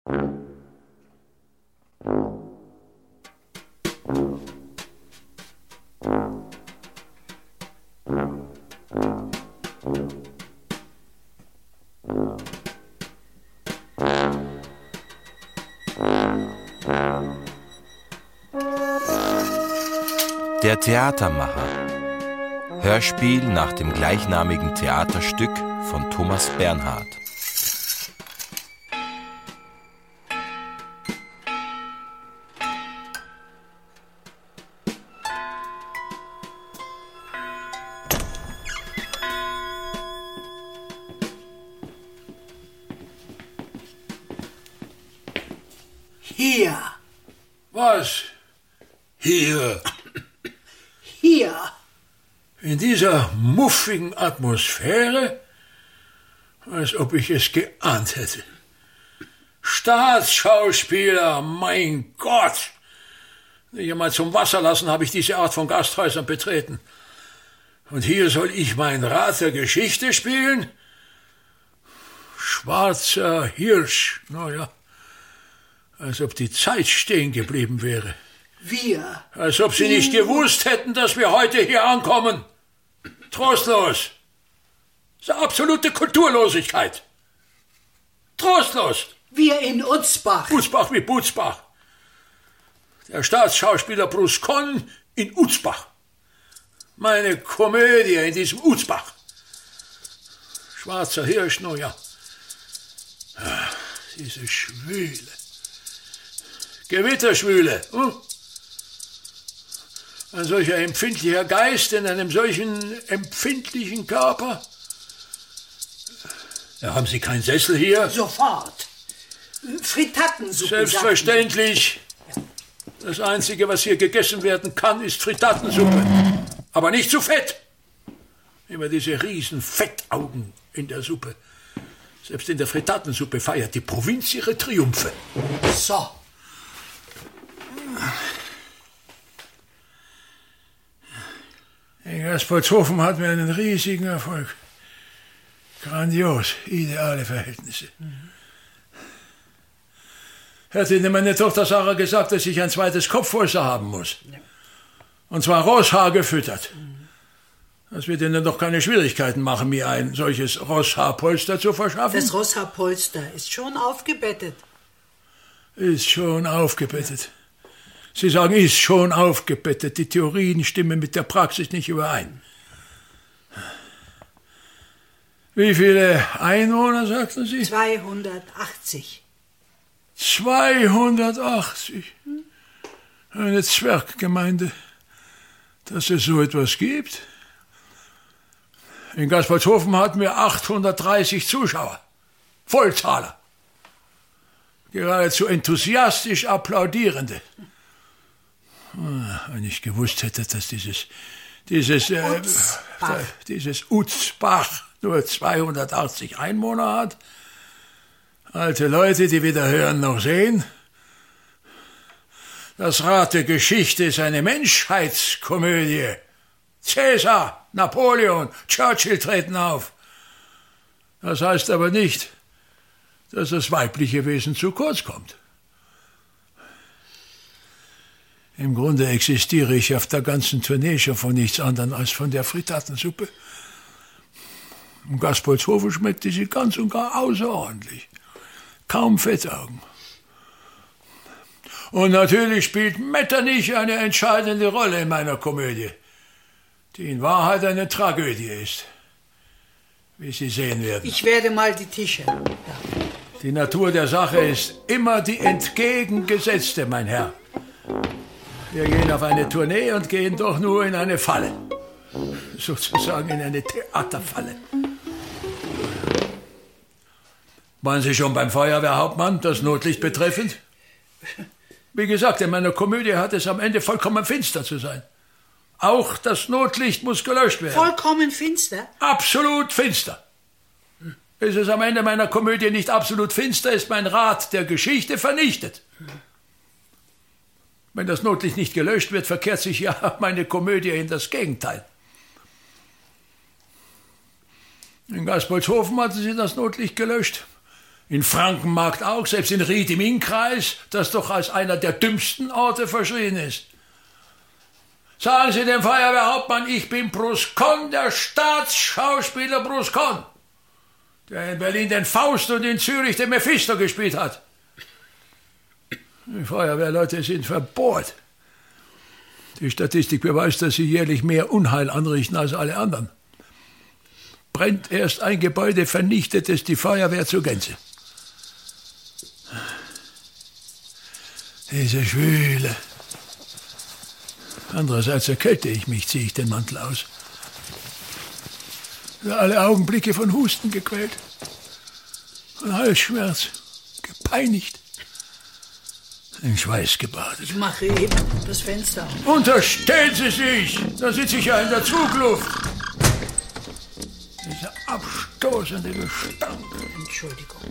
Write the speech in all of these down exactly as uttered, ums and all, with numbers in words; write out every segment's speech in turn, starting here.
Der Theatermacher. Hörspiel nach dem gleichnamigen Theaterstück von Thomas Bernhard. Hier. Was? Hier. Hier. In dieser muffigen Atmosphäre, als ob ich es geahnt hätte. Staatsschauspieler, mein Gott! Nicht einmal zum Wasserlassen habe ich diese Art von Gasthäusern betreten. Und hier soll ich mein Rat der Geschichte spielen? Schwarzer Hirsch, naja, als ob die Zeit stehen geblieben wäre. Wir. Als ob Sie nicht gewusst hätten, dass wir heute hier ankommen. Trostlos. Das ist eine absolute Kulturlosigkeit. Trostlos. Wir in Utzbach. Utzbach wie Butzbach. Der Staatsschauspieler Bruscon in Utzbach. Meine Komödie in diesem Utzbach. Schwarzer Hirsch, no ja. Ach, diese Schwüle. Gewitterschwüle. Hm? Ein solcher empfindlicher Geist in einem solchen empfindlichen Körper. Ja, haben Sie keinen Sessel hier? Sofort. Frittatensuppe. Selbstverständlich. Das Einzige, was hier gegessen werden kann, ist Frittatensuppe. Aber nicht zu fett. Immer diese riesen Fettaugen in der Suppe. Selbst in der Frittatensuppe feiert die Provinz ihre Triumphe. So. In Gaspolzhofen hatten wir einen riesigen Erfolg. Grandios, ideale Verhältnisse. Mhm. Hat Ihnen meine Tochter Sarah gesagt, dass ich ein zweites Kopfpolster haben muss? Ja. Und zwar Rosshaar gefüttert. Mhm. Das wird Ihnen doch keine Schwierigkeiten machen, mir ein solches Rosshaarpolster zu verschaffen. Das Rosshaarpolster ist schon aufgebettet. Ist schon aufgebettet. Sie sagen, ist schon aufgebettet. Die Theorien stimmen mit der Praxis nicht überein. Wie viele Einwohner, sagten Sie? zweihundertachtzig. zweihundertachtzig? Eine Zwerggemeinde, dass es so etwas gibt. In Gaspolzhofen hatten wir achthundertdreißig Zuschauer. Vollzahler. Geradezu enthusiastisch Applaudierende. Wenn ich gewusst hätte, dass dieses, dieses, äh, Utzbach. dieses Utzbach nur zweihundertachtzig Einwohner hat. Alte Leute, die weder hören noch sehen. Das Rad der Geschichte ist eine Menschheitskomödie. Cäsar, Napoleon, Churchill treten auf. Das heißt aber nicht, dass das weibliche Wesen zu kurz kommt. Im Grunde existiere ich auf der ganzen Tournee schon von nichts anderem als von der Frittatensuppe. In Gaspolzhofen schmeckte sie ganz und gar außerordentlich. Kaum Fettaugen. Und natürlich spielt Metternich eine entscheidende Rolle in meiner Komödie, die in Wahrheit eine Tragödie ist, wie Sie sehen werden. Ich werde mal die Tische. Ja. Die Natur der Sache ist immer die entgegengesetzte, mein Herr. Wir gehen auf eine Tournee und gehen doch nur in eine Falle. Sozusagen in eine Theaterfalle. Waren Sie schon beim Feuerwehrhauptmann, das Notlicht betreffend? Wie gesagt, in meiner Komödie hat es am Ende vollkommen finster zu sein. Auch das Notlicht muss gelöscht werden. Vollkommen finster? Absolut finster. Ist es am Ende meiner Komödie nicht absolut finster, ist mein Rat der Geschichte vernichtet. Wenn das Notlicht nicht gelöscht wird, verkehrt sich ja meine Komödie in das Gegenteil. In Gaspolzhofen hatten sie das Notlicht gelöscht. In Frankenmarkt auch, selbst in Ried im Innkreis, das doch als einer der dümmsten Orte verschrien ist. Sagen Sie dem Feuerwehrhauptmann, ich bin Bruskon, der Staatsschauspieler Bruskon, der in Berlin den Faust und in Zürich den Mephisto gespielt hat. Die Feuerwehrleute sind verbohrt. Die Statistik beweist, dass sie jährlich mehr Unheil anrichten als alle anderen. Brennt erst ein Gebäude, vernichtet es die Feuerwehr zur Gänze. Diese Schwüle. Andererseits erkälte ich mich, ziehe ich den Mantel aus. Alle Augenblicke von Husten gequält, von Halsschmerz, gepeinigt, in Schweiß gebadet. Ich mache eben das Fenster auf. Unterstellen Sie sich, da sitze ich ja in der Zugluft. Dieser abstoßende Gestank. Entschuldigung.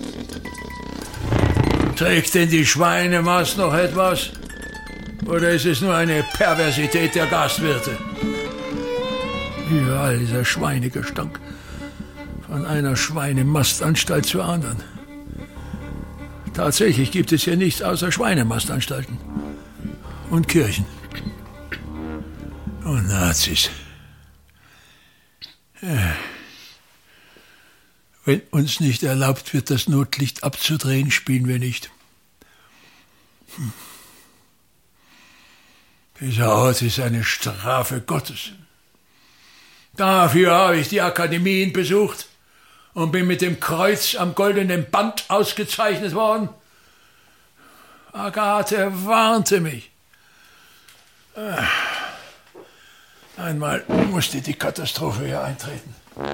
Trägt denn die Schweinemast noch etwas? Oder ist es nur eine Perversität der Gastwirte? Überall dieser Schweinegestank. Von einer Schweinemastanstalt zur anderen. Tatsächlich gibt es hier nichts außer Schweinemastanstalten. Und Kirchen. Und Nazis. Ja. Wenn uns nicht erlaubt wird, das Notlicht abzudrehen, spielen wir nicht. Hm. Dieser Ort ist eine Strafe Gottes. Dafür habe ich die Akademien besucht und bin mit dem Kreuz am goldenen Band ausgezeichnet worden. Agathe warnte mich. Einmal musste die Katastrophe hier eintreten.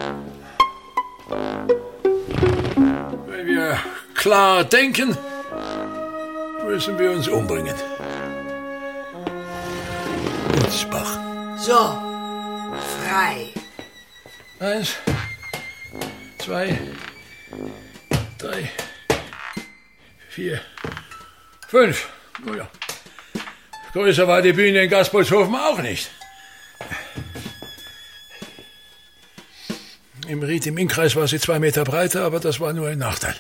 Wenn wir klar denken, müssen wir uns umbringen. Utzbach. So, frei. Eins, zwei, drei, vier, fünf. Oh ja. Größer war die Bühne in Gaspolshofen auch nicht. Im Ried im Innkreis war sie zwei Meter breiter, aber das war nur ein Nachteil.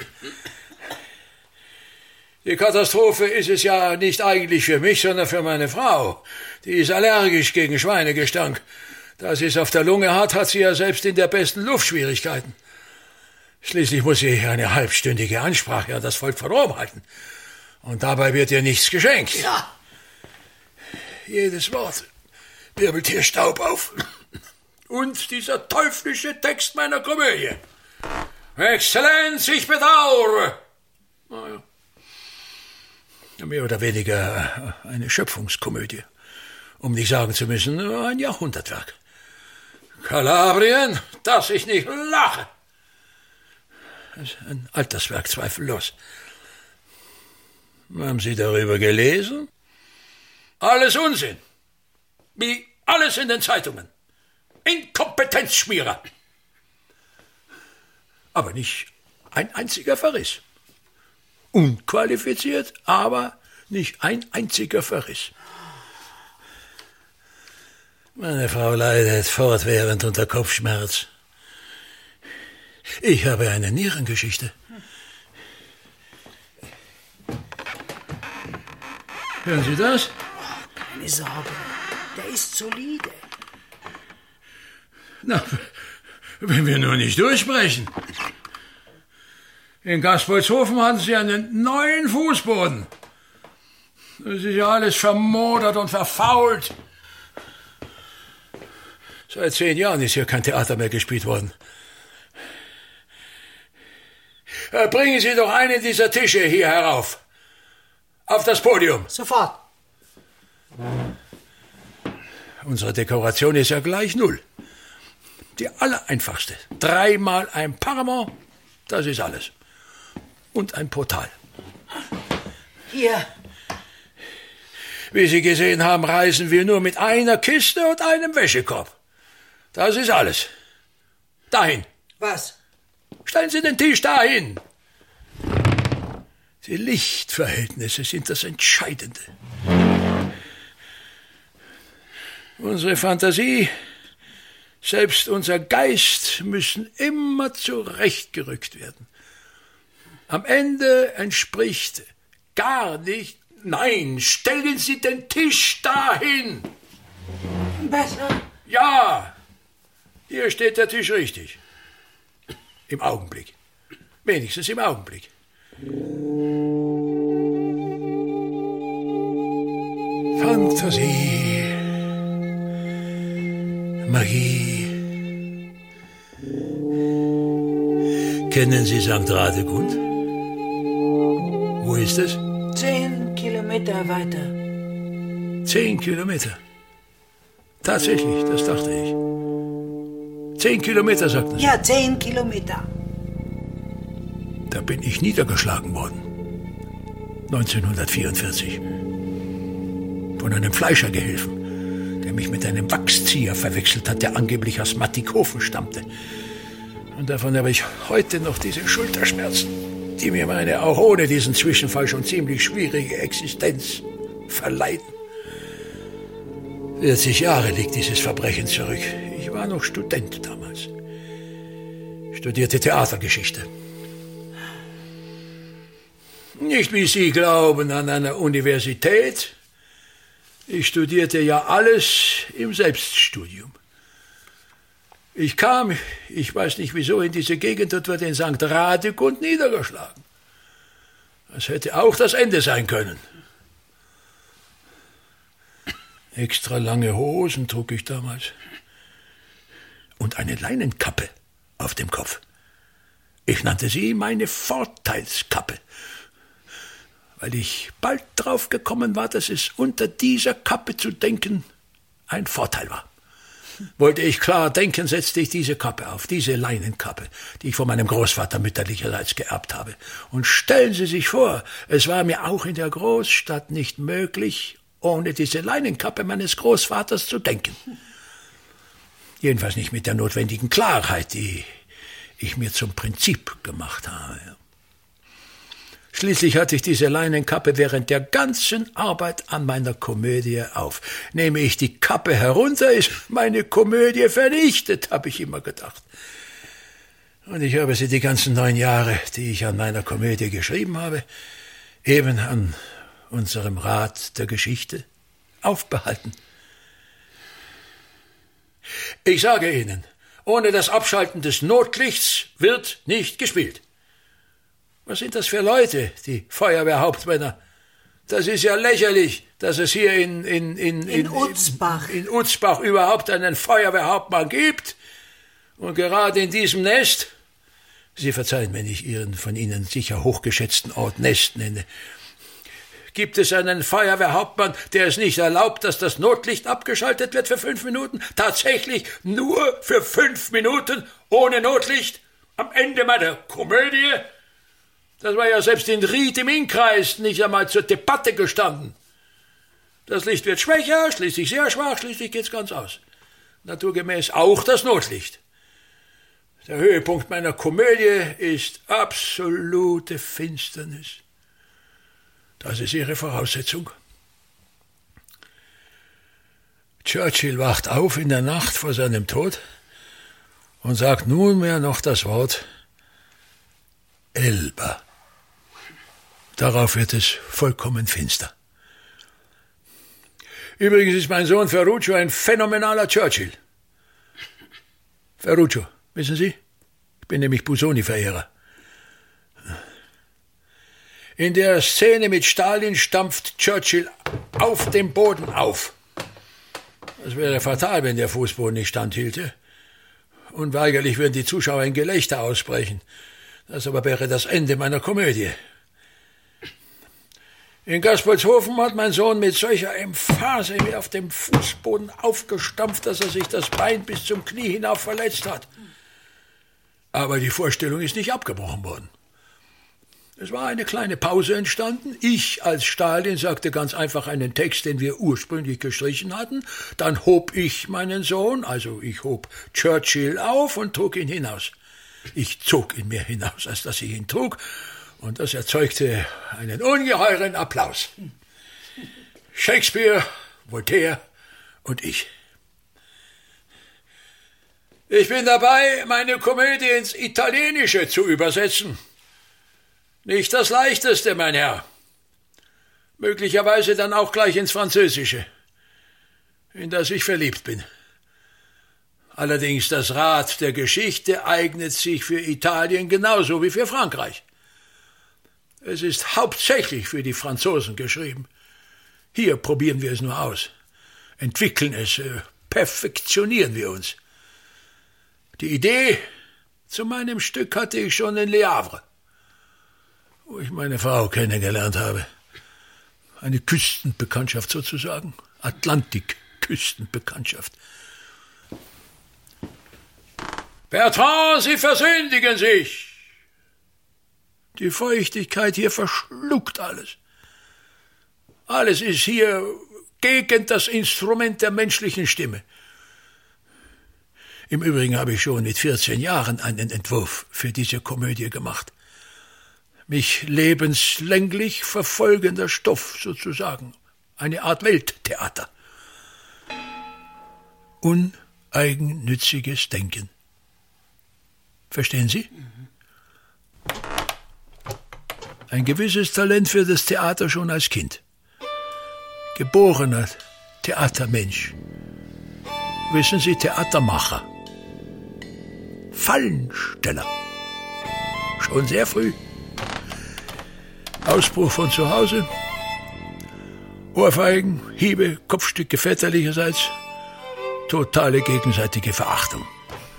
Die Katastrophe ist es ja nicht eigentlich für mich, sondern für meine Frau. Die ist allergisch gegen Schweinegestank. Da sie es auf der Lunge hat, hat sie ja selbst in der besten Luft Schwierigkeiten. Schließlich muss sie eine halbstündige Ansprache an das Volk von Rom halten. Und dabei wird ihr nichts geschenkt. Ja. Jedes Wort wirbelt hier Staub auf. Und dieser teuflische Text meiner Komödie. Exzellenz, ich bedauere. Naja. Mehr oder weniger eine Schöpfungskomödie. Um nicht sagen zu müssen, ein Jahrhundertwerk. Kalabrien, dass ich nicht lache. Das ist ein Alterswerk, zweifellos. Haben Sie darüber gelesen? Alles Unsinn. Wie alles in den Zeitungen. Inkompetenzschmierer. Aber nicht ein einziger Verriss. Unqualifiziert, aber nicht ein einziger Verriss. Meine Frau leidet fortwährend unter Kopfschmerz. Ich habe eine Nierengeschichte. Hören Sie das? Keine Sorge, der ist solide. Na, wenn wir nur nicht durchbrechen. In Gaspolshofen hatten sie einen neuen Fußboden. Das ist ja alles vermodert und verfault. Seit zehn Jahren ist hier kein Theater mehr gespielt worden. Bringen Sie doch einen dieser Tische hier herauf. Auf das Podium. Sofort. Unsere Dekoration ist ja gleich null. Die allereinfachste. Dreimal ein Paramount, das ist alles. Und ein Portal. Hier. Wie Sie gesehen haben, reisen wir nur mit einer Kiste und einem Wäschekorb. Das ist alles. Dahin. Was? Stellen Sie den Tisch dahin. Die Lichtverhältnisse sind das Entscheidende. Unsere Fantasie, selbst unser Geist müssen immer zurechtgerückt werden. Am Ende entspricht gar nicht. Nein, stellen Sie den Tisch dahin. Besser? Ja, hier steht der Tisch richtig. Im Augenblick. Wenigstens im Augenblick. Fantasie, Magie. Kennen Sie Sankt Radegund? Wo ist es? Zehn Kilometer weiter. Zehn Kilometer. Tatsächlich, das dachte ich. Zehn Kilometer, sagten Sie. Ja, zehn Kilometer. Da bin ich niedergeschlagen worden. neunzehnhundertvierundvierzig. Von einem Fleischergehilfen, der mich mit einem Wachszieher verwechselt hat, der angeblich aus Mattikofen stammte. Und davon habe ich heute noch diese Schulterschmerzen, die mir meine auch ohne diesen Zwischenfall schon ziemlich schwierige Existenz verleiden. vierzig Jahre liegt dieses Verbrechen zurück. Ich war noch Student damals. Studierte Theatergeschichte. Nicht wie Sie glauben an einer Universität. Ich studierte ja alles im Selbststudium. Ich kam, ich weiß nicht wieso, in diese Gegend und wurde in Sankt Radegund niedergeschlagen. Das hätte auch das Ende sein können. Extra lange Hosen trug ich damals. Und eine Leinenkappe auf dem Kopf. Ich nannte sie meine Vorteilskappe, weil ich bald drauf gekommen war, dass es unter dieser Kappe zu denken ein Vorteil war. Wollte ich klar denken, setzte ich diese Kappe auf, diese Leinenkappe, die ich von meinem Großvater mütterlicherseits geerbt habe. Und stellen Sie sich vor, es war mir auch in der Großstadt nicht möglich, ohne diese Leinenkappe meines Großvaters zu denken. Jedenfalls nicht mit der notwendigen Klarheit, die ich mir zum Prinzip gemacht habe. Schließlich hatte ich diese Leinenkappe während der ganzen Arbeit an meiner Komödie auf. Nehme ich die Kappe herunter, ist meine Komödie vernichtet, habe ich immer gedacht. Und ich habe sie die ganzen neun Jahre, die ich an meiner Komödie geschrieben habe, eben an unserem Rat der Geschichte aufbehalten. Ich sage Ihnen, ohne das Abschalten des Notlichts wird nicht gespielt. Was sind das für Leute, die Feuerwehrhauptmänner? Das ist ja lächerlich, dass es hier in, in, in, in, in Utzbach. in, in Utzbach überhaupt einen Feuerwehrhauptmann gibt. Und gerade in diesem Nest, Sie verzeihen, wenn ich Ihren von Ihnen sicher hochgeschätzten Ort Nest nenne, gibt es einen Feuerwehrhauptmann, der es nicht erlaubt, dass das Notlicht abgeschaltet wird für fünf Minuten? Tatsächlich nur für fünf Minuten ohne Notlicht? Am Ende meiner Komödie? Das war ja selbst in Ried im Innkreis nicht einmal zur Debatte gestanden. Das Licht wird schwächer, schließlich sehr schwach, schließlich geht's ganz aus. Naturgemäß auch das Notlicht. Der Höhepunkt meiner Komödie ist absolute Finsternis. Das ist Ihre Voraussetzung. Churchill wacht auf in der Nacht vor seinem Tod und sagt nunmehr noch das Wort Elba. Darauf wird es vollkommen finster. Übrigens ist mein Sohn Ferruccio ein phänomenaler Churchill. Ferruccio, wissen Sie? Ich bin nämlich Busoni-Verehrer. In der Szene mit Stalin stampft Churchill auf dem Boden auf. Das wäre fatal, wenn der Fußboden nicht standhielte. Unweigerlich würden die Zuschauer in Gelächter ausbrechen. Das aber wäre das Ende meiner Komödie. In Gaspolshofen hat mein Sohn mit solcher Emphase mir auf dem Fußboden aufgestampft, dass er sich das Bein bis zum Knie hinauf verletzt hat. Aber die Vorstellung ist nicht abgebrochen worden. Es war eine kleine Pause entstanden. Ich als Stalin sagte ganz einfach einen Text, den wir ursprünglich gestrichen hatten. Dann hob ich meinen Sohn, also ich hob Churchill auf und trug ihn hinaus. Ich zog ihn mehr hinaus, als dass ich ihn trug, und das erzeugte einen ungeheuren Applaus. Shakespeare, Voltaire und ich. Ich bin dabei, meine Komödie ins Italienische zu übersetzen. Nicht das Leichteste, mein Herr. Möglicherweise dann auch gleich ins Französische, in das ich verliebt bin. Allerdings das Rad der Geschichte eignet sich für Italien genauso wie für Frankreich. Es ist hauptsächlich für die Franzosen geschrieben. Hier probieren wir es nur aus, entwickeln es, äh, perfektionieren wir uns. Die Idee zu meinem Stück hatte ich schon in Le Havre, wo ich meine Frau kennengelernt habe. Eine Küstenbekanntschaft sozusagen, Atlantik-Küstenbekanntschaft. Bertrand, Sie versündigen sich! Die Feuchtigkeit hier verschluckt alles. Alles ist hier gegen das Instrument der menschlichen Stimme. Im Übrigen habe ich schon mit vierzehn Jahren einen Entwurf für diese Komödie gemacht. Mich lebenslänglich verfolgender Stoff sozusagen, eine Art Welttheater. Uneigennütziges Denken. Verstehen Sie? Mhm. Ein gewisses Talent für das Theater schon als Kind. Geborener Theatermensch. Wissen Sie, Theatermacher. Fallensteller. Schon sehr früh. Ausbruch von zu Hause. Ohrfeigen, Hiebe, Kopfstücke väterlicherseits. Totale gegenseitige Verachtung.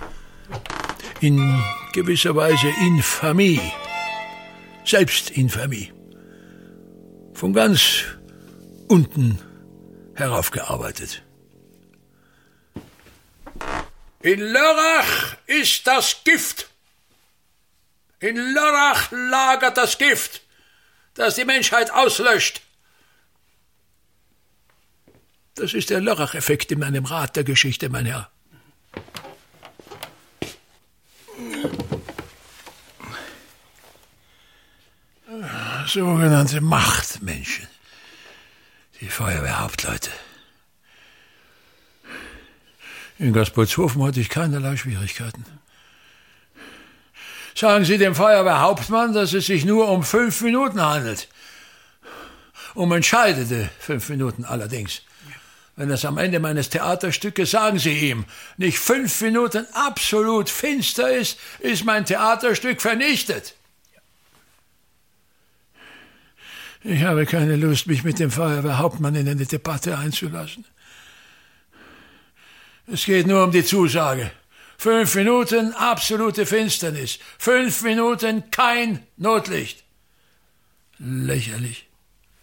In gewisser Weise Infamie. Selbstinfamie. Von ganz unten heraufgearbeitet. In Lörrach ist das Gift. In Lörrach lagert das Gift, das die Menschheit auslöscht. Das ist der Lörrach-Effekt in meinem Rat der Geschichte, mein Herr. Sogenannte Machtmenschen. Die Feuerwehrhauptleute. In Gaspolzhofen hatte ich keinerlei Schwierigkeiten. Sagen Sie dem Feuerwehrhauptmann, dass es sich nur um fünf Minuten handelt. Um entscheidende fünf Minuten allerdings. Wenn es am Ende meines Theaterstückes, sagen Sie ihm, nicht fünf Minuten absolut finster ist, ist mein Theaterstück vernichtet. Ich habe keine Lust, mich mit dem Feuerwehrhauptmann in eine Debatte einzulassen. Es geht nur um die Zusage. Fünf Minuten absolute Finsternis. Fünf Minuten kein Notlicht. Lächerlich.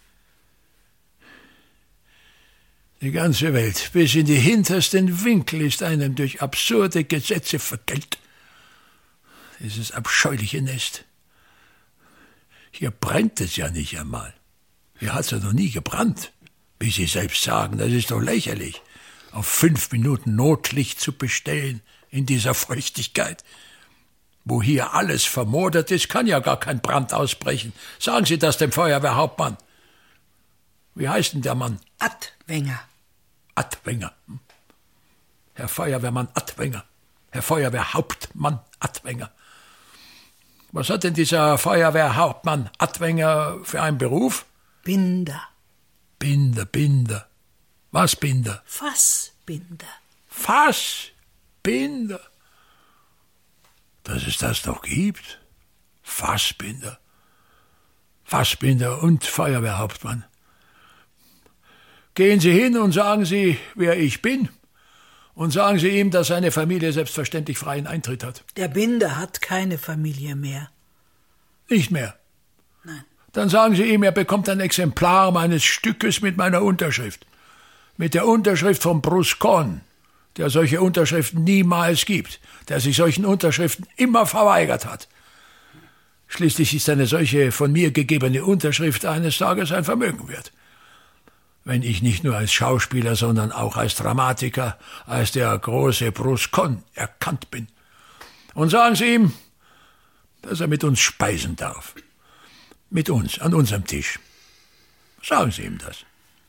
Die ganze Welt, bis in die hintersten Winkel, ist einem durch absurde Gesetze vergällt. Dieses abscheuliche Nest. Hier brennt es ja nicht einmal. Hier hat es ja noch nie gebrannt. Wie Sie selbst sagen, das ist doch lächerlich, auf fünf Minuten Notlicht zu bestellen in dieser Feuchtigkeit. Wo hier alles vermodert ist, kann ja gar kein Brand ausbrechen. Sagen Sie das dem Feuerwehrhauptmann. Wie heißt denn der Mann? Adwenger. Adwenger. Herr Feuerwehrmann Adwenger. Herr Feuerwehrhauptmann Adwenger. Was hat denn dieser Feuerwehrhauptmann Adwenger für einen Beruf? Binder. Binder, Binder. Was Binder? Fassbinder. Fassbinder? Dass es das noch gibt? Fassbinder. Fassbinder und Feuerwehrhauptmann. Gehen Sie hin und sagen Sie, wer ich bin. Und sagen Sie ihm, dass seine Familie selbstverständlich freien Eintritt hat. Der Binder hat keine Familie mehr. Nicht mehr? Nein. Dann sagen Sie ihm, er bekommt ein Exemplar meines Stückes mit meiner Unterschrift. Mit der Unterschrift von Bruscon, der solche Unterschriften niemals gibt, der sich solchen Unterschriften immer verweigert hat. Schließlich ist eine solche von mir gegebene Unterschrift eines Tages ein Vermögen wert. Wenn ich nicht nur als Schauspieler, sondern auch als Dramatiker, als der große Bruscon erkannt bin. Und sagen Sie ihm, dass er mit uns speisen darf. Mit uns, an unserem Tisch. Sagen Sie ihm das.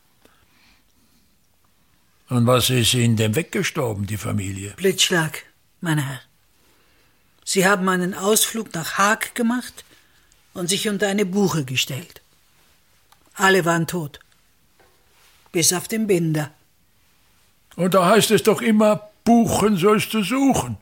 Und was ist Ihnen denn weggestorben, die Familie? Blitzschlag, mein Herr. Sie haben einen Ausflug nach Haag gemacht und sich unter eine Buche gestellt. Alle waren tot. Bis auf den Binder. Und da heißt es doch immer, Buchen sollst du suchen.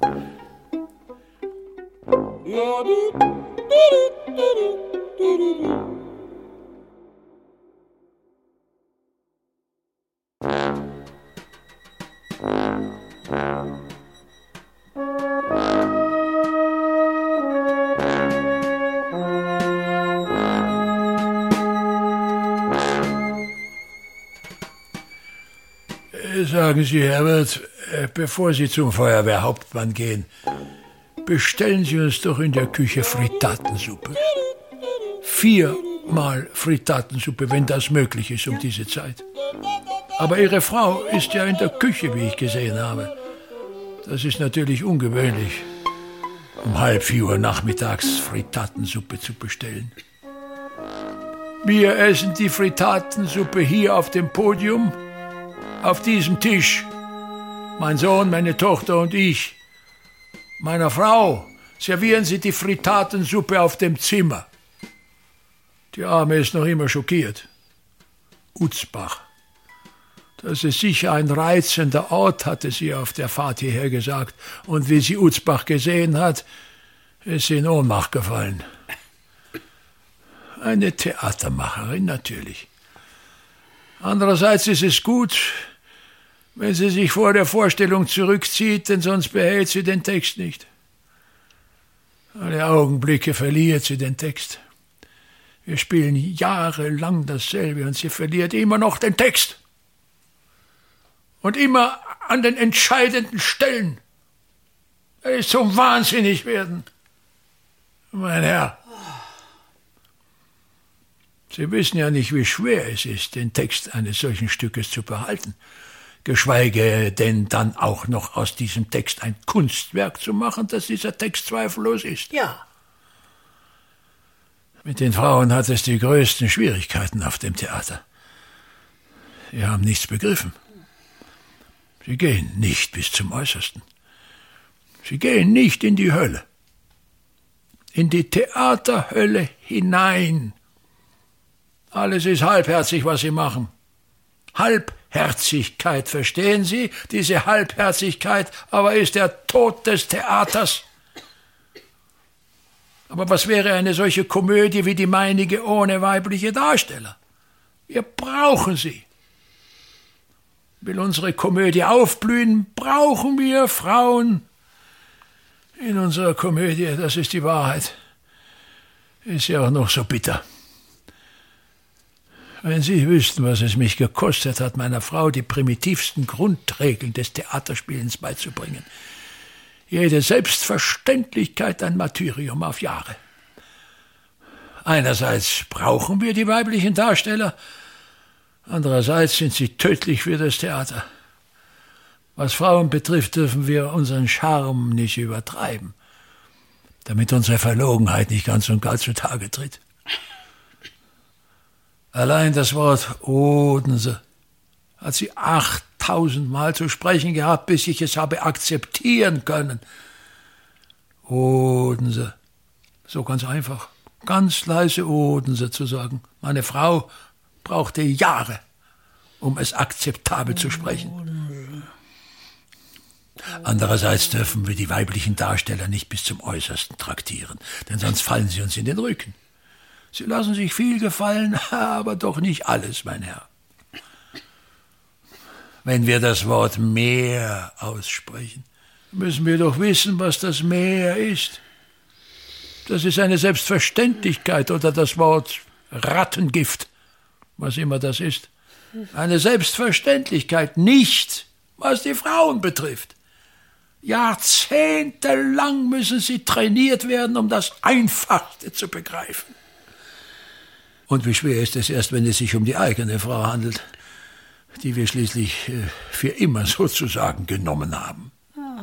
Sagen Sie, Herbert, bevor Sie zum Feuerwehrhauptmann gehen, bestellen Sie uns doch in der Küche Frittatensuppe. Viermal Frittatensuppe, wenn das möglich ist um diese Zeit. Aber Ihre Frau ist ja in der Küche, wie ich gesehen habe. Das ist natürlich ungewöhnlich, um halb vier Uhr nachmittags Frittatensuppe zu bestellen. Wir essen die Frittatensuppe hier auf dem Podium, auf diesem Tisch. Mein Sohn, meine Tochter und ich. Meiner Frau servieren Sie die Frittatensuppe auf dem Zimmer. Die Arme ist noch immer schockiert. Uzbach. Das ist sicher ein reizender Ort, hatte sie auf der Fahrt hierher gesagt. Und wie sie Uzbach gesehen hat, ist sie in Ohnmacht gefallen. Eine Theatermacherin natürlich. Andererseits ist es gut, wenn sie sich vor der Vorstellung zurückzieht, denn sonst behält sie den Text nicht. Alle Augenblicke verliert sie den Text. Wir spielen jahrelang dasselbe und sie verliert immer noch den Text. Und immer an den entscheidenden Stellen. Er ist zum Wahnsinnig werden. Mein Herr, Sie wissen ja nicht, wie schwer es ist, den Text eines solchen Stückes zu behalten, geschweige denn dann auch noch aus diesem Text ein Kunstwerk zu machen, dass dieser Text zweifellos ist. Ja. Mit den Frauen hat es die größten Schwierigkeiten auf dem Theater. Sie haben nichts begriffen. Sie gehen nicht bis zum Äußersten. Sie gehen nicht in die Hölle. In die Theaterhölle hinein. Alles ist halbherzig, was Sie machen. Halbherzigkeit, verstehen Sie? Diese Halbherzigkeit aber ist der Tod des Theaters. Aber was wäre eine solche Komödie wie die meinige ohne weibliche Darsteller? Wir brauchen sie. Will unsere Komödie aufblühen, brauchen wir Frauen. In unserer Komödie, das ist die Wahrheit, ist ja auch noch so bitter. Wenn Sie wüssten, was es mich gekostet hat, meiner Frau die primitivsten Grundregeln des Theaterspielens beizubringen. Jede Selbstverständlichkeit ein Martyrium auf Jahre. Einerseits brauchen wir die weiblichen Darsteller, andererseits sind sie tödlich für das Theater. Was Frauen betrifft, dürfen wir unseren Charme nicht übertreiben, damit unsere Verlogenheit nicht ganz und gar zutage tritt. Allein das Wort Odense hat sie achttausendmal zu sprechen gehabt, bis ich es habe akzeptieren können. Odense. So ganz einfach. Ganz leise Odense zu sagen. Meine Frau brauchte Jahre, um es akzeptabel zu sprechen. Andererseits dürfen wir die weiblichen Darsteller nicht bis zum Äußersten traktieren, denn sonst fallen sie uns in den Rücken. Sie lassen sich viel gefallen, aber doch nicht alles, mein Herr. Wenn wir das Wort Meer aussprechen, müssen wir doch wissen, was das Meer ist. Das ist eine Selbstverständlichkeit, oder das Wort Rattengift, was immer das ist. Eine Selbstverständlichkeit, nicht was die Frauen betrifft. Jahrzehntelang müssen sie trainiert werden, um das Einfachste zu begreifen. Und wie schwer ist es erst, wenn es sich um die eigene Frau handelt, die wir schließlich äh, für immer sozusagen genommen haben. Oh.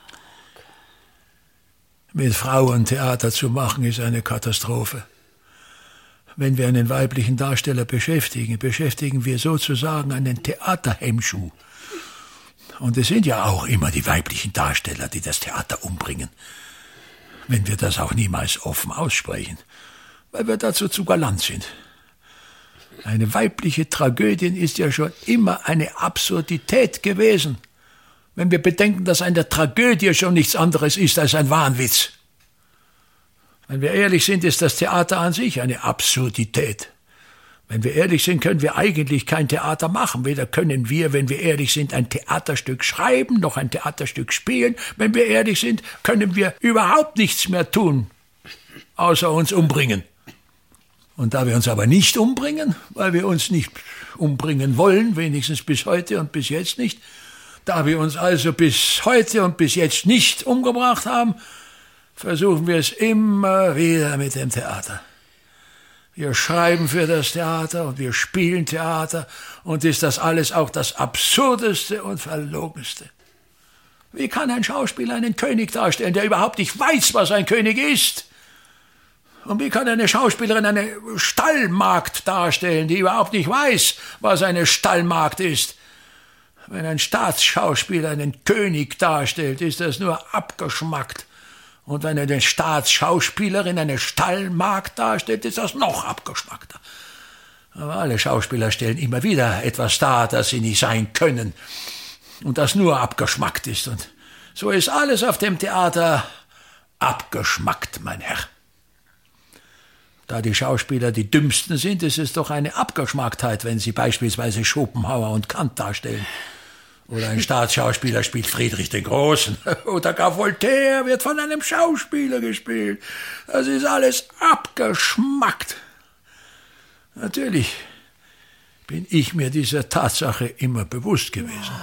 Mit Frauen Theater zu machen, ist eine Katastrophe. Wenn wir einen weiblichen Darsteller beschäftigen, beschäftigen wir sozusagen einen Theaterhemmschuh. Und es sind ja auch immer die weiblichen Darsteller, die das Theater umbringen, wenn wir das auch niemals offen aussprechen. weil wir dazu zu galant sind. Eine weibliche Tragödie ist ja schon immer eine Absurdität gewesen, wenn wir bedenken, dass eine Tragödie schon nichts anderes ist als ein Wahnwitz. Wenn wir ehrlich sind, ist das Theater an sich eine Absurdität. Wenn wir ehrlich sind, können wir eigentlich kein Theater machen. Weder können wir, wenn wir ehrlich sind, ein Theaterstück schreiben, noch ein Theaterstück spielen. Wenn wir ehrlich sind, können wir überhaupt nichts mehr tun, außer uns umbringen. Und da wir uns aber nicht umbringen, weil wir uns nicht umbringen wollen, wenigstens bis heute und bis jetzt nicht, da wir uns also bis heute und bis jetzt nicht umgebracht haben, versuchen wir es immer wieder mit dem Theater. Wir schreiben für das Theater und wir spielen Theater und ist das alles auch das Absurdeste und Verlogenste. Wie kann ein Schauspieler einen König darstellen, der überhaupt nicht weiß, was ein König ist? Und wie kann eine Schauspielerin eine Stallmagd darstellen, die überhaupt nicht weiß, was eine Stallmagd ist? Wenn ein Staatsschauspieler einen König darstellt, ist das nur abgeschmackt. Und wenn eine Staatsschauspielerin eine Stallmagd darstellt, ist das noch abgeschmackter. Aber alle Schauspieler stellen immer wieder etwas dar, das sie nicht sein können und das nur abgeschmackt ist. Und so ist alles auf dem Theater abgeschmackt, mein Herr. Da die Schauspieler die Dümmsten sind, ist es doch eine Abgeschmacktheit, wenn sie beispielsweise Schopenhauer und Kant darstellen. Oder ein Staatsschauspieler spielt Friedrich den Großen. Oder gar Voltaire wird von einem Schauspieler gespielt. Das ist alles abgeschmackt. Natürlich bin ich mir dieser Tatsache immer bewusst gewesen.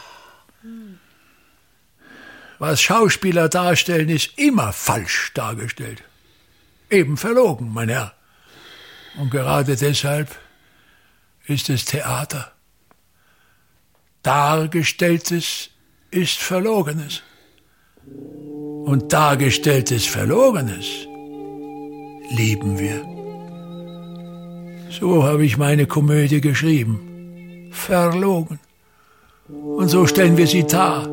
Was Schauspieler darstellen, ist immer falsch dargestellt. Eben verlogen, mein Herr. Und gerade deshalb ist es Theater. Dargestelltes ist Verlogenes. Und dargestelltes Verlogenes lieben wir. So habe ich meine Komödie geschrieben. Verlogen. Und so stellen wir sie dar.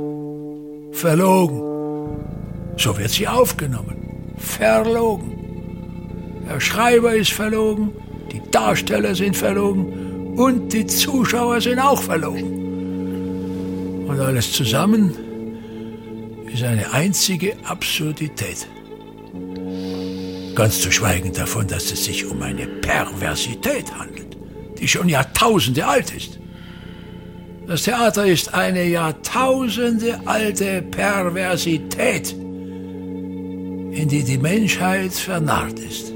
Verlogen. So wird sie aufgenommen. Verlogen. Der Schreiber ist verlogen, die Darsteller sind verlogen und die Zuschauer sind auch verlogen. Und alles zusammen ist eine einzige Absurdität. Ganz zu schweigen davon, dass es sich um eine Perversität handelt, die schon Jahrtausende alt ist. Das Theater ist eine Jahrtausende alte Perversität, in die die Menschheit vernarrt ist.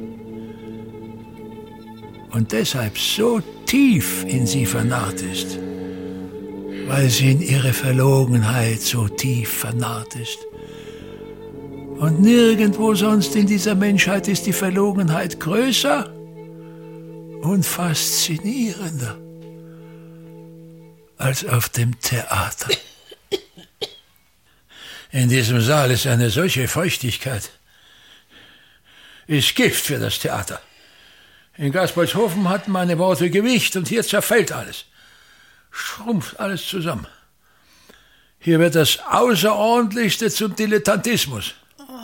Und deshalb so tief in sie vernarrt ist, weil sie in ihre Verlogenheit so tief vernarrt ist. Und nirgendwo sonst in dieser Menschheit ist die Verlogenheit größer und faszinierender als auf dem Theater. In diesem Saal ist eine solche Feuchtigkeit, ist Gift für das Theater. In Gaspoldshofen hatten meine Worte Gewicht und hier zerfällt alles. Schrumpft alles zusammen. Hier wird das Außerordentlichste zum Dilettantismus.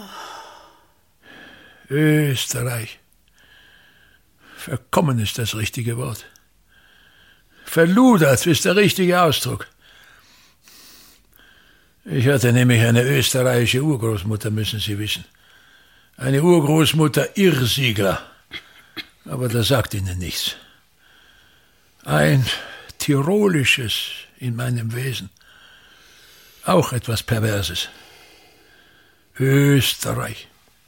Österreich. Verkommen ist das richtige Wort. Verludert ist der richtige Ausdruck. Ich hatte nämlich eine österreichische Urgroßmutter, müssen Sie wissen. Eine Urgroßmutter Irrsiegler. Aber das sagt Ihnen nichts. Ein Tirolisches in meinem Wesen. Auch etwas Perverses. Österreich.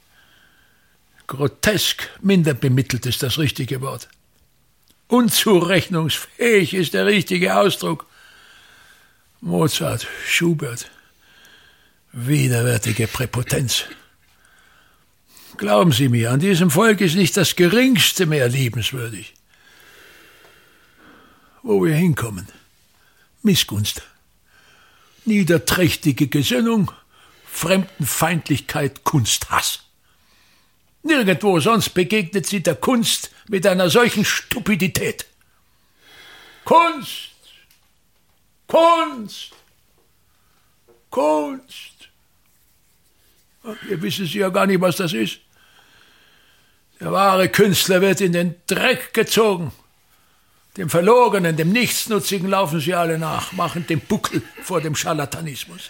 Grotesk, minder bemittelt ist das richtige Wort. Unzurechnungsfähig ist der richtige Ausdruck. Mozart, Schubert. Widerwärtige Präpotenz. Glauben Sie mir, an diesem Volk ist nicht das Geringste mehr liebenswürdig. Wo wir hinkommen. Missgunst. Niederträchtige Gesinnung, Fremdenfeindlichkeit, Kunsthass. Nirgendwo sonst begegnet sie der Kunst mit einer solchen Stupidität. Kunst! Kunst! Kunst! Ihr wissen Sie ja gar nicht, was das ist. Der wahre Künstler wird in den Dreck gezogen. Dem Verlogenen, dem Nichtsnutzigen laufen sie alle nach, machen den Buckel vor dem Scharlatanismus.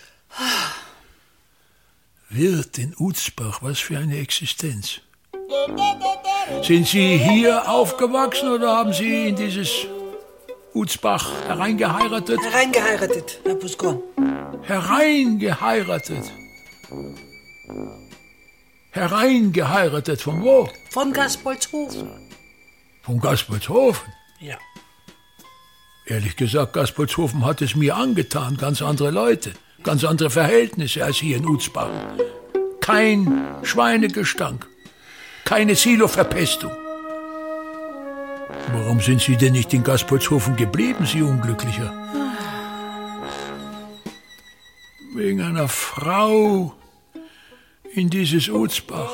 Wirt in Uzbach, was für eine Existenz. Sind Sie hier aufgewachsen oder haben Sie in dieses Uzbach hereingeheiratet? Hereingeheiratet, Herr Buskorn. Hereingeheiratet? Hereingeheiratet, von wo? Von Gaspoldshofen. Von Gaspoldshofen? Ja. Ehrlich gesagt, Gaspoldshofen hat es mir angetan. Ganz andere Leute, ganz andere Verhältnisse als hier in Uzbach. Kein Schweinegestank, keine Siloverpestung. Warum sind Sie denn nicht in Gaspoldshofen geblieben, Sie Unglücklicher? Wegen einer Frau in dieses Uzbach.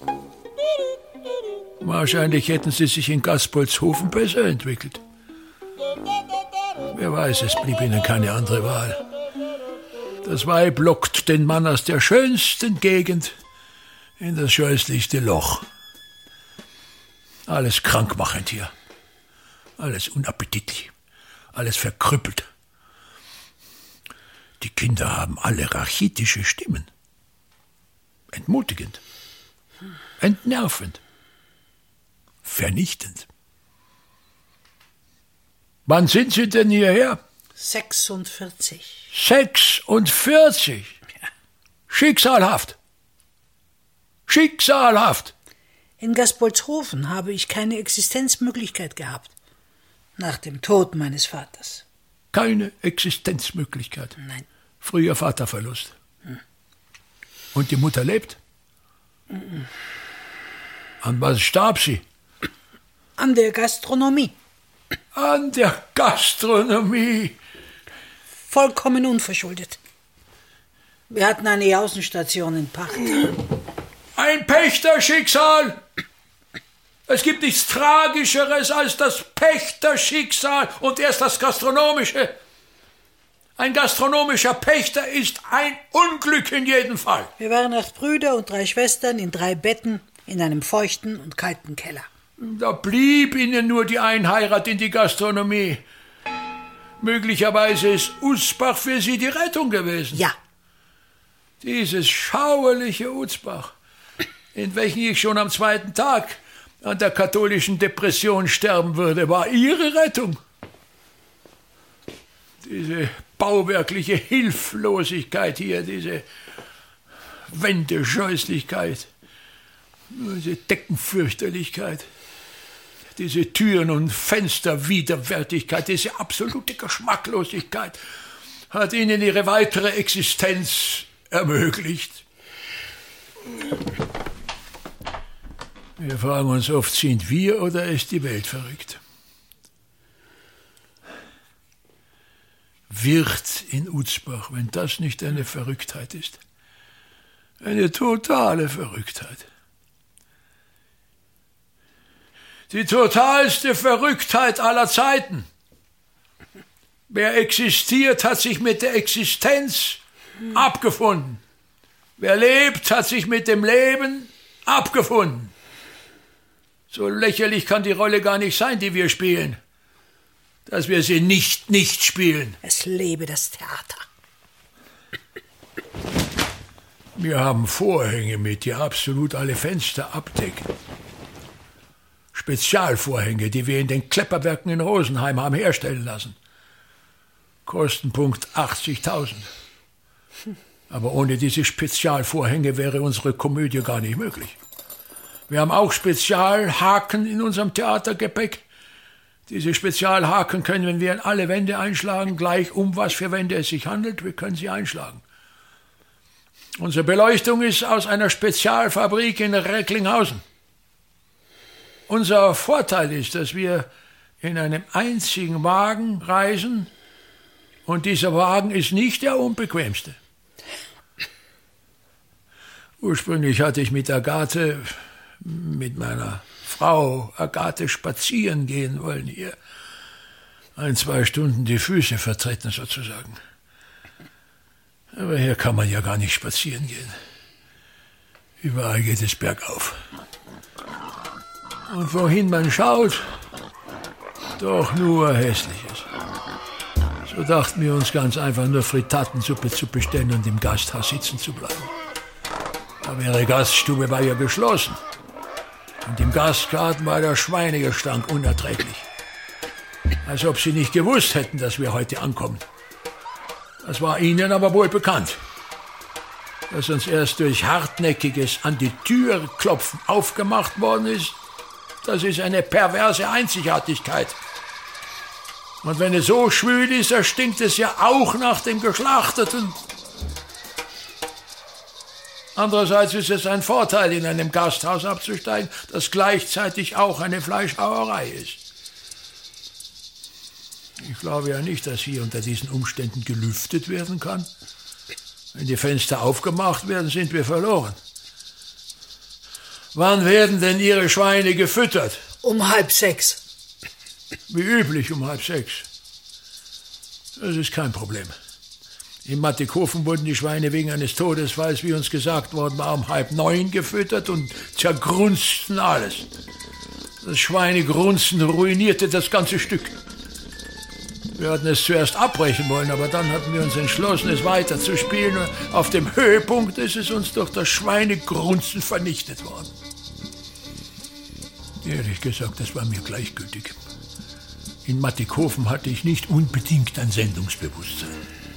Wahrscheinlich hätten Sie sich in Gaspoldshofen besser entwickelt. Wer weiß, es blieb Ihnen keine andere Wahl. Das Weib lockt den Mann aus der schönsten Gegend in das scheußlichste Loch. Alles krankmachend hier. Alles unappetitlich. Alles verkrüppelt. Die Kinder haben alle rachitische Stimmen. Entmutigend. Entnervend. Vernichtend. Wann sind Sie denn hierher? sechsundvierzig. sechsundvierzig? Ja. Schicksalhaft. Schicksalhaft. In Gaspoldshofen habe ich keine Existenzmöglichkeit gehabt. Nach dem Tod meines Vaters. Keine Existenzmöglichkeit. Nein. Früher Vaterverlust. Hm. Und die Mutter lebt? Mhm. An was starb sie? An der Gastronomie. An der Gastronomie. Vollkommen unverschuldet. Wir hatten eine Außenstation in Pacht. Ein Pächterschicksal. Es gibt nichts Tragischeres als das Pächterschicksal und erst das Gastronomische. Ein gastronomischer Pächter ist ein Unglück in jedem Fall. Wir waren acht Brüder und drei Schwestern in drei Betten in einem feuchten und kalten Keller. Da blieb Ihnen nur die Einheirat in die Gastronomie. Möglicherweise ist Uzbach für Sie die Rettung gewesen. Ja. Dieses schauerliche Uzbach, in welchem ich schon am zweiten Tag an der katholischen Depression sterben würde, war Ihre Rettung. Diese bauwerkliche Hilflosigkeit hier, diese Wendescheußlichkeit, diese Deckenfürchterlichkeit, diese Türen- und Fensterwiderwärtigkeit, diese absolute Geschmacklosigkeit hat Ihnen Ihre weitere Existenz ermöglicht. Wir fragen uns oft, sind wir oder ist die Welt verrückt? Wirt in Uzbach, wenn das nicht eine Verrücktheit ist. Eine totale Verrücktheit. Die totalste Verrücktheit aller Zeiten. Wer existiert, hat sich mit der Existenz abgefunden. Wer lebt, hat sich mit dem Leben abgefunden. So lächerlich kann die Rolle gar nicht sein, die wir spielen, dass wir sie nicht nicht spielen. Es lebe das Theater. Wir haben Vorhänge mit, die absolut alle Fenster abdecken. Spezialvorhänge, die wir in den Klepperwerken in Rosenheim haben herstellen lassen. Kostenpunkt achtzigtausend. Aber ohne diese Spezialvorhänge wäre unsere Komödie gar nicht möglich. Wir haben auch Spezialhaken in unserem Theatergepäck. Diese Spezialhaken können, wenn wir in alle Wände einschlagen, gleich um was für Wände es sich handelt, wir können sie einschlagen. Unsere Beleuchtung ist aus einer Spezialfabrik in Recklinghausen. Unser Vorteil ist, dass wir in einem einzigen Wagen reisen und dieser Wagen ist nicht der unbequemste. Ursprünglich hatte ich mit Agathe, mit meiner Frau Agathe spazieren gehen wollen hier. Ein, zwei Stunden die Füße vertreten sozusagen. Aber hier kann man ja gar nicht spazieren gehen. Überall geht es bergauf. Und wohin man schaut, doch nur Hässliches. So dachten wir uns ganz einfach nur Frittatensuppe zu bestellen und im Gasthaus sitzen zu bleiben. Aber ihre Gaststube war ja geschlossen. Und im Gastgarten war der Schweinegestank unerträglich. Als ob sie nicht gewusst hätten, dass wir heute ankommen. Das war ihnen aber wohl bekannt. Dass uns erst durch hartnäckiges an die Tür klopfen aufgemacht worden ist, das ist eine perverse Einzigartigkeit. Und wenn es so schwül ist, dann stinkt es ja auch nach dem Geschlachteten. Andererseits ist es ein Vorteil, in einem Gasthaus abzusteigen, das gleichzeitig auch eine Fleischhauerei ist. Ich glaube ja nicht, dass hier unter diesen Umständen gelüftet werden kann. Wenn die Fenster aufgemacht werden, sind wir verloren. Wann werden denn Ihre Schweine gefüttert? Um halb sechs. Wie üblich um halb sechs. Das ist kein Problem. In Mattighofen wurden die Schweine wegen eines Todesfalls, wie uns gesagt worden war, um halb neun gefüttert und zergrunzten alles. Das Schweinegrunzen ruinierte das ganze Stück. Wir hatten es zuerst abbrechen wollen, aber dann hatten wir uns entschlossen, es weiter zu spielen. Und auf dem Höhepunkt ist es uns durch das Schweinegrunzen vernichtet worden. Ehrlich gesagt, das war mir gleichgültig. In Mattighofen hatte ich nicht unbedingt ein Sendungsbewusstsein.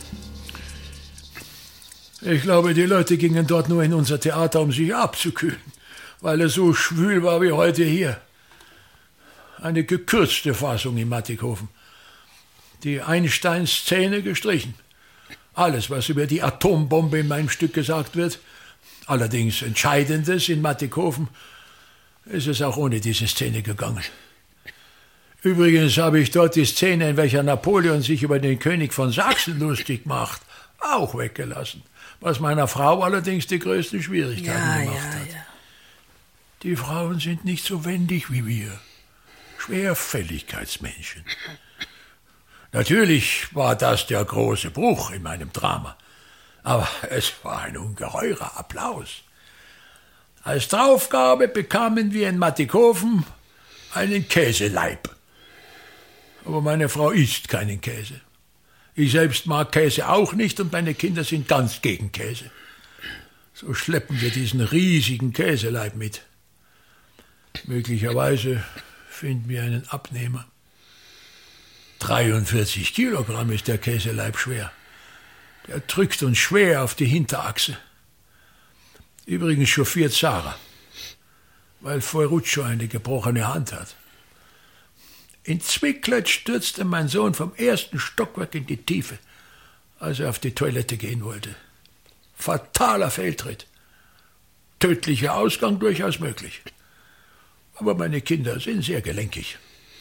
Ich glaube, die Leute gingen dort nur in unser Theater, um sich abzukühlen, weil es so schwül war wie heute hier. Eine gekürzte Fassung in Mattighofen. Die Einstein-Szene gestrichen. Alles, was über die Atombombe in meinem Stück gesagt wird, allerdings Entscheidendes in Mattighofen, ist es auch ohne diese Szene gegangen. Übrigens habe ich dort die Szene, in welcher Napoleon sich über den König von Sachsen lustig macht, auch weggelassen, was meiner Frau allerdings die größten Schwierigkeiten ja, gemacht ja, hat. Ja. Die Frauen sind nicht so wendig wie wir, Schwerfälligkeitsmenschen. Natürlich war das der große Bruch in meinem Drama, aber es war ein ungeheurer Applaus. Als Draufgabe bekamen wir in Mattighofen einen Käseleib. Aber meine Frau isst keinen Käse. Ich selbst mag Käse auch nicht und meine Kinder sind ganz gegen Käse. So schleppen wir diesen riesigen Käseleib mit. Möglicherweise finden wir einen Abnehmer. dreiundvierzig Kilogramm ist der Käseleib schwer. Der drückt uns schwer auf die Hinterachse. Übrigens chauffiert Sarah, weil Ferruccio eine gebrochene Hand hat. In Zwicklet stürzte mein Sohn vom ersten Stockwerk in die Tiefe, als er auf die Toilette gehen wollte. Fataler Fehltritt. Tödlicher Ausgang durchaus möglich. Aber meine Kinder sind sehr gelenkig.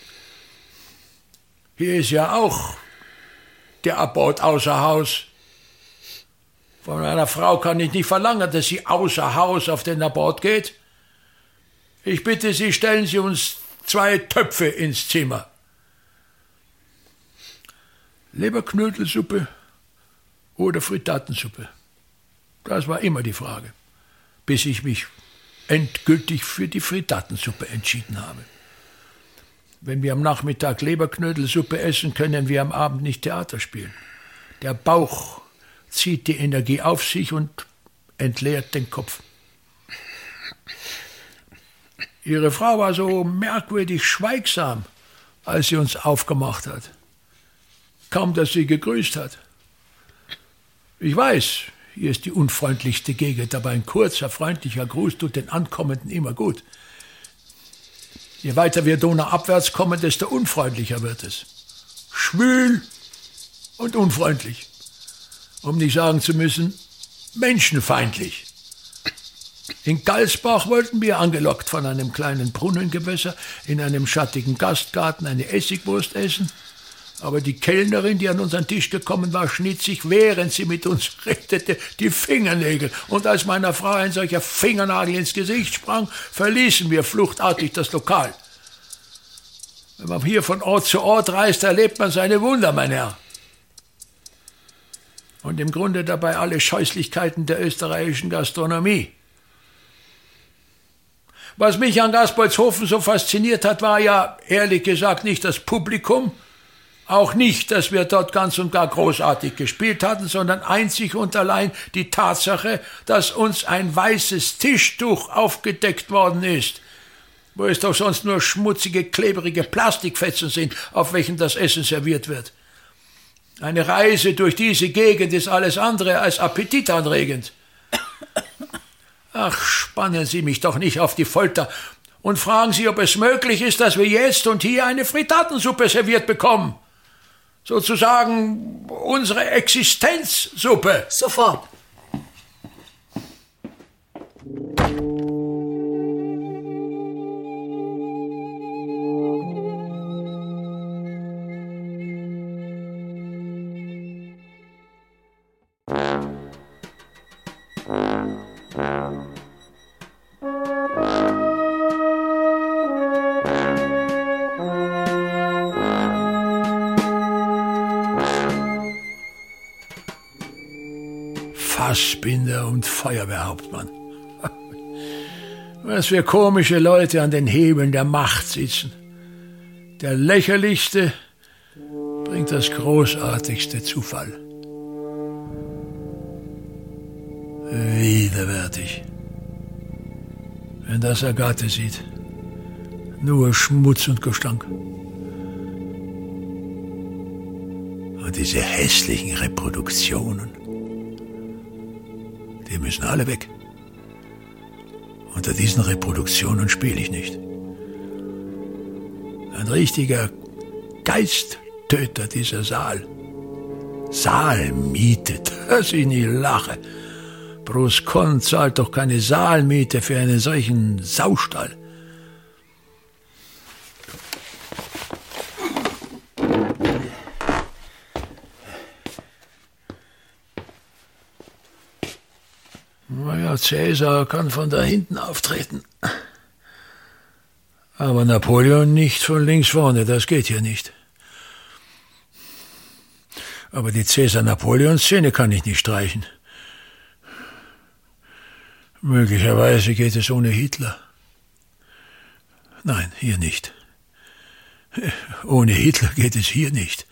Hier ist ja auch der Abort außer Haus. Von einer Frau kann ich nicht verlangen, dass sie außer Haus auf den Abort geht. Ich bitte Sie, stellen Sie uns zwei Töpfe ins Zimmer. Leberknödelsuppe oder Frittatensuppe? Das war immer die Frage, bis ich mich endgültig für die Frittatensuppe entschieden habe. Wenn wir am Nachmittag Leberknödelsuppe essen, können wir am Abend nicht Theater spielen. Der Bauch zieht die Energie auf sich und entleert den Kopf. Ihre Frau war so merkwürdig schweigsam, als sie uns aufgemacht hat. Kaum, dass sie gegrüßt hat. Ich weiß, hier ist die unfreundlichste Gegend, aber ein kurzer, freundlicher Gruß tut den Ankommenden immer gut. Je weiter wir donauabwärts kommen, desto unfreundlicher wird es. Schwül und unfreundlich. Um nicht sagen zu müssen, menschenfeindlich. In Galsbach wollten wir, angelockt von einem kleinen Brunnengewässer, in einem schattigen Gastgarten eine Essigwurst essen. Aber die Kellnerin, die an unseren Tisch gekommen war, schnitt sich, während sie mit uns redete, die Fingernägel. Und als meiner Frau ein solcher Fingernagel ins Gesicht sprang, verließen wir fluchtartig das Lokal. Wenn man hier von Ort zu Ort reist, erlebt man seine Wunder, mein Herr. Und im Grunde dabei alle Scheußlichkeiten der österreichischen Gastronomie. Was mich an Gaspoldshofen so fasziniert hat, war ja ehrlich gesagt nicht das Publikum, auch nicht, dass wir dort ganz und gar großartig gespielt hatten, sondern einzig und allein die Tatsache, dass uns ein weißes Tischtuch aufgedeckt worden ist, wo es doch sonst nur schmutzige, klebrige Plastikfetzen sind, auf welchen das Essen serviert wird. Eine Reise durch diese Gegend ist alles andere als appetitanregend. Ach, spannen Sie mich doch nicht auf die Folter und fragen Sie, ob es möglich ist, dass wir jetzt und hier eine Frittatensuppe serviert bekommen. Sozusagen unsere Existenzsuppe. Sofort. Fassbinder und Feuerwehrhauptmann. Was für komische Leute an den Hebeln der Macht sitzen. Der lächerlichste bringt das großartigste zu Fall. Widerwärtig. Wenn das Agathe sieht, nur Schmutz und Gestank. Und diese hässlichen Reproduktionen, die müssen alle weg. Unter diesen Reproduktionen spiele ich nicht. Ein richtiger Geisttöter, dieser Saal. Saalmiete, dass ich nie lache. Bruskon zahlt doch keine Saalmiete für einen solchen Saustall. Naja, Cäsar kann von da hinten auftreten. Aber Napoleon nicht von links vorne, das geht hier nicht. Aber die Cäsar-Napoleon-Szene kann ich nicht streichen. Möglicherweise geht es ohne Hitler. Nein, hier nicht. Ohne Hitler geht es hier nicht.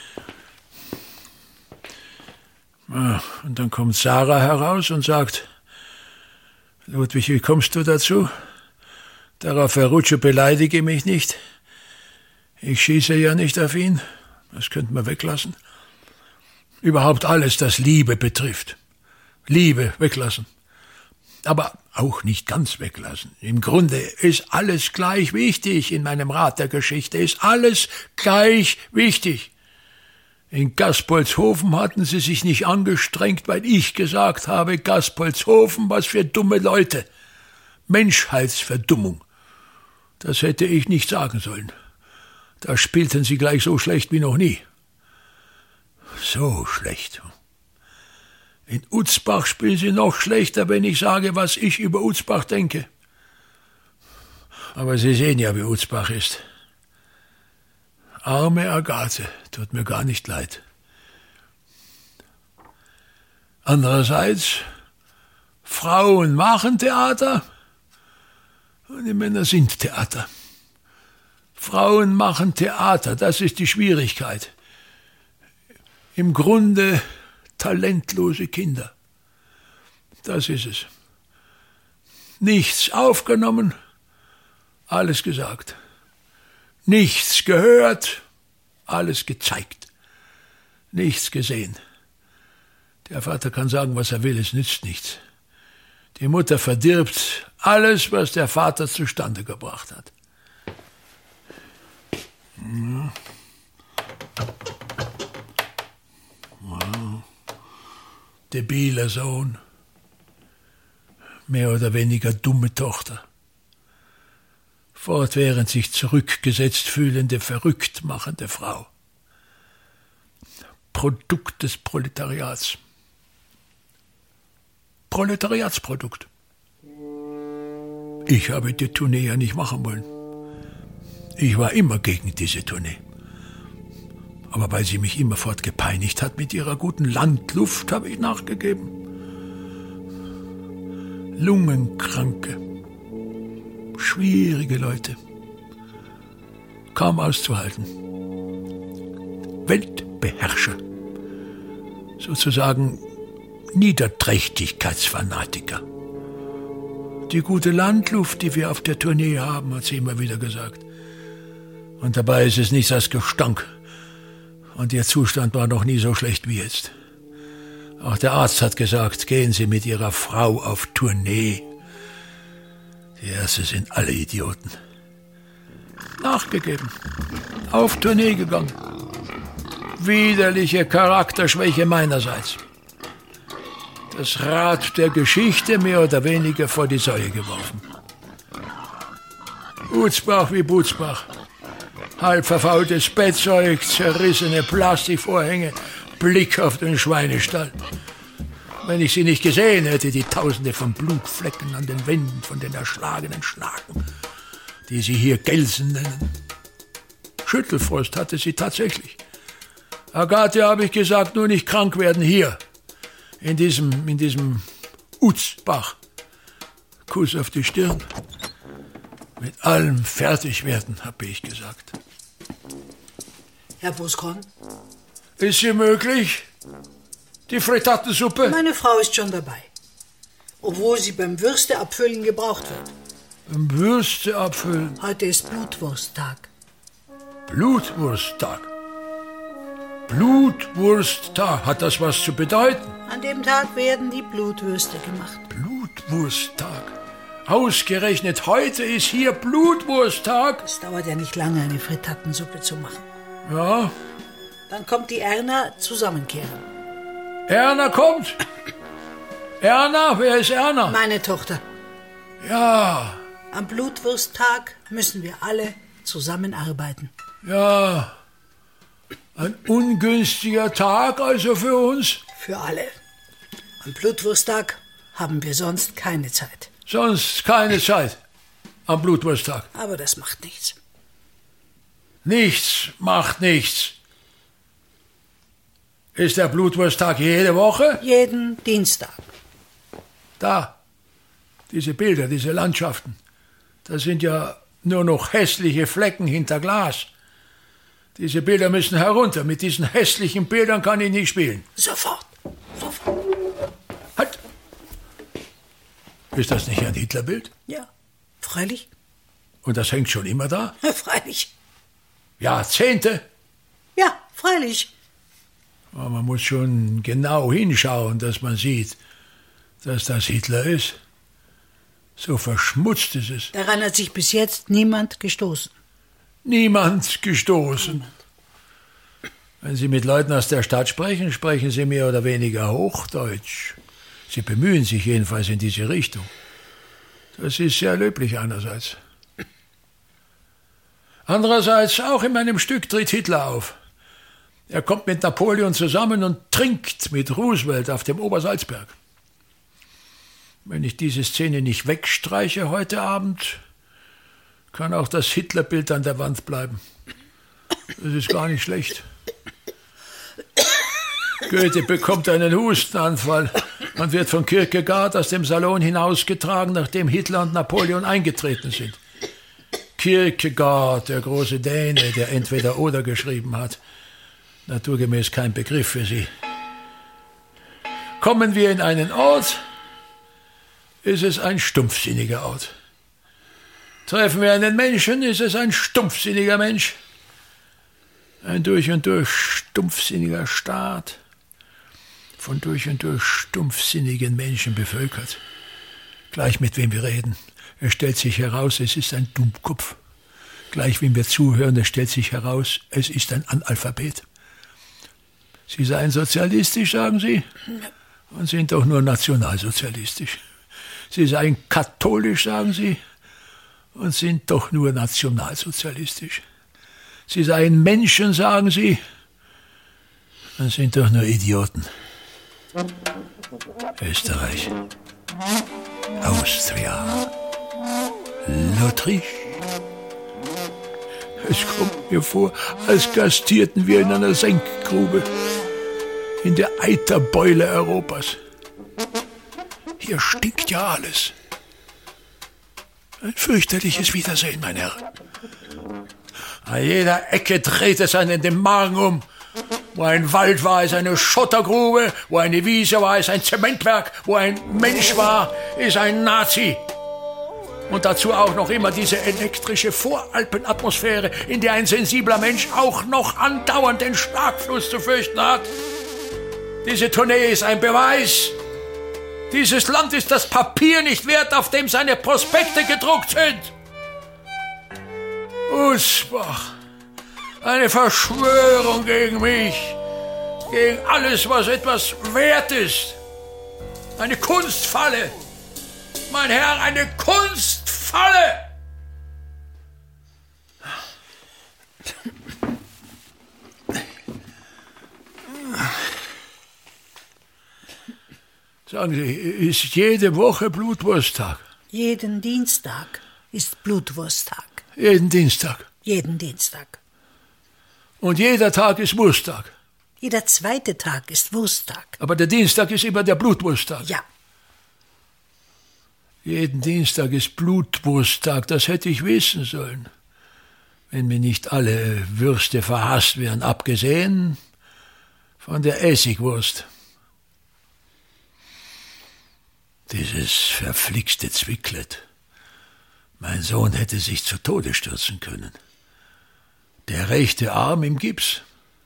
Und dann kommt Sarah heraus und sagt: Ludwig, wie kommst du dazu? Darauf, Ferruccio, beleidige mich nicht. Ich schieße ja nicht auf ihn. Das könnte man weglassen. Überhaupt alles, das Liebe betrifft. Liebe weglassen. Aber auch nicht ganz weglassen. Im Grunde ist alles gleich wichtig in meinem Rat der Geschichte. Ist alles gleich wichtig. In Gaspoldshofen hatten sie sich nicht angestrengt, weil ich gesagt habe, Gaspoldshofen, was für dumme Leute. Menschheitsverdummung. Das hätte ich nicht sagen sollen. Da spielten sie gleich so schlecht wie noch nie. So schlecht. In Utzbach spielen sie noch schlechter, wenn ich sage, was ich über Utzbach denke. Aber Sie sehen ja, wie Utzbach ist. Arme Agathe, tut mir gar nicht leid. Andererseits, Frauen machen Theater und die Männer sind Theater. Frauen machen Theater, das ist die Schwierigkeit. Im Grunde talentlose Kinder. Das ist es. Nichts aufgenommen, alles gesagt. Nichts gehört, alles gezeigt. Nichts gesehen. Der Vater kann sagen, was er will, es nützt nichts. Die Mutter verdirbt alles, was der Vater zustande gebracht hat. Ja. Ja. Debiler Sohn. Mehr oder weniger dumme Tochter. Fortwährend sich zurückgesetzt fühlende, verrückt machende Frau. Produkt des Proletariats. Proletariatsprodukt. Ich habe die Tournee ja nicht machen wollen. Ich war immer gegen diese Tournee. Aber weil sie mich immerfort gepeinigt hat mit ihrer guten Landluft, habe ich nachgegeben. Lungenkranke. Schwierige Leute. Kaum auszuhalten. Weltbeherrscher. Sozusagen Niederträchtigkeitsfanatiker. Die gute Landluft, die wir auf der Tournee haben, hat sie immer wieder gesagt. Und dabei ist es nichts als Gestank. Und ihr Zustand war noch nie so schlecht wie jetzt. Auch der Arzt hat gesagt, gehen Sie mit Ihrer Frau auf Tournee. Die Ärzte sind alle Idioten. Nachgegeben. Auf Tournee gegangen. Widerliche Charakterschwäche meinerseits. Das Rad der Geschichte mehr oder weniger vor die Säue geworfen. Butzbach wie Butzbach. Halb verfaultes Bettzeug, zerrissene Plastikvorhänge, Blick auf den Schweinestall. Wenn ich sie nicht gesehen hätte, die Tausende von Blutflecken an den Wänden von den erschlagenen Schnaken, die sie hier Gelsen nennen. Schüttelfrost hatte sie tatsächlich. Agathe, habe ich gesagt, nur nicht krank werden hier. In diesem, in diesem Utzbach. Kuss auf die Stirn. Mit allem fertig werden, habe ich gesagt. Herr Buskron? Ist sie möglich? Die Frittatensuppe? Meine Frau ist schon dabei. Obwohl sie beim Würste abfüllen gebraucht wird. Beim Würste abfüllen? Heute ist Blutwursttag. Blutwursttag? Blutwursttag, hat das was zu bedeuten? An dem Tag werden die Blutwürste gemacht. Blutwursttag? Ausgerechnet heute ist hier Blutwursttag? Es dauert ja nicht lange, eine Frittatensuppe zu machen. Ja. Dann kommt die Erna zusammenkehren. Erna kommt? Erna? Wer ist Erna? Meine Tochter. Ja. Am Blutwursttag müssen wir alle zusammenarbeiten. Ja. Ein ungünstiger Tag also für uns? Für alle. Am Blutwursttag haben wir sonst keine Zeit. Sonst keine Zeit am Blutwursttag. Aber das macht nichts. Nichts macht nichts. Ist der Blutwursttag jede Woche? Jeden Dienstag. Da, diese Bilder, diese Landschaften, das sind ja nur noch hässliche Flecken hinter Glas. Diese Bilder müssen herunter. Mit diesen hässlichen Bildern kann ich nicht spielen. Sofort, sofort. Halt! Ist das nicht ein Hitlerbild? Ja, freilich. Und das hängt schon immer da? Ja, freilich. Jahrzehnte? Ja, freilich. Aber man muss schon genau hinschauen, dass man sieht, dass das Hitler ist. So verschmutzt ist es. Daran hat sich bis jetzt niemand gestoßen. Niemand gestoßen. Niemand. Wenn Sie mit Leuten aus der Stadt sprechen, sprechen Sie mehr oder weniger Hochdeutsch. Sie bemühen sich jedenfalls in diese Richtung. Das ist sehr löblich einerseits. Andererseits, auch in meinem Stück tritt Hitler auf. Er kommt mit Napoleon zusammen und trinkt mit Roosevelt auf dem Obersalzberg. Wenn ich diese Szene nicht wegstreiche heute Abend, kann auch das Hitlerbild an der Wand bleiben. Das ist gar nicht schlecht. Goethe bekommt einen Hustenanfall und wird von Kierkegaard aus dem Salon hinausgetragen, nachdem Hitler und Napoleon eingetreten sind. Kierkegaard, der große Däne, der entweder oder geschrieben hat. Naturgemäß kein Begriff für Sie. Kommen wir in einen Ort, ist es ein stumpfsinniger Ort. Treffen wir einen Menschen, ist es ein stumpfsinniger Mensch. Ein durch und durch stumpfsinniger Staat, von durch und durch stumpfsinnigen Menschen bevölkert. Gleich mit wem wir reden. Es stellt sich heraus, es ist ein Dummkopf. Gleich wem wir zuhören, es stellt sich heraus, es ist ein Analphabet. Sie seien sozialistisch, sagen Sie, und sind doch nur nationalsozialistisch. Sie seien katholisch, sagen Sie, und sind doch nur nationalsozialistisch. Sie seien Menschen, sagen Sie, und sind doch nur Idioten. Österreich, Austria, L'Autriche. Es kommt mir vor, als gastierten wir in einer Senkgrube, in der Eiterbeule Europas. Hier stinkt ja alles. Ein fürchterliches Wiedersehen, mein Herr. An jeder Ecke dreht es einen den Magen um. Wo ein Wald war, ist eine Schottergrube. Wo eine Wiese war, ist ein Zementwerk. Wo ein Mensch war, ist ein Nazi. Und dazu auch noch immer diese elektrische Voralpenatmosphäre, in der ein sensibler Mensch auch noch andauernd den Schlagfluss zu fürchten hat. Diese Tournee ist ein Beweis. Dieses Land ist das Papier nicht wert, auf dem seine Prospekte gedruckt sind. Usbach, eine Verschwörung gegen mich, gegen alles, was etwas wert ist. Eine Kunstfalle. Mein Herr, eine Kunstfalle! Sagen Sie, ist jede Woche Blutwursttag? Jeden Dienstag ist Blutwursttag. Jeden Dienstag? Jeden Dienstag. Und jeder Tag ist Wursttag? Jeder zweite Tag ist Wursttag. Aber der Dienstag ist immer der Blutwursttag? Ja. Jeden Dienstag ist Blutwursttag, das hätte ich wissen sollen. Wenn mir nicht alle Würste verhasst wären, abgesehen von der Essigwurst. Dieses verflixte Zwicklet. Mein Sohn hätte sich zu Tode stürzen können. Der rechte Arm im Gips.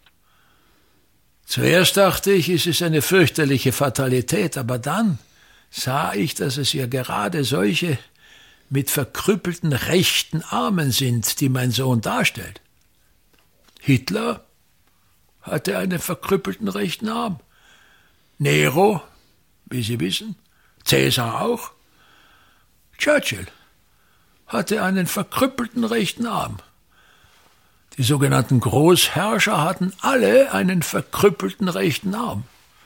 Zuerst dachte ich, es ist eine fürchterliche Fatalität, aber dann sah ich, dass es ja gerade solche mit verkrüppelten rechten Armen sind, die mein Sohn darstellt. Hitler hatte einen verkrüppelten rechten Arm. Nero, wie Sie wissen, Cäsar auch. Churchill hatte einen verkrüppelten rechten Arm. Die sogenannten Großherrscher hatten alle einen verkrüppelten rechten Arm.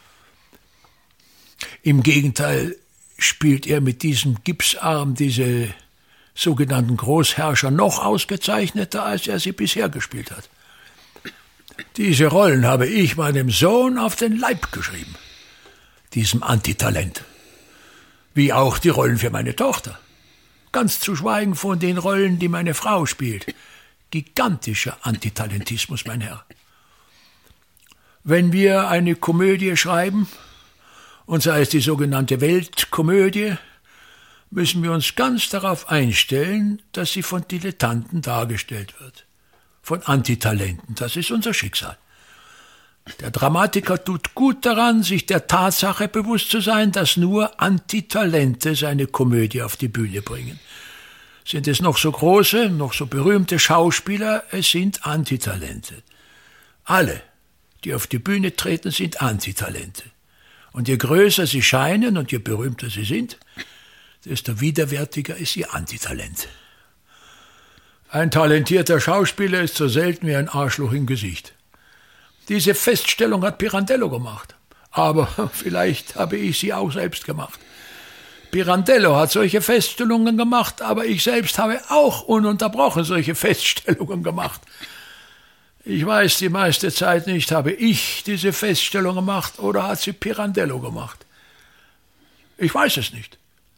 Im Gegenteil spielt er mit diesem Gipsarm diese sogenannten Großherrscher noch ausgezeichneter, als er sie bisher gespielt hat. Diese Rollen habe ich meinem Sohn auf den Leib geschrieben, diesem Antitalent. Wie auch die Rollen für meine Tochter. Ganz zu schweigen von den Rollen, die meine Frau spielt. Gigantischer Antitalentismus, mein Herr. Wenn wir eine Komödie schreiben, und sei es die sogenannte Weltkomödie, müssen wir uns ganz darauf einstellen, dass sie von Dilettanten dargestellt wird. Von Antitalenten. Das ist unser Schicksal. Der Dramatiker tut gut daran, sich der Tatsache bewusst zu sein, dass nur Antitalente seine Komödie auf die Bühne bringen. Sind es noch so große, noch so berühmte Schauspieler, es sind Antitalente. Alle, die auf die Bühne treten, sind Antitalente. Und je größer sie scheinen und je berühmter sie sind, desto widerwärtiger ist ihr Antitalent. Ein talentierter Schauspieler ist so selten wie ein Arschloch im Gesicht. Diese Feststellung hat Pirandello gemacht. Aber vielleicht habe ich sie auch selbst gemacht. Pirandello hat solche Feststellungen gemacht, aber ich selbst habe auch ununterbrochen solche Feststellungen gemacht. Ich weiß die meiste Zeit nicht, habe ich diese Feststellung gemacht oder hat sie Pirandello gemacht. Ich weiß es nicht.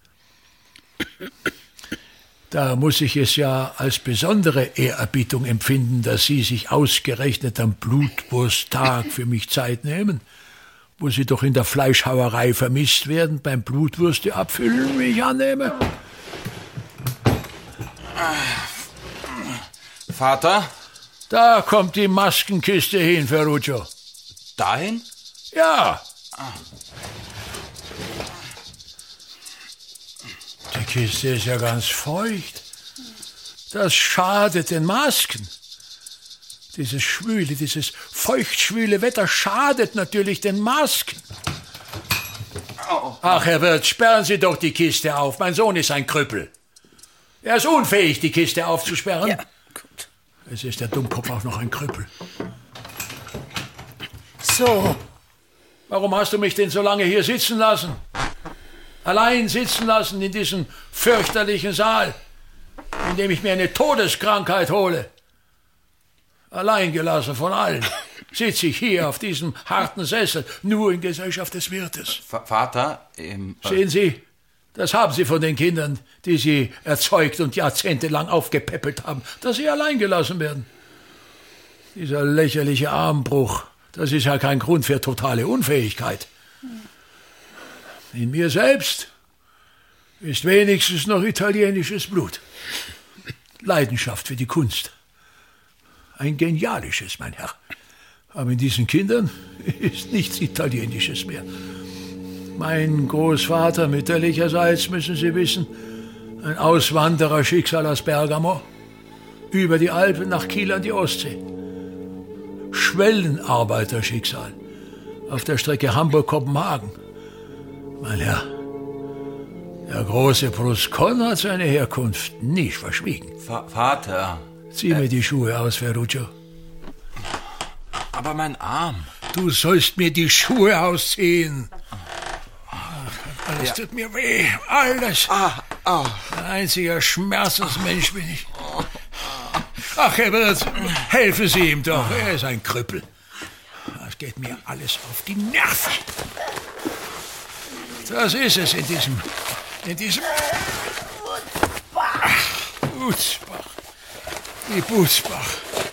Da muss ich es ja als besondere Ehrerbietung empfinden, dass Sie sich ausgerechnet am Blutwursttag für mich Zeit nehmen, wo Sie doch in der Fleischhauerei vermisst werden, beim Blutwürste abfüllen, wie ich annehme. Vater? Da kommt die Maskenkiste hin, Ferruccio. Dahin? Ja. Die Kiste ist ja ganz feucht. Das schadet den Masken. Dieses schwüle, dieses feuchtschwüle Wetter schadet natürlich den Masken. Ach, Herr Wirt, sperren Sie doch die Kiste auf. Mein Sohn ist ein Krüppel. Er ist unfähig, die Kiste aufzusperren. Ja, gut. Es ist der Dummkopf auch noch ein Krüppel. So. Warum hast du mich denn so lange hier sitzen lassen? Allein sitzen lassen in diesem fürchterlichen Saal, in dem ich mir eine Todeskrankheit hole. Allein gelassen von allen, sitze ich hier auf diesem harten Sessel, nur in Gesellschaft des Wirtes. V- Vater, ähm, Sehen Sie, Das haben Sie von den Kindern, die Sie erzeugt und jahrzehntelang aufgepäppelt haben, dass sie allein gelassen werden. Dieser lächerliche Armbruch, das ist ja kein Grund für totale Unfähigkeit. In mir selbst ist wenigstens noch italienisches Blut. Leidenschaft für die Kunst. Ein genialisches, mein Herr. Aber in diesen Kindern ist nichts Italienisches mehr. Mein Großvater mütterlicherseits, müssen Sie wissen, ein Auswandererschicksal aus Bergamo, über die Alpen nach Kiel an die Ostsee. Schwellenarbeiterschicksal auf der Strecke Hamburg-Kopenhagen. Mein Herr, der große Bruscon hat seine Herkunft nicht verschwiegen. Va- Vater. Zieh mir die Schuhe aus, Ferruccio. Aber mein Arm. Du sollst mir die Schuhe ausziehen. Ach, alles Ja. tut mir weh. Alles. Ah, ah. Ein einziger Schmerzensmensch bin ich. Ach, Herr Wirt, helfen Sie ihm doch. Er ist ein Krüppel. Das geht mir alles auf die Nerven. Das ist es in diesem... in diesem... Butzbach. Die Butzbach.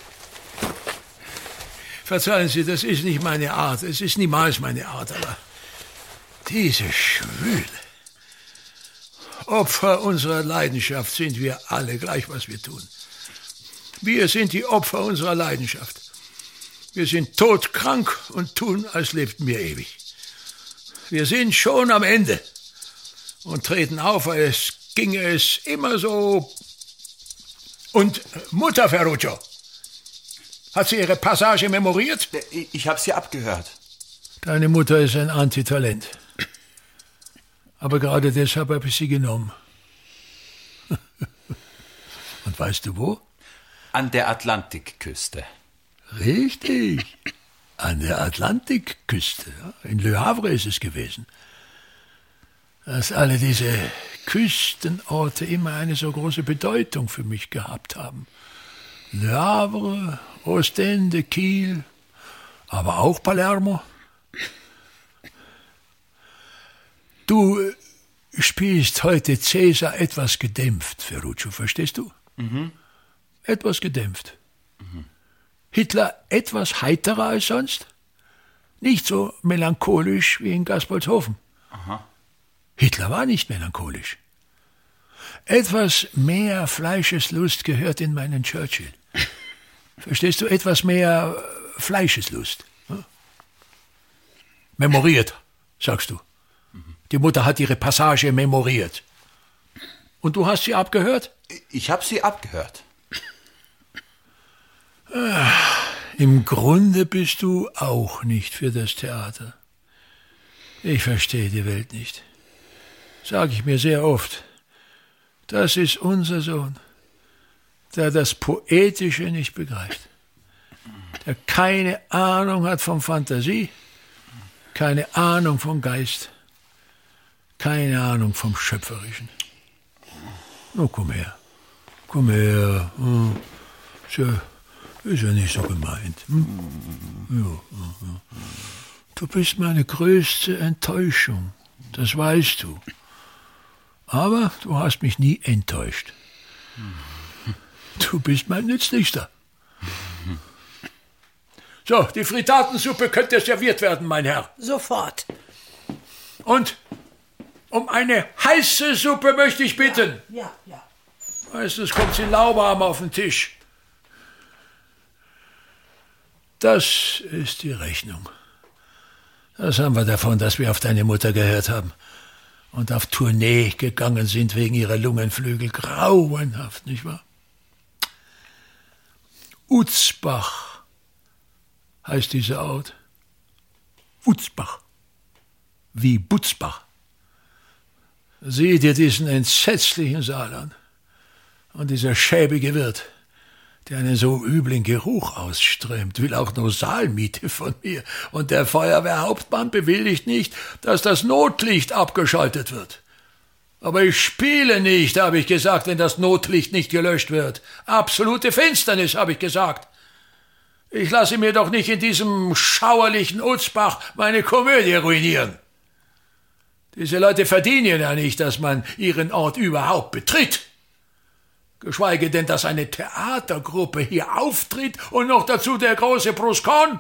Verzeihen Sie, das ist nicht meine Art. Es ist niemals meine Art, aber diese Schwüle. Opfer unserer Leidenschaft sind wir alle, gleich was wir tun. Wir sind die Opfer unserer Leidenschaft. Wir sind todkrank und tun, als lebten wir ewig. Wir sind schon am Ende und treten auf, als ginge es immer so. Und Mutter Ferruccio, hat sie ihre Passage memoriert? Ich, ich habe sie abgehört. Deine Mutter ist ein Antitalent. Aber gerade deshalb habe ich sie genommen. Und weißt du wo? An der Atlantikküste. Richtig. An der Atlantikküste. Ja. In Le Havre ist es gewesen. Dass alle diese Küstenorte immer eine so große Bedeutung für mich gehabt haben. Le Havre, Ostende, Kiel, aber auch Palermo. Du spielst heute Cäsar etwas gedämpft, Ferruccio, verstehst du? Mhm. Etwas gedämpft. Mhm. Hitler etwas heiterer als sonst? Nicht so melancholisch wie in Gaspoldshofen. Aha. Hitler war nicht melancholisch. Etwas mehr Fleischeslust gehört in meinen Churchill. Verstehst du? Etwas mehr Fleischeslust. Hm? Memoriert, sagst du. Die Mutter hat ihre Passage memoriert. Und du hast sie abgehört? Ich habe sie abgehört. Im Grunde bist du auch nicht für das Theater. Ich verstehe die Welt nicht. Sag ich mir sehr oft. Das ist unser Sohn, der das Poetische nicht begreift. Der keine Ahnung hat von Fantasie, keine Ahnung vom Geist, keine Ahnung vom Schöpferischen. Oh, komm her. Komm her. Hm. Ist, ja, ist ja nicht so gemeint. Hm? Ja, ja, ja. Du bist meine größte Enttäuschung. Das weißt du. Aber du hast mich nie enttäuscht. Du bist mein Nützlichster. So, die Fritatensuppe könnte serviert werden, mein Herr. Sofort. Und um eine heiße Suppe möchte ich bitten. Ja, ja. Meistens kommt sie lauwarm auf den Tisch. Das ist die Rechnung. Das haben wir davon, dass wir auf deine Mutter gehört haben und auf Tournee gegangen sind wegen ihrer Lungenflügel. Grauenhaft, nicht wahr? Utzbach heißt dieser Ort. Utzbach. Wie Butzbach. Sieh dir diesen entsetzlichen Saal an. Und dieser schäbige Wirt, der einen so üblen Geruch ausströmt, will auch nur Saalmiete von mir. Und der Feuerwehrhauptmann bewilligt nicht, dass das Notlicht abgeschaltet wird. Aber ich spiele nicht, habe ich gesagt, wenn das Notlicht nicht gelöscht wird. Absolute Finsternis, habe ich gesagt. Ich lasse mir doch nicht in diesem schauerlichen Utzbach meine Komödie ruinieren. Diese Leute verdienen ja nicht, dass man ihren Ort überhaupt betritt. Geschweige denn, dass eine Theatergruppe hier auftritt und noch dazu der große Bruscon.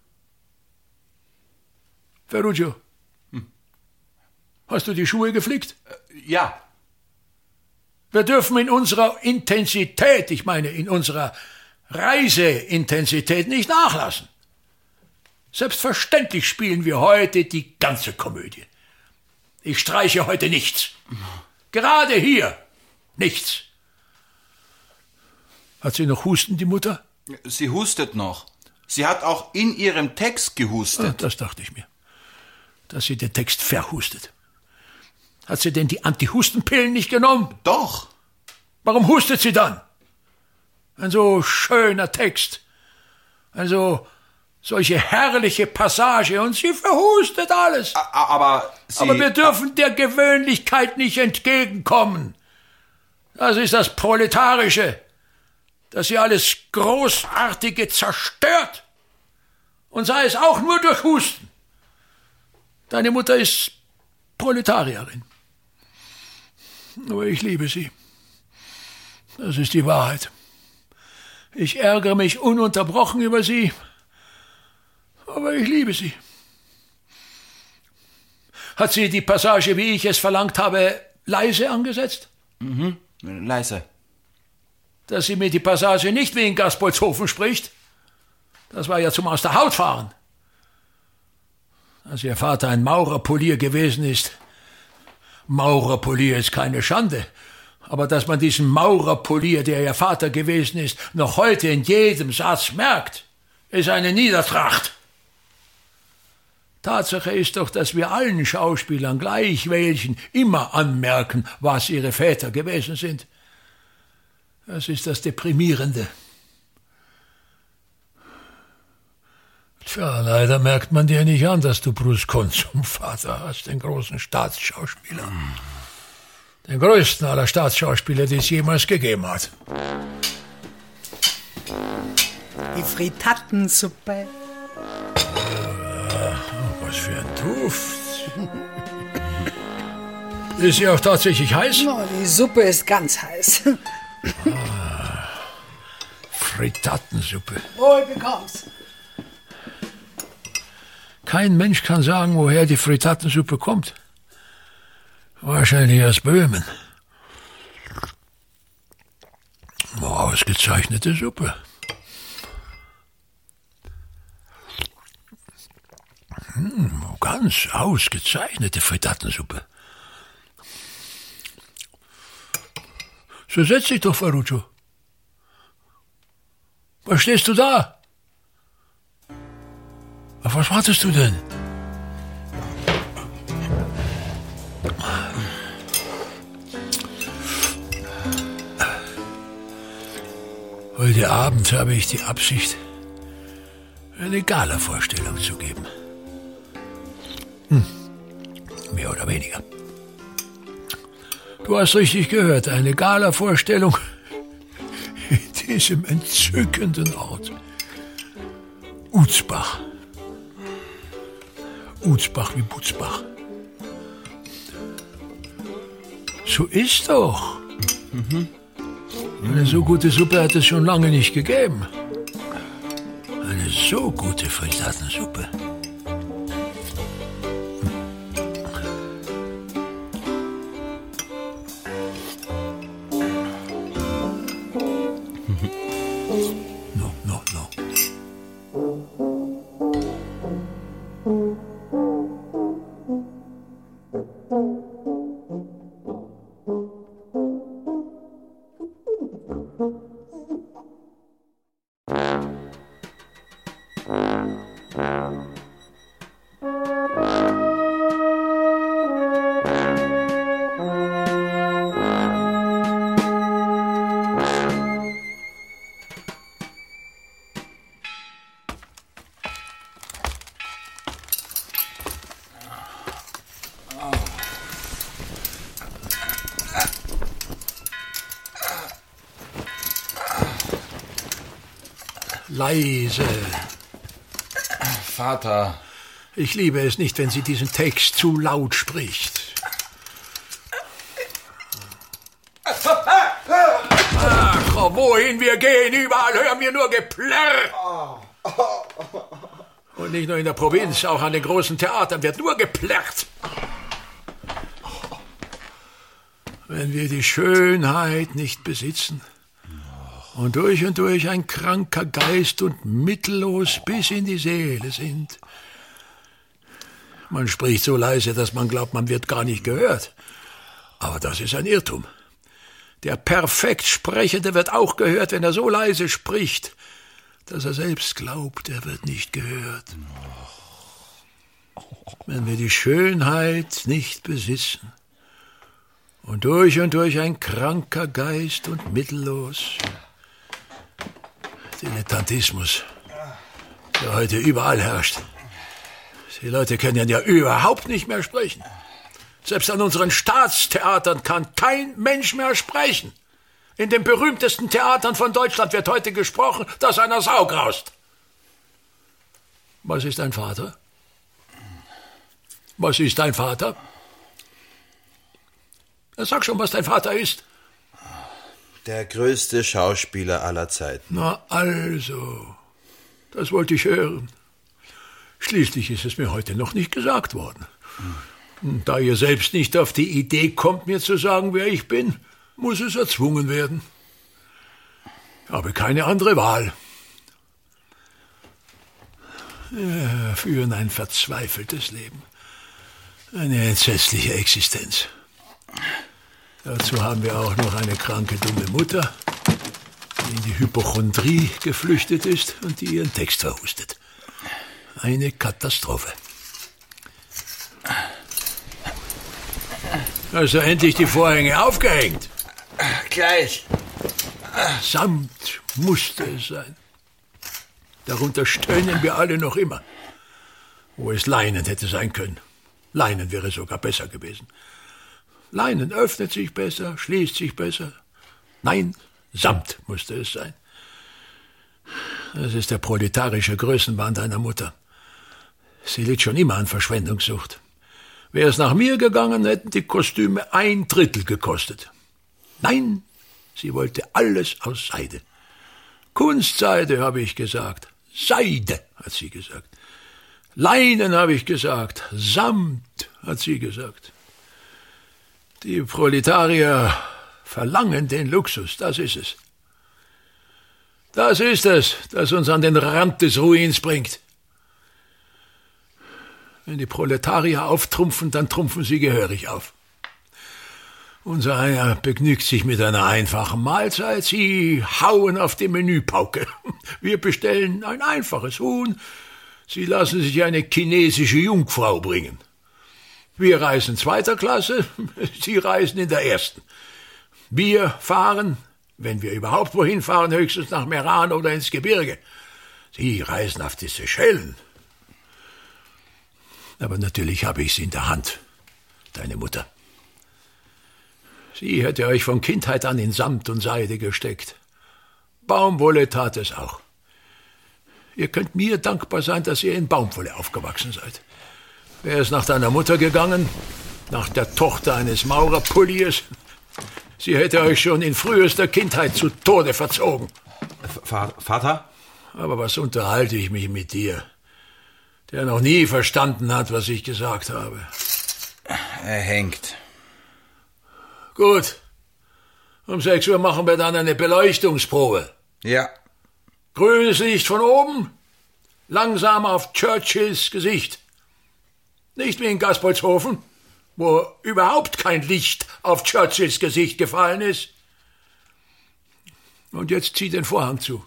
Ferruccio, hm. hast du die Schuhe geflickt? Äh, ja. Wir dürfen in unserer Intensität, ich meine in unserer Reiseintensität nicht nachlassen. Selbstverständlich spielen wir heute die ganze Komödie. Ich streiche heute nichts. Gerade hier nichts. Hat sie noch Husten, die Mutter? Sie hustet noch. Sie hat auch in ihrem Text gehustet. Ah, das dachte ich mir. Dass sie den Text verhustet. Hat sie denn die Antihustenpillen nicht genommen? Doch. Warum hustet sie dann? Ein so schöner Text. Ein so, solche herrliche Passage und sie verhustet alles. A- aber sie... Aber wir dürfen der Gewöhnlichkeit nicht entgegenkommen. Das ist das Proletarische, dass sie alles Großartige zerstört. Und sei es auch nur durch Husten. Deine Mutter ist Proletarierin. Aber ich liebe sie. Das ist die Wahrheit. Ich ärgere mich ununterbrochen über sie, aber ich liebe sie. Hat sie die Passage, wie ich es verlangt habe, leise angesetzt? Mhm, leise. Dass sie mir die Passage nicht wie in Gaspoldshofen spricht? Das war ja zum Aus der Haut fahren. Dass ihr Vater ein Maurerpolier gewesen ist. Maurerpolier ist keine Schande. Aber dass man diesen Maurerpolier, der ihr Vater gewesen ist, noch heute in jedem Satz merkt, ist eine Niedertracht. Tatsache ist doch, dass wir allen Schauspielern gleich welchen immer anmerken, was ihre Väter gewesen sind. Das ist das Deprimierende. Tja, leider merkt man dir nicht an, dass du Bruscon zum Vater hast, den großen Staatsschauspieler. Den größten aller Staatsschauspieler, die es jemals gegeben hat. Die Frittatensuppe. Oh, was für ein Duft. Ist sie auch tatsächlich heiß? Oh, die Suppe ist ganz heiß. Ah, Frittatensuppe. Wohl bekomm's. Kein Mensch kann sagen, woher die Frittatensuppe kommt. Wahrscheinlich aus Böhmen. Oh, ausgezeichnete Suppe. Hm, ganz ausgezeichnete Frittatensuppe. So setz dich doch, Ferruccio. Was stehst du da? Auf was wartest du denn? Heute Abend habe ich die Absicht, eine Gala-Vorstellung zu geben. Hm. Mehr oder weniger. Du hast richtig gehört, eine Gala-Vorstellung in diesem entzückenden Ort. Utzbach. Utzbach wie Butzbach. So ist doch. Mhm. Eine so gute Suppe hat es schon lange nicht gegeben. Eine so gute Frittatensuppe. No, no, no. Leise. Vater. Ich liebe es nicht, wenn sie diesen Text zu laut spricht. Oh, wohin wir gehen, überall hören wir nur Geplärr. Und nicht nur in der Provinz, auch an den großen Theatern wird nur geplärrt. Wenn wir die Schönheit nicht besitzen und durch und durch ein kranker Geist und mittellos bis in die Seele sind. Man spricht so leise, dass man glaubt, man wird gar nicht gehört. Aber das ist ein Irrtum. Der perfekt Sprechende wird auch gehört, wenn er so leise spricht, dass er selbst glaubt, er wird nicht gehört. Wenn wir die Schönheit nicht besitzen und durch und durch ein kranker Geist und mittellos. Dilettantismus, der heute überall herrscht. Die Leute können ja überhaupt nicht mehr sprechen. Selbst an unseren Staatstheatern kann kein Mensch mehr sprechen. In den berühmtesten Theatern von Deutschland wird heute gesprochen, dass einer Sau graust. Was ist dein Vater? Was ist dein Vater? Sag schon, was dein Vater ist. Der größte Schauspieler aller Zeiten. Na also, das wollte ich hören. Schließlich ist es mir heute noch nicht gesagt worden. Und da ihr selbst nicht auf die Idee kommt, mir zu sagen, wer ich bin, muss es erzwungen werden. Ich habe keine andere Wahl. Wir führen ein verzweifeltes Leben. Eine entsetzliche Existenz. Dazu haben wir auch noch eine kranke, dumme Mutter, die in die Hypochondrie geflüchtet ist und die ihren Text verhustet. Eine Katastrophe. Hast du endlich die Vorhänge aufgehängt? Gleich. Samt musste es sein. Darunter stöhnen wir alle noch immer. Wo es Leinen hätte sein können. Leinen wäre sogar besser gewesen. Leinen öffnet sich besser, schließt sich besser. Nein, Samt musste es sein. Das ist der proletarische Größenwahn deiner Mutter. Sie litt schon immer an Verschwendungssucht. Wäre es nach mir gegangen, hätten die Kostüme ein Drittel gekostet. Nein, sie wollte alles aus Seide. Kunstseide, habe ich gesagt. Seide, hat sie gesagt. Leinen, habe ich gesagt. Samt, hat sie gesagt. Die Proletarier verlangen den Luxus, das ist es. Das ist es, das uns an den Rand des Ruins bringt. Wenn die Proletarier auftrumpfen, dann trumpfen sie gehörig auf. Unser einer begnügt sich mit einer einfachen Mahlzeit, sie hauen auf die Menüpauke. Wir bestellen ein einfaches Huhn, sie lassen sich eine chinesische Jungfrau bringen. Wir reisen zweiter Klasse, sie reisen in der ersten. Wir fahren, wenn wir überhaupt wohin fahren, höchstens nach Meran oder ins Gebirge. Sie reisen auf die Seychellen. Aber natürlich habe ich sie in der Hand, deine Mutter. Sie hätte euch von Kindheit an in Samt und Seide gesteckt. Baumwolle tat es auch. Ihr könnt mir dankbar sein, dass ihr in Baumwolle aufgewachsen seid. Wäre es nach deiner Mutter gegangen, nach der Tochter eines Maurerpulliers, sie hätte euch schon in frühester Kindheit zu Tode verzogen. V- Vater? Aber was unterhalte ich mich mit dir, der noch nie verstanden hat, was ich gesagt habe? Er hängt. Gut. Um sechs Uhr machen wir dann eine Beleuchtungsprobe. Ja. Grünes Licht von oben, langsam auf Churchills Gesicht. Nicht wie in Gaspoldshofen, wo überhaupt kein Licht auf Churchills Gesicht gefallen ist. Und jetzt zieh den Vorhang zu.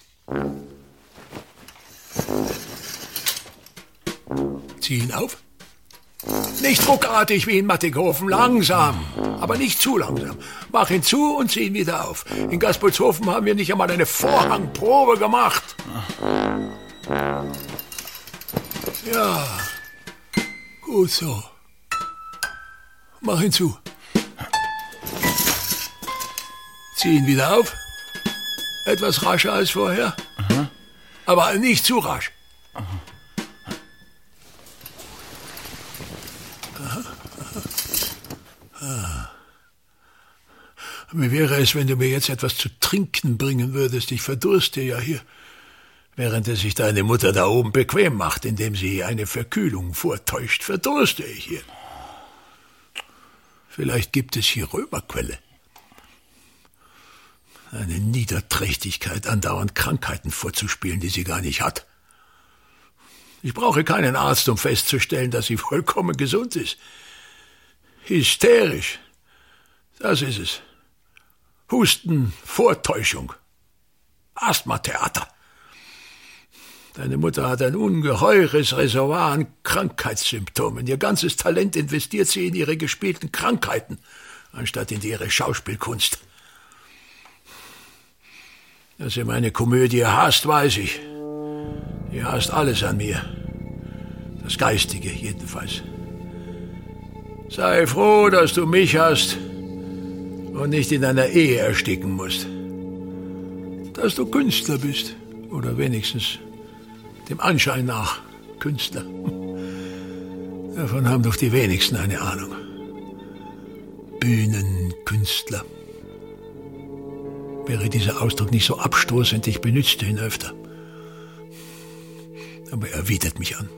Zieh ihn auf. Nicht ruckartig wie in Mattighofen, langsam, aber nicht zu langsam. Mach ihn zu und zieh ihn wieder auf. In Gaspoldshofen haben wir nicht einmal eine Vorhangprobe gemacht. Ja, gut so. Mach ihn zu. Zieh ihn wieder auf. Etwas rascher als vorher. Aha. Aber nicht zu rasch. Aha. Aha. Wie wäre es, wenn du mir jetzt etwas zu trinken bringen würdest? Ich verdurste ja hier, während es sich deine Mutter da oben bequem macht, indem sie eine Verkühlung vortäuscht. Verdurste ich hier. Vielleicht gibt es hier Römerquelle. Eine Niederträchtigkeit, andauernd Krankheiten vorzuspielen, die sie gar nicht hat. Ich brauche keinen Arzt, um festzustellen, dass sie vollkommen gesund ist. Hysterisch. Das ist es. Husten, Vortäuschung. Asthmatheater. Deine Mutter hat ein ungeheures Reservoir an Krankheitssymptomen. Ihr ganzes Talent investiert sie in ihre gespielten Krankheiten, anstatt in ihre Schauspielkunst. Dass sie meine Komödie hasst, weiß ich. Sie hasst alles an mir. Das Geistige jedenfalls. Sei froh, dass du mich hast und nicht in einer Ehe ersticken musst. Dass du Künstler bist, oder wenigstens dem Anschein nach Künstler. Davon haben doch die wenigsten eine Ahnung. Bühnenkünstler. Wäre dieser Ausdruck nicht so abstoßend, ich benützte ihn öfter. Aber er widert mich an.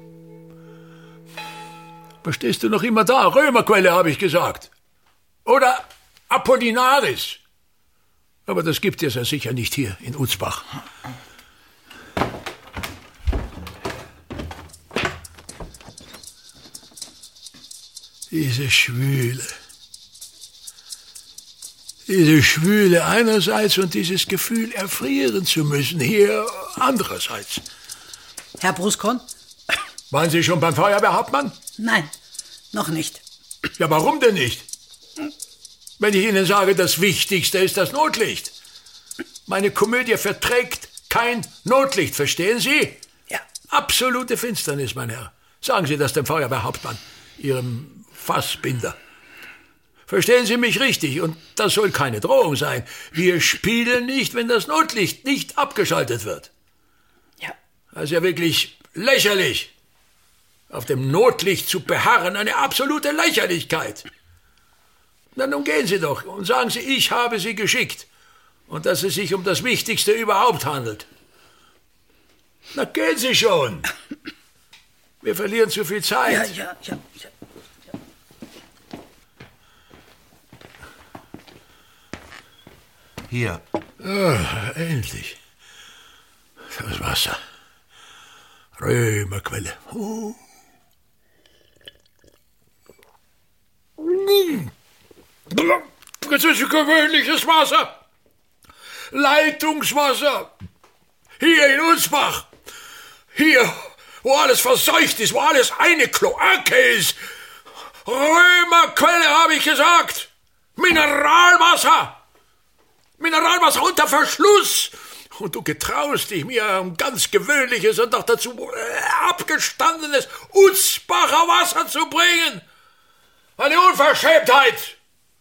Was stehst du noch immer da? Römerquelle, habe ich gesagt. Oder Apollinaris. Aber das gibt es ja sicher nicht hier in Utzbach. Diese Schwüle. Diese Schwüle einerseits und dieses Gefühl, erfrieren zu müssen, hier andererseits. Herr Bruskon? Waren Sie schon beim Feuerwehrhauptmann? Nein, noch nicht. Ja, warum denn nicht? Wenn ich Ihnen sage, das Wichtigste ist das Notlicht. Meine Komödie verträgt kein Notlicht, verstehen Sie? Ja. Absolute Finsternis, mein Herr. Sagen Sie das dem Feuerwehrhauptmann, Ihrem Fassbinder. Verstehen Sie mich richtig, und das soll keine Drohung sein. Wir spielen nicht, wenn das Notlicht nicht abgeschaltet wird. Ja. Das ist ja wirklich lächerlich. Auf dem Notlicht zu beharren, eine absolute Lächerlichkeit. Na, nun gehen Sie doch und sagen Sie, ich habe Sie geschickt und dass es sich um das Wichtigste überhaupt handelt. Na, gehen Sie schon. Wir verlieren zu viel Zeit. Ja, ja, ja. ja. Hier. Ah, endlich. Das Wasser. Römerquelle. Oh. Das ist gewöhnliches Wasser. Leitungswasser. Hier in Utzbach. Hier, wo alles verseucht ist, wo alles eine Kloake ist. Römerquelle, habe ich gesagt. Mineralwasser. Mineralwasser unter Verschluss. Und du getraust dich, mir ein ganz gewöhnliches und noch dazu abgestandenes Utzbacher Wasser zu bringen. Eine Unverschämtheit.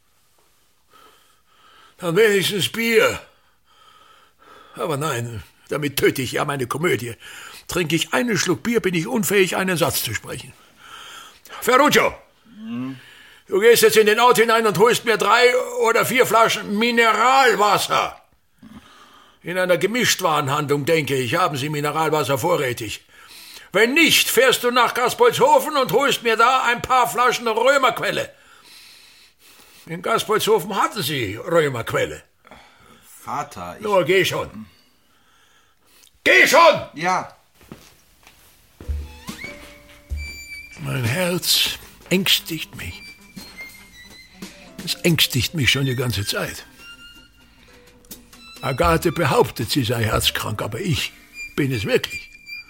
Dann wenigstens Bier. Aber nein, damit töte ich ja meine Komödie. Trinke ich einen Schluck Bier, bin ich unfähig, einen Satz zu sprechen. Ferruccio, hm. Du gehst jetzt in den Ort hinein und holst mir drei oder vier Flaschen Mineralwasser. In einer Gemischtwarenhandlung, denke ich, haben sie Mineralwasser vorrätig. Wenn nicht, fährst du nach Gaspolzhofen und holst mir da ein paar Flaschen Römerquelle. In Gaspolzhofen hatten sie Römerquelle. Vater, ich... Nur, geh schon. Geh schon! Ja. Mein Herz ängstigt mich. Es ängstigt mich schon die ganze Zeit. Agathe behauptet, sie sei herzkrank, aber ich bin es wirklich.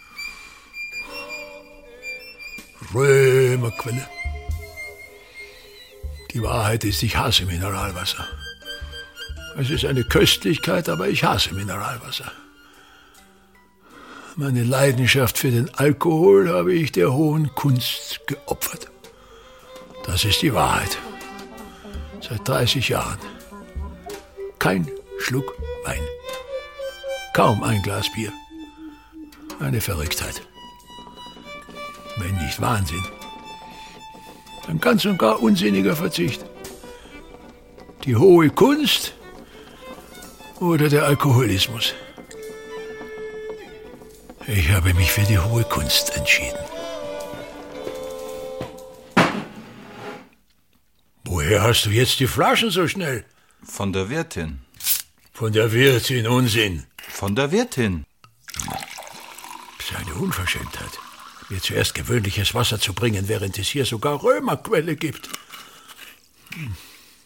Römerquelle. Die Wahrheit ist, ich hasse Mineralwasser. Es ist eine Köstlichkeit, aber ich hasse Mineralwasser. Meine Leidenschaft für den Alkohol habe ich der hohen Kunst geopfert. Das ist die Wahrheit. Seit dreißig Jahren. Kein Schluck Wein. Kaum ein Glas Bier. Eine Verrücktheit. Wenn nicht Wahnsinn. Ein ganz und gar unsinniger Verzicht. Die hohe Kunst oder der Alkoholismus? Ich habe mich für die hohe Kunst entschieden. Woher hast du jetzt die Flaschen so schnell? Von der Wirtin. Von der Wirtin, Unsinn. Von der Wirtin. Das ist eine Unverschämtheit, mir zuerst gewöhnliches Wasser zu bringen, während es hier sogar Römerquelle gibt. Hm.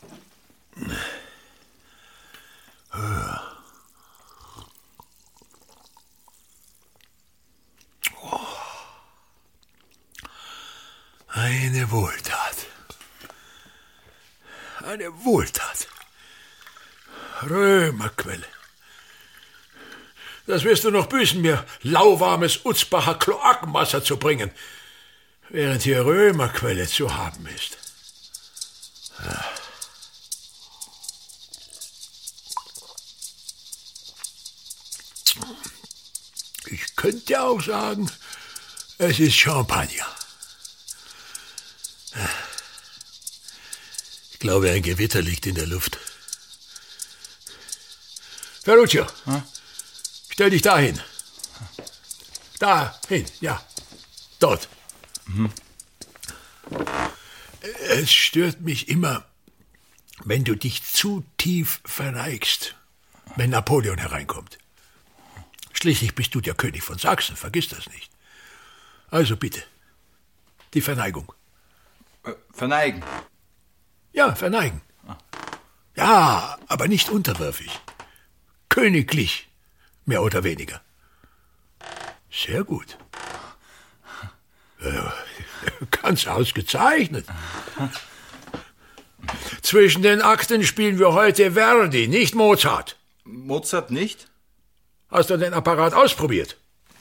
Oh. Eine Wohltat. Eine Wohltat. Römerquelle. Das wirst du noch büßen, mir lauwarmes Utzbacher Kloakenwasser zu bringen, während hier Römerquelle zu haben ist. Ja. Ich könnte auch sagen, es ist Champagner. Ich glaube, ein Gewitter liegt in der Luft. Ferruccio, hm? Stell dich dahin. Dahin, ja. Dort. Mhm. Es stört mich immer, wenn du dich zu tief verneigst, wenn Napoleon hereinkommt. Schließlich bist du der König von Sachsen, vergiss das nicht. Also bitte, die Verneigung. Äh, verneigen? Ja, verneigen. Ah. Ja, aber nicht unterwürfig. Königlich, mehr oder weniger. Sehr gut. Äh, ganz ausgezeichnet. Zwischen den Akten spielen wir heute Verdi, nicht Mozart. Mozart nicht? Hast du den Apparat ausprobiert?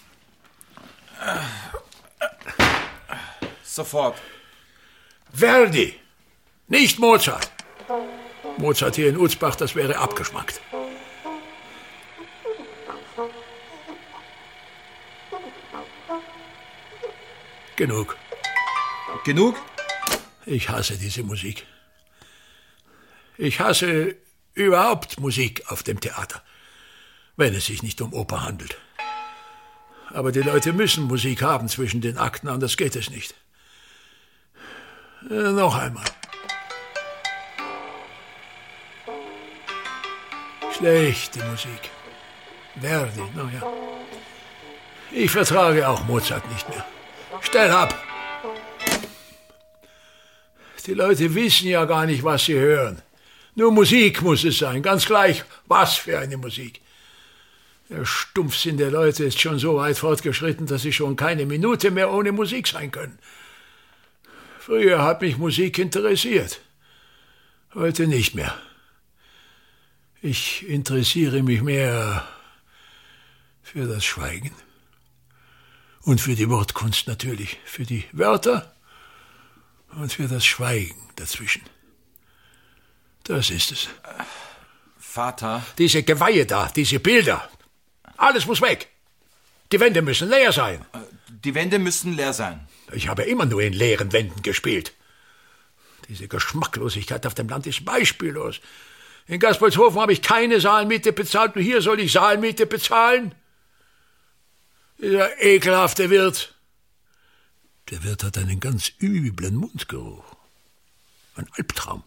Sofort. Verdi, nicht Mozart. Mozart hier in Utzbach, das wäre abgeschmackt. Genug. Genug? Ich hasse diese Musik. Ich hasse überhaupt Musik auf dem Theater, wenn es sich nicht um Oper handelt. Aber die Leute müssen Musik haben zwischen den Akten, anders geht es nicht. Äh, noch einmal. Schlechte Musik. Verdi, naja. Ich vertrage auch Mozart nicht mehr. Stell ab! Die Leute wissen ja gar nicht, was sie hören. Nur Musik muss es sein, ganz gleich, was für eine Musik. Der Stumpfsinn der Leute ist schon so weit fortgeschritten, dass sie schon keine Minute mehr ohne Musik sein können. Früher hat mich Musik interessiert, heute nicht mehr. Ich interessiere mich mehr für das Schweigen. Und für die Wortkunst natürlich, für die Wörter und für das Schweigen dazwischen. Das ist es. Vater? Diese Geweihe da, diese Bilder, alles muss weg. Die Wände müssen leer sein. Die Wände müssen leer sein. Ich habe immer nur in leeren Wänden gespielt. Diese Geschmacklosigkeit auf dem Land ist beispiellos. In Gaspolshofen habe ich keine Saalmiete bezahlt und hier soll ich Saalmiete bezahlen? Dieser ekelhafte Wirt. Der Wirt hat einen ganz üblen Mundgeruch. Ein Albtraum.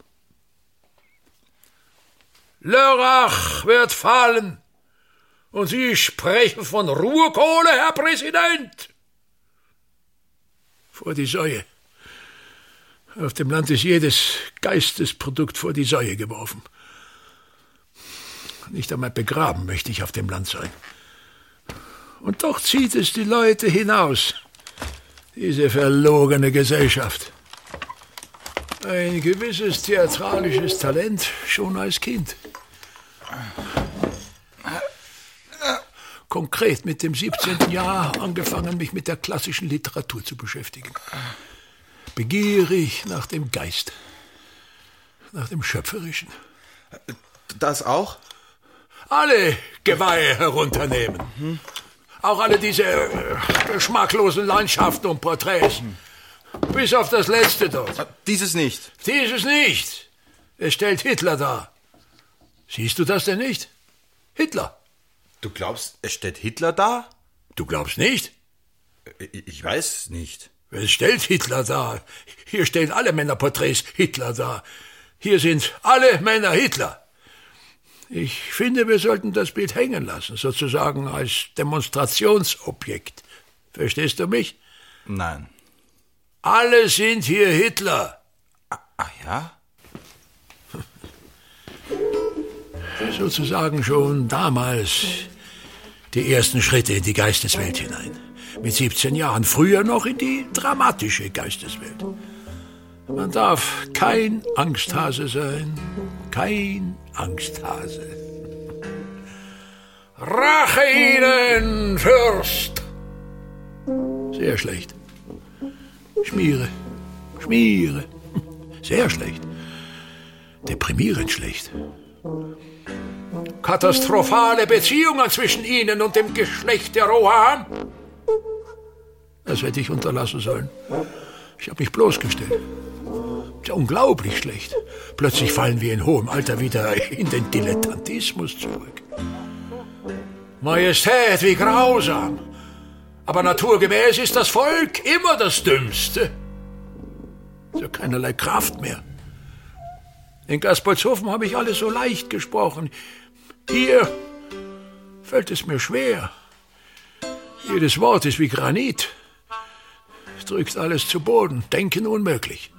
Lörrach wird fallen. Und Sie sprechen von Ruhrkohle, Herr Präsident. Vor die Säue. Auf dem Land ist jedes Geistesprodukt vor die Säue geworfen. Nicht einmal begraben möchte ich auf dem Land sein. Und doch zieht es die Leute hinaus, diese verlogene Gesellschaft. Ein gewisses theatralisches Talent schon als Kind. Konkret mit dem siebzehnten Jahr angefangen, mich mit der klassischen Literatur zu beschäftigen. Begierig nach dem Geist, nach dem Schöpferischen. Das auch? Alle Geweihe herunternehmen. Mhm. Auch alle diese äh, geschmacklosen Landschaften und Porträts. Mhm. Bis auf das letzte dort. Dieses nicht. Dieses nicht. Es stellt Hitler dar. Siehst du das denn nicht? Hitler. Du glaubst, es steht Hitler da? Du glaubst nicht? Ich weiß nicht. Es stellt Hitler dar. Hier stehen alle Männerporträts Hitler da. Hier sind alle Männer Hitler. Ich finde, wir sollten das Bild hängen lassen, sozusagen als Demonstrationsobjekt. Verstehst du mich? Nein. Alle sind hier Hitler. Ah, ah ja? Sozusagen schon damals die ersten Schritte in die Geisteswelt hinein. Mit siebzehn Jahren, früher noch in die dramatische Geisteswelt. Man darf kein Angsthase sein, kein Angsthase. Rache ihnen, Fürst! Sehr schlecht. Schmiere, schmiere. Sehr schlecht. Deprimierend schlecht. Katastrophale Beziehungen zwischen ihnen und dem Geschlecht der Rohan. Das hätte ich unterlassen sollen. Ich habe mich bloßgestellt. Ja, unglaublich schlecht. Plötzlich fallen wir in hohem Alter wieder in den Dilettantismus zurück. Majestät, wie grausam. Aber naturgemäß ist das Volk immer das Dümmste. So keinerlei Kraft mehr. In Gaspolzhofen habe ich alles so leicht gesprochen. Hier fällt es mir schwer. Jedes Wort ist wie Granit. Es drückt alles zu Boden. Denken unmöglich.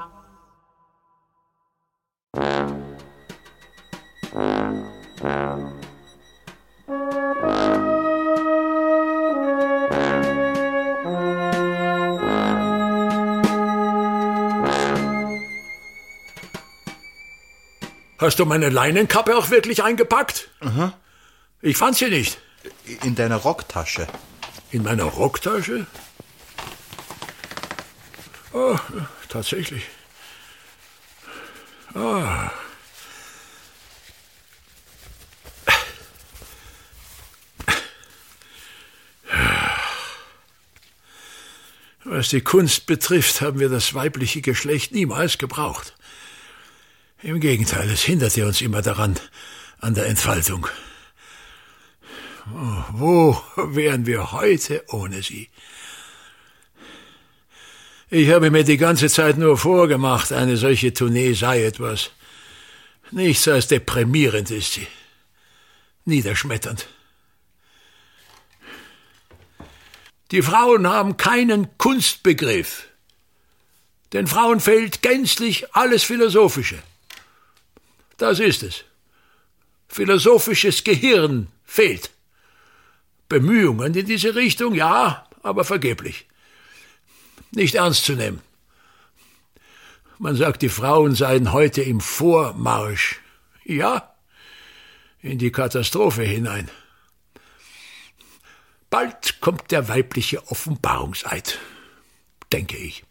Hast du meine Leinenkappe auch wirklich eingepackt? Aha. Ich fand sie nicht. In deiner Rocktasche. In meiner Rocktasche? Oh, tatsächlich. Oh. Was die Kunst betrifft, haben wir das weibliche Geschlecht niemals gebraucht. Im Gegenteil, es hinderte uns immer daran, an der Entfaltung. Oh, wo wären wir heute ohne sie? Ich habe mir die ganze Zeit nur vorgemacht, eine solche Tournee sei etwas. Nichts als deprimierend ist sie. Niederschmetternd. Die Frauen haben keinen Kunstbegriff. Den Frauen fehlt gänzlich alles Philosophische. Das ist es. Philosophisches Gehirn fehlt. Bemühungen in diese Richtung, ja, aber vergeblich. Nicht ernst zu nehmen. Man sagt, die Frauen seien heute im Vormarsch. Ja, in die Katastrophe hinein. Bald kommt der weibliche Offenbarungseid, denke ich.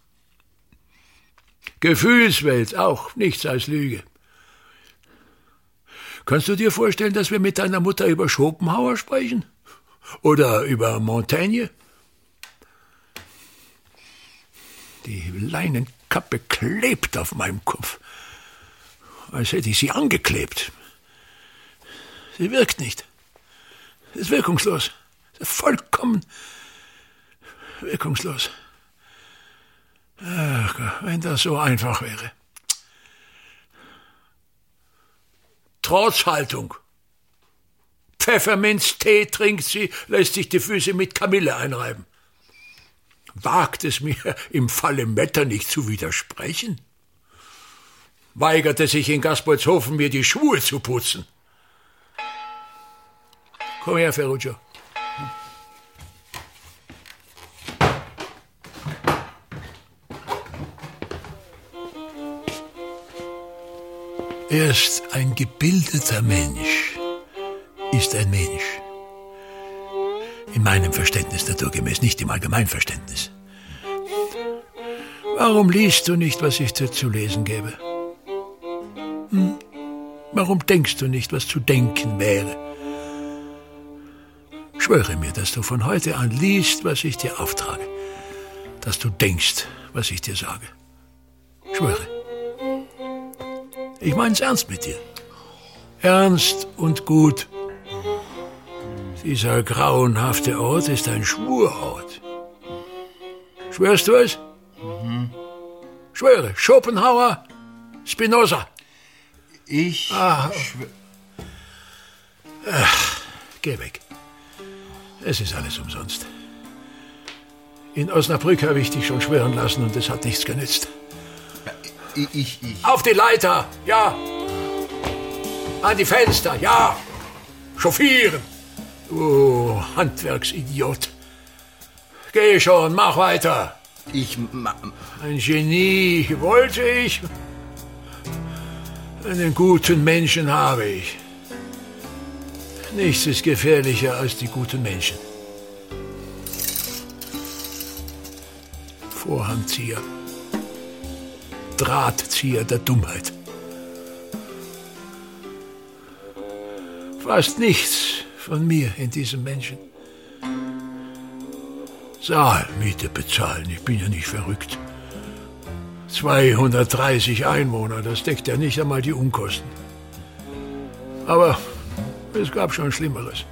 Gefühlswelt auch, nichts als Lüge. Kannst du dir vorstellen, dass wir mit deiner Mutter über Schopenhauer sprechen? Oder über Montaigne? Die Leinenkappe klebt auf meinem Kopf, als hätte ich sie angeklebt. Sie wirkt nicht. Sie ist wirkungslos. Sie ist vollkommen wirkungslos. Ach, wenn das so einfach wäre. Trotzhaltung. Pfefferminztee trinkt sie, lässt sich die Füße mit Kamille einreiben. Wagt es mir, im Falle Metternich zu widersprechen? Weigerte sich in Gaspolzhofen, mir die Schuhe zu putzen. Komm her, Ferruccio. Erst ein gebildeter Mensch ist ein Mensch. In meinem Verständnis naturgemäß, nicht im Allgemeinverständnis. Warum liest du nicht, was ich dir zu lesen gebe? Hm? Warum denkst du nicht, was zu denken wäre? Schwöre mir, dass du von heute an liest, was ich dir auftrage. Dass du denkst, was ich dir sage. Schwöre. Ich mein's ernst mit dir. Ernst und gut. Dieser grauenhafte Ort ist ein Schwurort. Schwörst du es? Mhm. Schwöre. Schopenhauer, Spinoza. Ich Ah. schwöre. Ach, geh weg. Es ist alles umsonst. In Osnabrück habe ich dich schon schwören lassen und es hat nichts genützt. Ich, ich, ich. Auf die Leiter, ja. An die Fenster, ja. Chauffieren. Du Handwerksidiot. Geh schon, mach weiter. Ich. Ma Ein Genie wollte ich. Einen guten Menschen habe ich. Nichts ist gefährlicher als die guten Menschen. Vorhangzieher. Drahtzieher der Dummheit. Fast nichts von mir in diesem Menschen. Saalmiete bezahlen, ich bin ja nicht verrückt. zweihundertdreißig Einwohner, das deckt ja nicht einmal die Unkosten. Aber es gab schon Schlimmeres.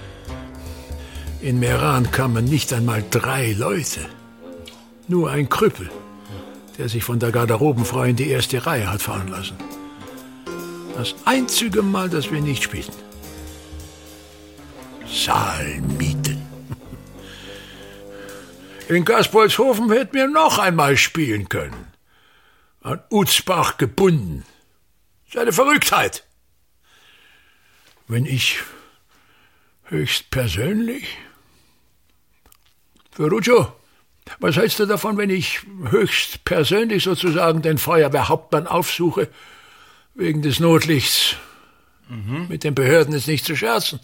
In Meran kamen nicht einmal drei Leute. Nur ein Krüppel, der sich von der Garderobenfrau in die erste Reihe hat fahren lassen. Das einzige Mal, dass wir nicht spielten. Saalmieten. In Gaspoldshofen hätten wir noch einmal spielen können. An Utzbach gebunden. Das ist eine Verrücktheit. Wenn ich höchst persönlich... Ferruccio, was hältst du davon, wenn ich höchst persönlich sozusagen den Feuerwehrhauptmann aufsuche, wegen des Notlichts? Mhm. Mit den Behörden ist nicht zu scherzen.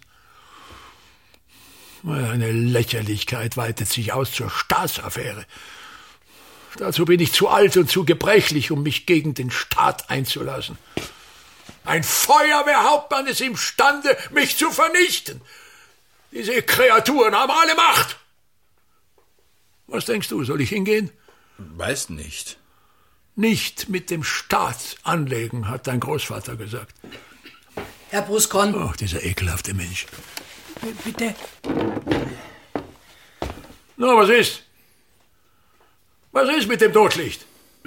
Eine Lächerlichkeit weitet sich aus zur Staatsaffäre. Dazu bin ich zu alt und zu gebrechlich, um mich gegen den Staat einzulassen. Ein Feuerwehrhauptmann ist imstande, mich zu vernichten. Diese Kreaturen haben alle Macht. Was denkst du, soll ich hingehen? Weiß nicht. Nicht mit dem Staat anlegen, hat dein Großvater gesagt. Herr Bruskon. Oh, dieser ekelhafte Mensch. Bitte. Na, was ist? Was ist mit dem Totlicht?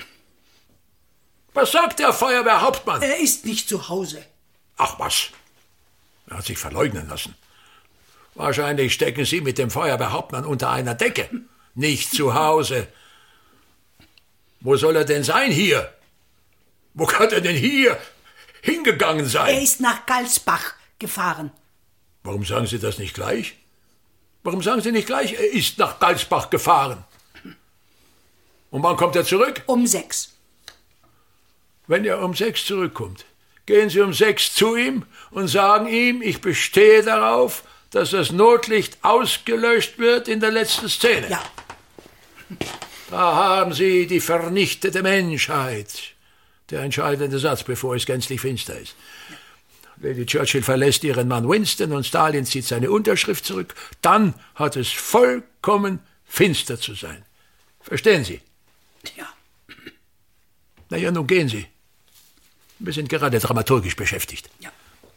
Was sagt der Feuerwehrhauptmann? Er ist nicht zu Hause. Ach was. Er hat sich verleugnen lassen. Wahrscheinlich stecken Sie mit dem Feuerwehrhauptmann unter einer Decke. Nicht zu Hause. Wo soll er denn sein hier? Wo kann er denn hier hingegangen sein? Er ist nach Galsbach gefahren. Warum sagen Sie das nicht gleich? Warum sagen Sie nicht gleich, er ist nach Galsbach gefahren? Und wann kommt er zurück? Um sechs. Wenn er um sechs zurückkommt, gehen Sie um sechs zu ihm und sagen ihm, ich bestehe darauf, dass das Notlicht ausgelöscht wird in der letzten Szene. Ja. Da haben Sie die vernichtete Menschheit. Der entscheidende Satz, bevor es gänzlich finster ist. Lady Churchill verlässt ihren Mann Winston und Stalin zieht seine Unterschrift zurück. Dann hat es vollkommen finster zu sein. Verstehen Sie? Ja. Na ja, nun gehen Sie. Wir sind gerade dramaturgisch beschäftigt. Ja.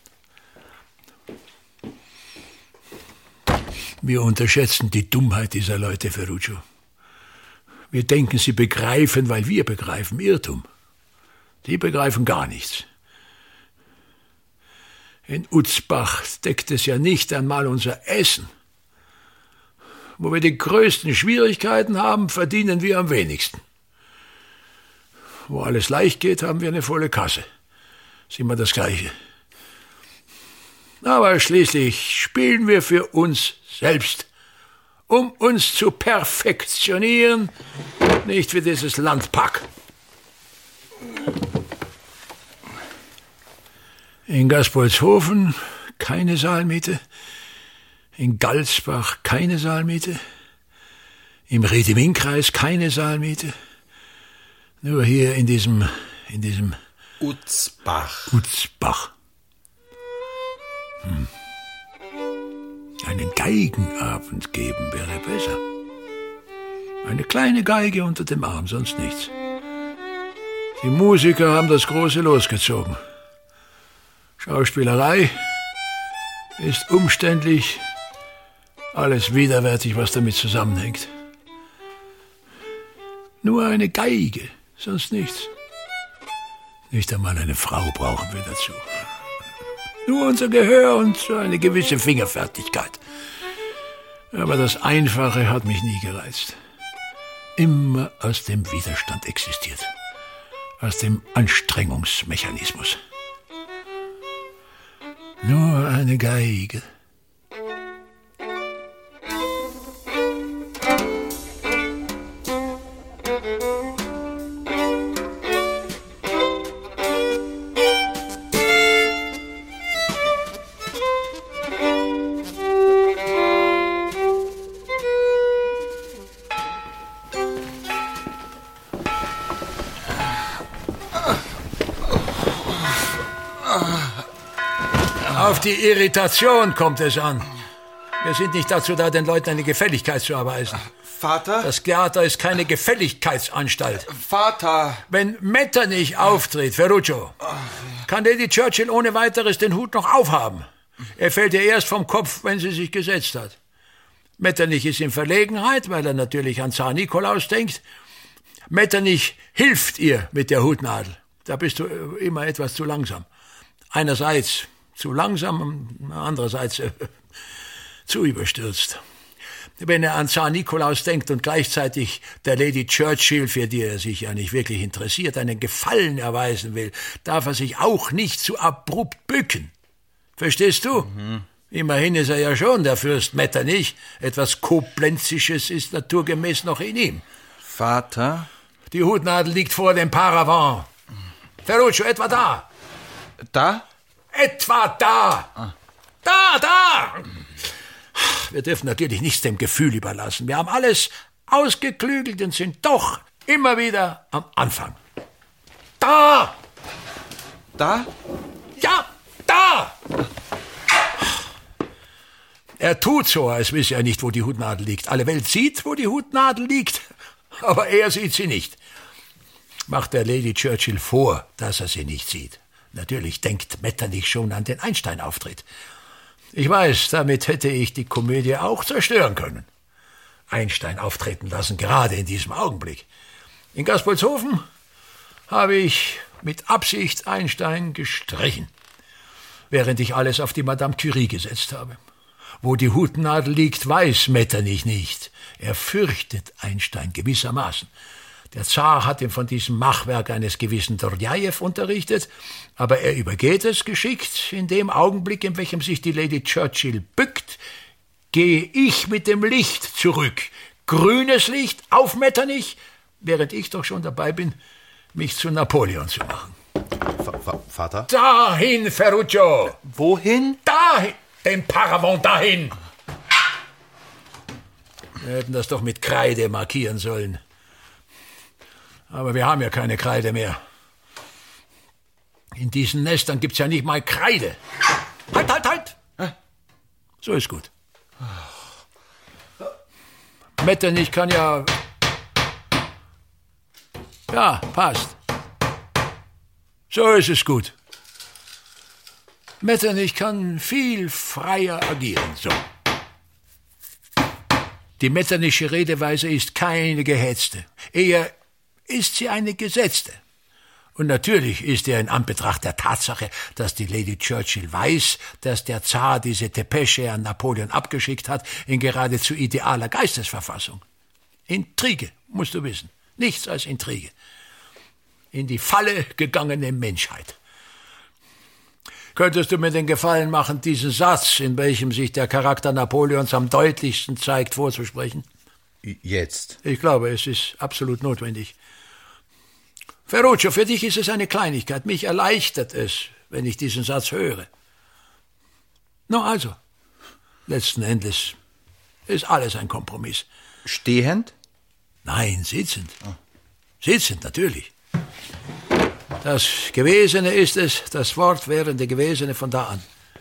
Wir unterschätzen die Dummheit dieser Leute, Ferruccio. Wir denken, sie begreifen, weil wir begreifen. Irrtum. Die begreifen gar nichts. In Utzbach deckt es ja nicht einmal unser Essen. Wo wir die größten Schwierigkeiten haben, verdienen wir am wenigsten. Wo alles leicht geht, haben wir eine volle Kasse. Ist immer das Gleiche. Aber schließlich spielen wir für uns selbst, um uns zu perfektionieren, nicht für dieses Landpack. In Gaspoldshofen keine Saalmiete, in Galsbach keine Saalmiete, im Ried-im-Innkreis keine Saalmiete, nur hier in diesem, in diesem Utzbach. Utzbach. Hm. Einen Geigenabend geben wäre besser. Eine kleine Geige unter dem Arm, sonst nichts. Die Musiker haben das Große losgezogen. Schauspielerei ist umständlich, alles widerwärtig, was damit zusammenhängt. Nur eine Geige, sonst nichts. Nicht einmal eine Frau brauchen wir dazu. Nur unser Gehör und so eine gewisse Fingerfertigkeit. Aber das Einfache hat mich nie gereizt. Immer aus dem Widerstand existiert. Aus dem Anstrengungsmechanismus. Nur eine Geige. Auf die Irritation kommt es an. Wir sind nicht dazu da, den Leuten eine Gefälligkeit zu erweisen. Vater? Das Theater ist keine Gefälligkeitsanstalt. Vater! Wenn Metternich auftritt, Ferruccio, kann Lady Churchill ohne weiteres den Hut noch aufhaben. Er fällt ihr erst vom Kopf, wenn sie sich gesetzt hat. Metternich ist in Verlegenheit, weil er natürlich an Zar Nikolaus denkt. Metternich hilft ihr mit der Hutnadel. Da bist du immer etwas zu langsam. Einerseits zu langsam, andererseits äh, zu überstürzt. Wenn er an Zar Nikolaus denkt und gleichzeitig der Lady Churchill, für die er sich ja nicht wirklich interessiert, einen Gefallen erweisen will, darf er sich auch nicht zu abrupt bücken. Verstehst du? Mhm. Immerhin ist er ja schon der Fürst Metternich. Etwas Koblenzisches ist naturgemäß noch in ihm. Vater? Die Hutnadel liegt vor dem Paravent. Ferruccio, etwa da. Da? Etwa da! Ah. Da, da! Wir dürfen natürlich nichts dem Gefühl überlassen. Wir haben alles ausgeklügelt und sind doch immer wieder am Anfang. Da! Da? Ja, da! Er tut so, als wisse er nicht, wo die Hutnadel liegt. Alle Welt sieht, wo die Hutnadel liegt, aber er sieht sie nicht. Macht der Lady Churchill vor, dass er sie nicht sieht. Natürlich denkt Metternich schon an den Einstein-Auftritt. Ich weiß, damit hätte ich die Komödie auch zerstören können. Einstein auftreten lassen, gerade in diesem Augenblick. In Gaspolshofen habe ich mit Absicht Einstein gestrichen, während ich alles auf die Madame Curie gesetzt habe. Wo die Hutnadel liegt, weiß Metternich nicht. Er fürchtet Einstein gewissermaßen. Der Zar hat ihm von diesem Machwerk eines gewissen Dorjajew unterrichtet, aber er übergeht es geschickt. In dem Augenblick, in welchem sich die Lady Churchill bückt, gehe ich mit dem Licht zurück. Grünes Licht auf Metternich, während ich doch schon dabei bin, mich zu Napoleon zu machen. V- Vater? Dahin, Ferruccio! Wohin? Dahin! Den Paravent dahin! Wir hätten das doch mit Kreide markieren sollen. Aber wir haben ja keine Kreide mehr. In diesen Nestern gibt's ja nicht mal Kreide. Halt, halt, halt! So ist gut. Metternich kann ja... Ja, passt. So ist es gut. Metternich kann viel freier agieren, so. Die metterniche Redeweise ist keine gehetzte. Eher ist sie eine gesetzte. Und natürlich ist er in Anbetracht der Tatsache, dass die Lady Churchill weiß, dass der Zar diese Depesche an Napoleon abgeschickt hat, in geradezu idealer Geistesverfassung. Intrige, musst du wissen. Nichts als Intrige. In die Falle gegangene Menschheit. Könntest du mir den Gefallen machen, diesen Satz, in welchem sich der Charakter Napoleons am deutlichsten zeigt, vorzusprechen? Jetzt? Ich glaube, es ist absolut notwendig. Ferruccio, für dich ist es eine Kleinigkeit. Mich erleichtert es, wenn ich diesen Satz höre. No, also, letzten Endes ist alles ein Kompromiss. Stehend? Nein, sitzend. Oh. Sitzend, natürlich. Das Gewesene ist es, das fortwährende Gewesene von da an.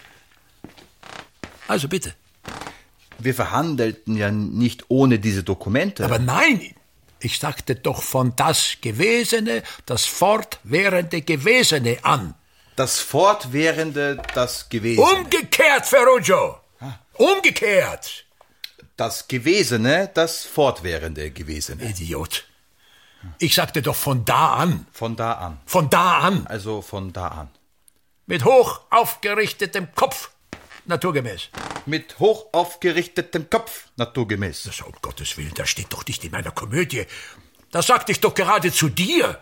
Also bitte. Wir verhandelten ja nicht ohne diese Dokumente. Aber nein, Ich sagte doch von das Gewesene, das fortwährende Gewesene an. Das fortwährende, das Gewesene. Umgekehrt, Ferruccio! Umgekehrt! Das Gewesene, das fortwährende Gewesene. Idiot. Ich sagte doch von da an. Von da an. Von da an. Also von da an. Mit hoch aufgerichtetem Kopf. Naturgemäß. Mit hoch aufgerichtetem Kopf. Naturgemäß. Das, um Gottes Willen, das steht doch nicht in meiner Komödie. Das sagte ich doch gerade zu dir.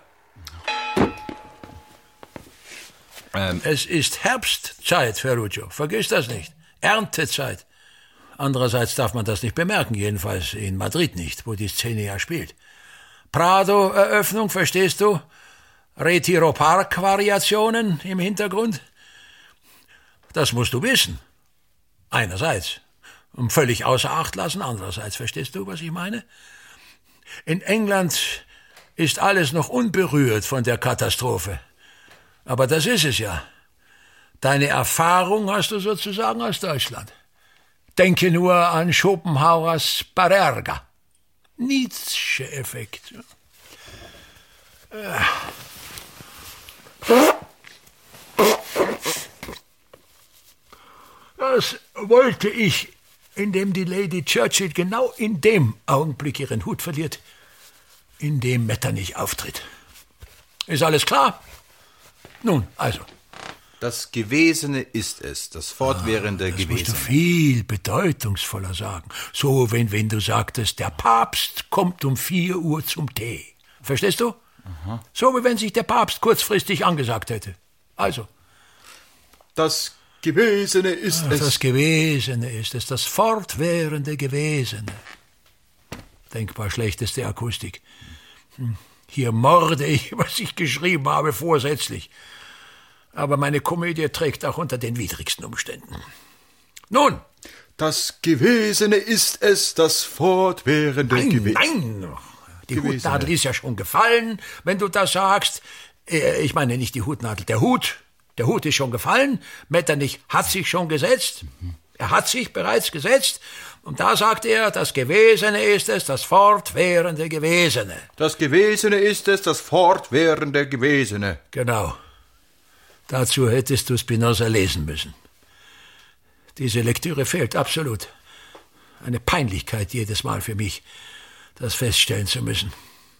Ähm. Es ist Herbstzeit, Ferruccio. Vergiss das nicht. Erntezeit. Andererseits darf man das nicht bemerken, jedenfalls in Madrid nicht, wo die Szene ja spielt. Prado-Eröffnung, verstehst du? Retiro-Park-Variationen im Hintergrund? Das musst du wissen. Einerseits. Und völlig außer Acht lassen, andererseits. Verstehst du, was ich meine? In England ist alles noch unberührt von der Katastrophe. Aber das ist es ja. Deine Erfahrung hast du sozusagen aus Deutschland. Denke nur an Schopenhauers Parerga. Nietzsche-Effekt. Das wollte ich, indem die Lady Churchill genau in dem Augenblick ihren Hut verliert, in dem Metternich auftritt. Ist alles klar? Nun, also. Das Gewesene ist es, das fortwährende ah, das Gewesene. Das musst du viel bedeutungsvoller sagen. So, wenn, wenn du sagtest, der Papst kommt um vier Uhr zum Tee. Verstehst du? Aha. So, wie wenn sich der Papst kurzfristig angesagt hätte. Also. Das Gewesene ist Ach, es. Das Gewesene ist es, das fortwährende Gewesene. Denkbar schlechteste Akustik. Hier morde ich, was ich geschrieben habe, vorsätzlich. Aber meine Komödie trägt auch unter den widrigsten Umständen. Nun! Das Gewesene ist es, das fortwährende Gewesene. Nein, nein! Die Gewesene. Hutnadel ist ja schon gefallen, wenn du das sagst. Ich meine nicht die Hutnadel, der Hut. Der Hut ist schon gefallen. Metternich hat sich schon gesetzt. Mhm. Er hat sich bereits gesetzt. Und da sagt er, das Gewesene ist es, das fortwährende Gewesene. Das Gewesene ist es, das fortwährende Gewesene. Genau. Dazu hättest du Spinoza lesen müssen. Diese Lektüre fehlt absolut. Eine Peinlichkeit jedes Mal für mich, das feststellen zu müssen.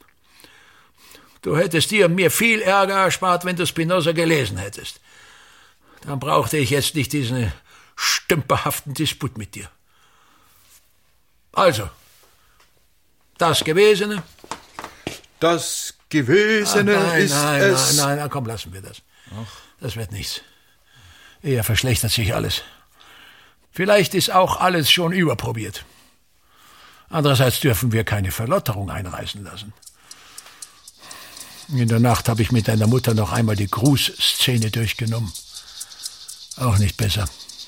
Du hättest dir und mir viel Ärger erspart, wenn du Spinoza gelesen hättest. Dann brauchte ich jetzt nicht diesen stümperhaften Disput mit dir. Also, das Gewesene? Das Gewesene Ach, nein, ist nein, es... Nein, nein, nein, komm, lassen wir das. Ach. Das wird nichts. Eher verschlechtert sich alles. Vielleicht ist auch alles schon überprobiert. Andererseits dürfen wir keine Verlotterung einreißen lassen. In der Nacht habe ich mit deiner Mutter noch einmal die Grußszene durchgenommen. Auch nicht besser.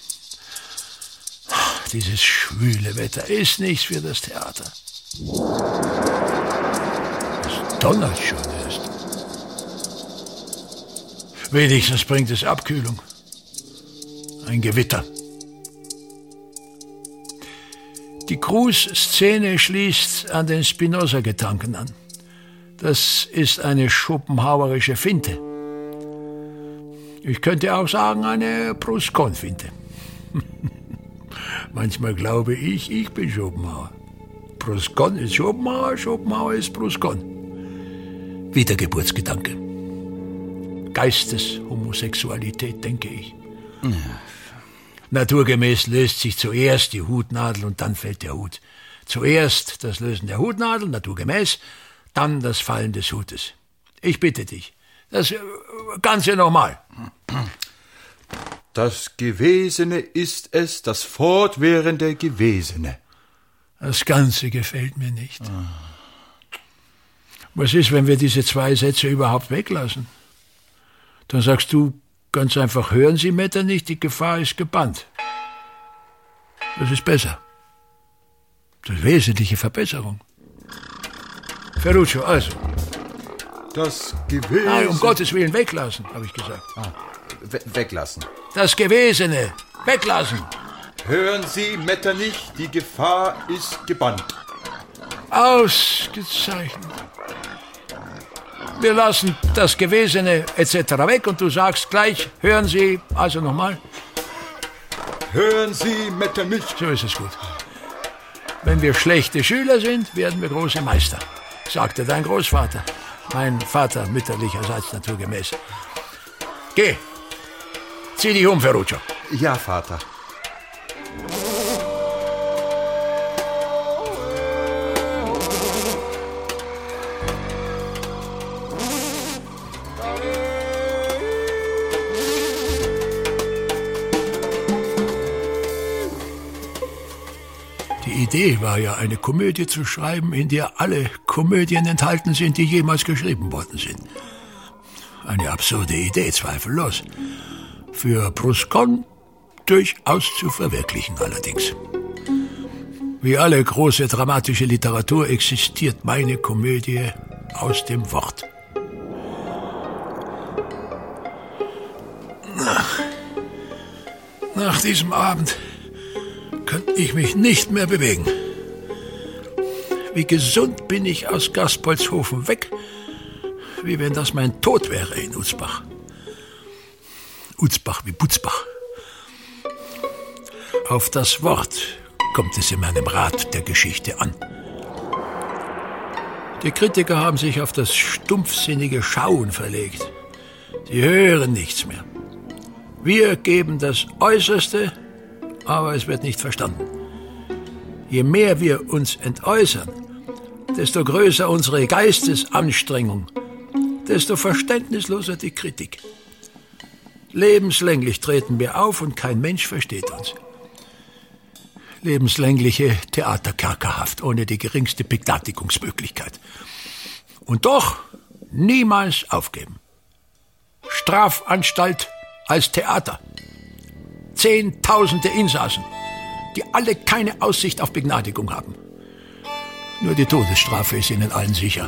Dieses schwüle Wetter ist nichts für das Theater. Es donnert schon erst. Wenigstens bringt es Abkühlung. Ein Gewitter. Die Grußszene schließt an den Spinoza-Gedanken an. Das ist eine schopenhauerische Finte. Ich könnte auch sagen, eine Proust-Kohn-Finte. Manchmal glaube ich, ich bin Schopenhauer. Proust-Kohn ist Schopenhauer, Schopenhauer ist Proust-Kohn. Wiedergeburtsgedanke. Geisteshomosexualität, denke ich. Ja. Naturgemäß löst sich zuerst die Hutnadel und dann fällt der Hut. Zuerst das Lösen der Hutnadel, naturgemäß, dann das Fallen des Hutes. Ich bitte dich, das Ganze nochmal. Das Gewesene ist es, das fortwährende Gewesene. Das Ganze gefällt mir nicht. Ah. Was ist, wenn wir diese zwei Sätze überhaupt weglassen? Dann sagst du ganz einfach, hören Sie, Metternich, die Gefahr ist gebannt. Das ist besser. Das ist wesentliche Verbesserung. Ferruccio, also. Das Gewesene... Nein, um Gottes Willen weglassen, habe ich gesagt. Ah, we- weglassen. Das Gewesene, weglassen. Hören Sie, Metternich, die Gefahr ist gebannt. Ausgezeichnet. Wir lassen das Gewesene et cetera weg und du sagst gleich, hören Sie, also nochmal. Hören Sie, Metternich. So ist es gut. Wenn wir schlechte Schüler sind, werden wir große Meister, sagte dein Großvater. Mein Vater mütterlicherseits naturgemäß. Geh, zieh dich um, Ferruccio. Ja, Vater. Die Idee war ja, eine Komödie zu schreiben, in der alle Komödien enthalten sind, die jemals geschrieben worden sind. Eine absurde Idee, zweifellos. Für Proskon durchaus zu verwirklichen allerdings. Wie alle große dramatische Literatur existiert meine Komödie aus dem Wort. Nach, nach diesem Abend kann ich mich nicht mehr bewegen. Wie gesund bin ich aus Gaspoldshofen weg, wie wenn das mein Tod wäre in Utzbach. Utzbach wie Butzbach. Auf das Wort kommt es in meinem Rat der Geschichte an. Die Kritiker haben sich auf das stumpfsinnige Schauen verlegt. Sie hören nichts mehr. Wir geben das Äußerste, aber es wird nicht verstanden. Je mehr wir uns entäußern, desto größer unsere Geistesanstrengung, desto verständnisloser die Kritik. Lebenslänglich treten wir auf und kein Mensch versteht uns. Lebenslängliche Theaterkerkerhaft, ohne die geringste Begnadigungsmöglichkeit. Und doch niemals aufgeben. Strafanstalt als Theater. Zehntausende Insassen, die alle keine Aussicht auf Begnadigung haben. Nur die Todesstrafe ist ihnen allen sicher.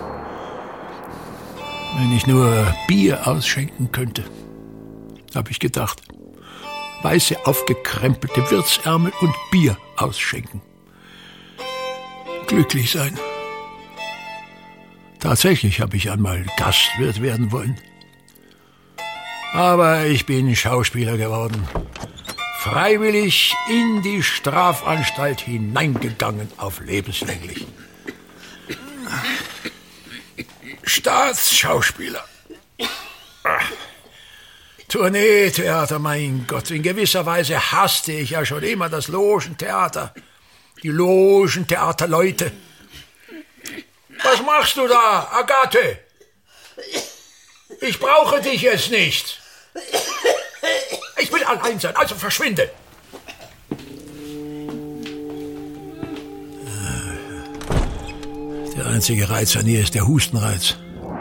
Wenn ich nur Bier ausschenken könnte, habe ich gedacht. Weiße, aufgekrempelte Wirtsärmel und Bier ausschenken. Glücklich sein. Tatsächlich habe ich einmal Gastwirt werden wollen. Aber ich bin Schauspieler geworden. Freiwillig in die Strafanstalt hineingegangen auf lebenslänglich. Staatsschauspieler. Tourneetheater, mein Gott. In gewisser Weise hasste ich ja schon immer das Logentheater. Die Logentheaterleute. Was machst du da, Agathe? Ich brauche dich jetzt nicht. Ich will allein sein, also verschwinde. Der einzige Reiz an ihr ist der Hustenreiz.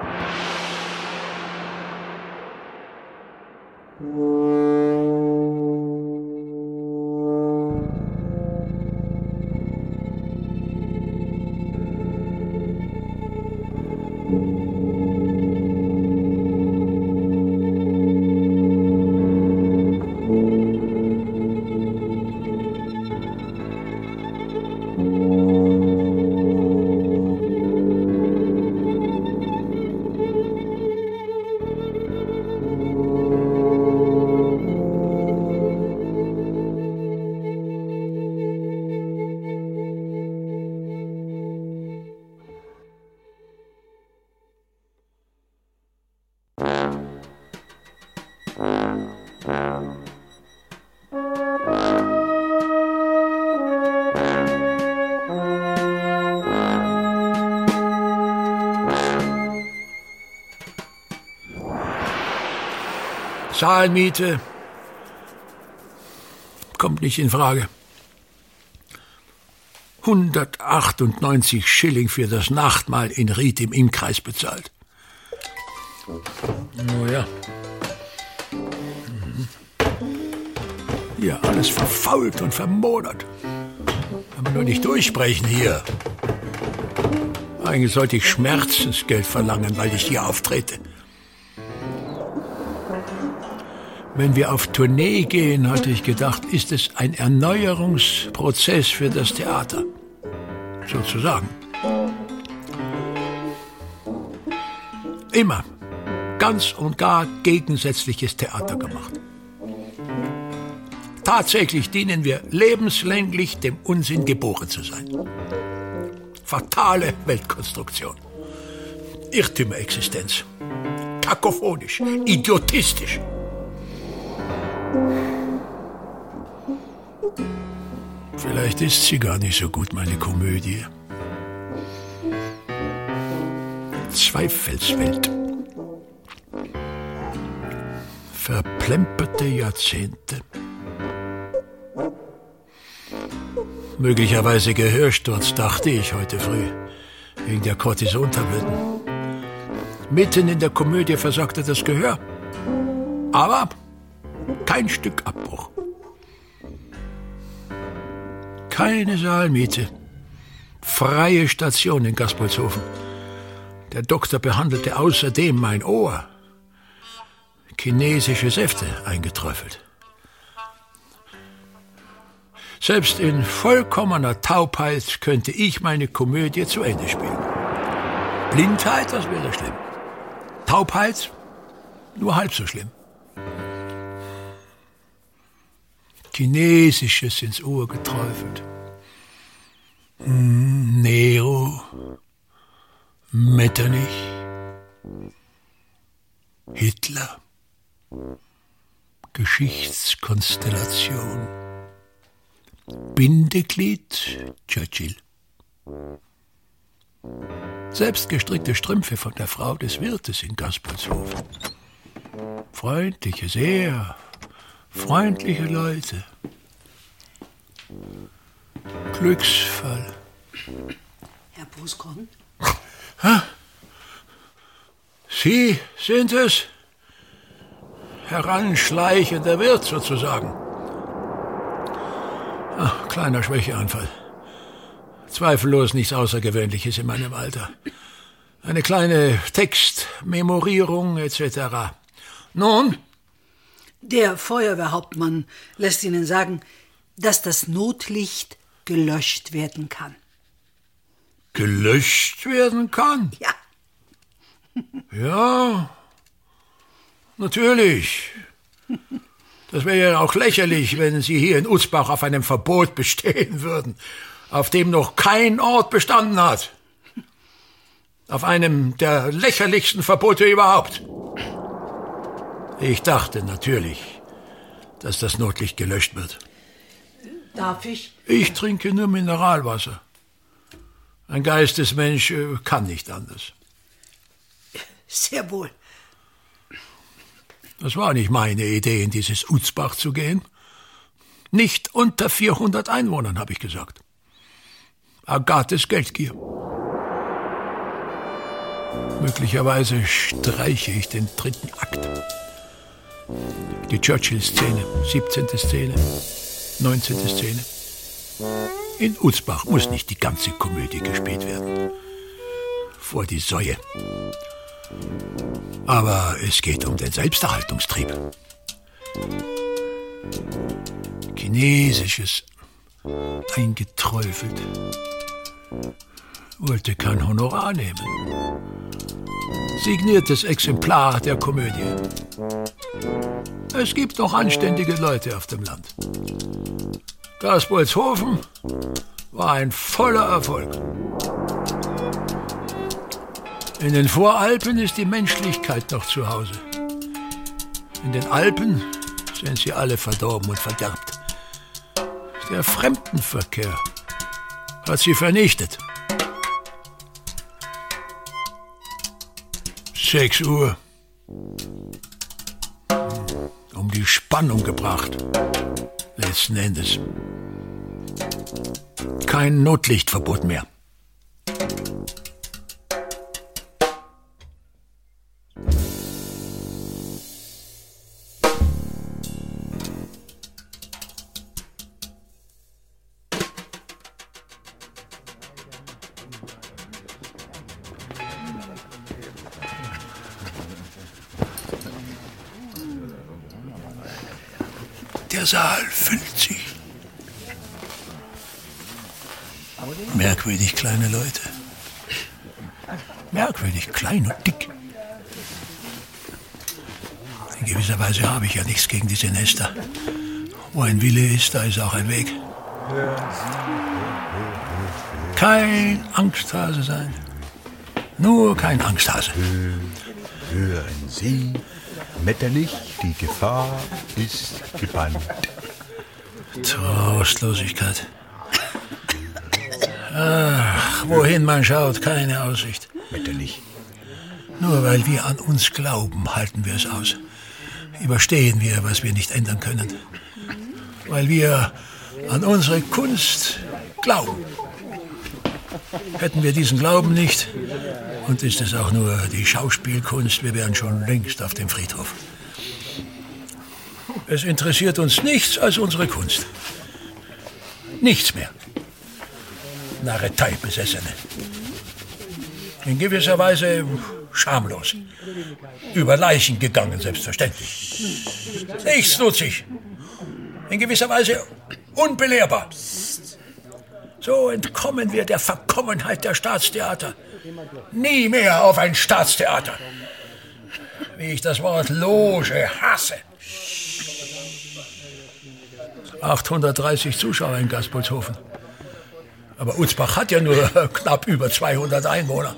Saalmiete kommt nicht in Frage. hundertachtundneunzig Schilling für das Nachtmahl in Ried im Innkreis bezahlt. Oh ja. Mhm. Ja, alles verfault und vermodert. Kann man nur nicht durchbrechen hier. Eigentlich sollte ich Schmerzensgeld verlangen, weil ich hier auftrete. Wenn wir auf Tournee gehen, hatte ich gedacht, ist es ein Erneuerungsprozess für das Theater. Sozusagen. Immer ganz und gar gegensätzliches Theater gemacht. Tatsächlich dienen wir lebenslänglich dem Unsinn, geboren zu sein. Fatale Weltkonstruktion. Irrtümerexistenz. Kakophonisch. Idiotistisch. Vielleicht ist sie gar nicht so gut, meine Komödie. Zweifelswelt. Verplemperte Jahrzehnte. Möglicherweise Gehörsturz, dachte ich heute früh, wegen der Cortisontabletten. Mitten in der Komödie versagte das Gehör. Aber kein Stück Abbruch. Keine Saalmiete. Freie Station in Gaspolshofen. Der Doktor behandelte außerdem mein Ohr. Chinesische Säfte eingeträufelt. Selbst in vollkommener Taubheit könnte ich meine Komödie zu Ende spielen. Blindheit, das wäre schlimm. Taubheit, nur halb so schlimm. Chinesisches ins Ohr geträufelt. Nero, Metternich, Hitler, Geschichtskonstellation, Bindeglied, Churchill. Selbstgestrickte Strümpfe von der Frau des Wirtes in Gaspolshofen. Freundliche, sehr freundliche Leute. Glücksfall. Herr Buskron? Sie sind es? Heranschleichender Wirt sozusagen. Ach, kleiner Schwächeanfall. Zweifellos nichts Außergewöhnliches in meinem Alter. Eine kleine Textmemorierung et cetera. Nun? Der Feuerwehrhauptmann lässt Ihnen sagen, dass das Notlicht gelöscht werden kann. Gelöscht werden kann? Ja. Ja, natürlich. Das wäre ja auch lächerlich, wenn Sie hier in Utzbach auf einem Verbot bestehen würden, auf dem noch kein Ort bestanden hat. Auf einem der lächerlichsten Verbote überhaupt. Ich dachte natürlich, dass das Notlicht gelöscht wird. Darf ich? Ich trinke nur Mineralwasser. Ein Geistesmensch kann nicht anders. Sehr wohl. Das war nicht meine Idee, in dieses Utzbach zu gehen. Nicht unter vierhundert Einwohnern, habe ich gesagt. Agathes Geldgier. Möglicherweise streiche ich den dritten Akt. Die Churchill-Szene, siebzehnte Szene, neunzehnte Szene. In Utzbach muss nicht die ganze Komödie gespielt werden. Vor die Säue. Aber es geht um den Selbsterhaltungstrieb. Chinesisches, eingeträufelt. Wollte kein Honorar nehmen. Signiertes Exemplar der Komödie. Es gibt noch anständige Leute auf dem Land. Gaspolshofen war ein voller Erfolg. In den Voralpen ist die Menschlichkeit noch zu Hause. In den Alpen sind sie alle verdorben und verderbt. Der Fremdenverkehr hat sie vernichtet. Sechs Uhr. Um die Spannung gebracht. Letzten Endes. Kein Notlichtverbot mehr. Der Saal füllt sich. Merkwürdig kleine Leute. Merkwürdig klein und dick. In gewisser Weise habe ich ja nichts gegen diese Nester. Wo ein Wille ist, da ist auch ein Weg. Kein Angsthase sein. Nur kein Angsthase. Hören Sie, Metternich, die Gefahr ist gebannt. Trostlosigkeit. Ach, wohin man schaut, keine Aussicht. Metternich. Nur weil wir an uns glauben, halten wir es aus. Überstehen wir, was wir nicht ändern können. Weil wir an unsere Kunst glauben. Hätten wir diesen Glauben nicht, und ist es auch nur die Schauspielkunst, wir wären schon längst auf dem Friedhof. Es interessiert uns nichts als unsere Kunst. Nichts mehr. Narretei-Besessene. In gewisser Weise schamlos. Über Leichen gegangen, selbstverständlich. Nichtsnutzig. In gewisser Weise unbelehrbar. So entkommen wir der Verkommenheit der Staatstheater. Nie mehr auf ein Staatstheater. Wie ich das Wort Loge hasse. achthundertdreißig Zuschauer in Gaspolshofen. Aber Utzbach hat ja nur knapp über zweihundert Einwohner.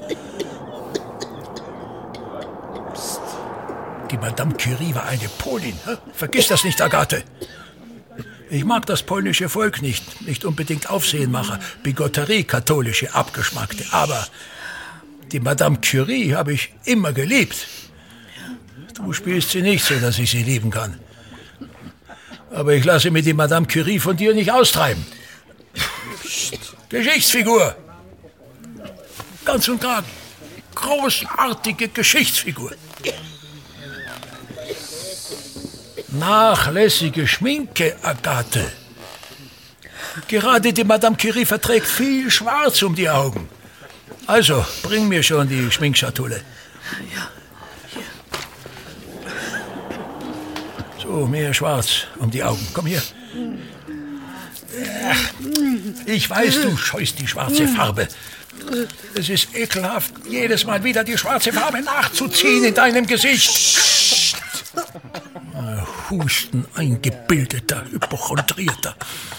Psst. Die Madame Curie war eine Polin. Vergiss das nicht, Agathe. Ich mag das polnische Volk nicht. Nicht unbedingt Aufsehenmacher, Bigotterie, katholische, abgeschmackte. Aber die Madame Curie habe ich immer geliebt. Du spielst sie nicht so, dass ich sie lieben kann. Aber ich lasse mir die Madame Curie von dir nicht austreiben. Geschichtsfigur. Ganz und gar großartige Geschichtsfigur. Nachlässige Schminke, Agathe. Gerade die Madame Curie verträgt viel Schwarz um die Augen. Also, bring mir schon die Schminkschatulle. Ja. So, mehr Schwarz um die Augen. Komm hier. Ich weiß, du scheust die schwarze Farbe. Es ist ekelhaft, jedes Mal wieder die schwarze Farbe nachzuziehen in deinem Gesicht. Husten, eingebildeter, hypochondrierter.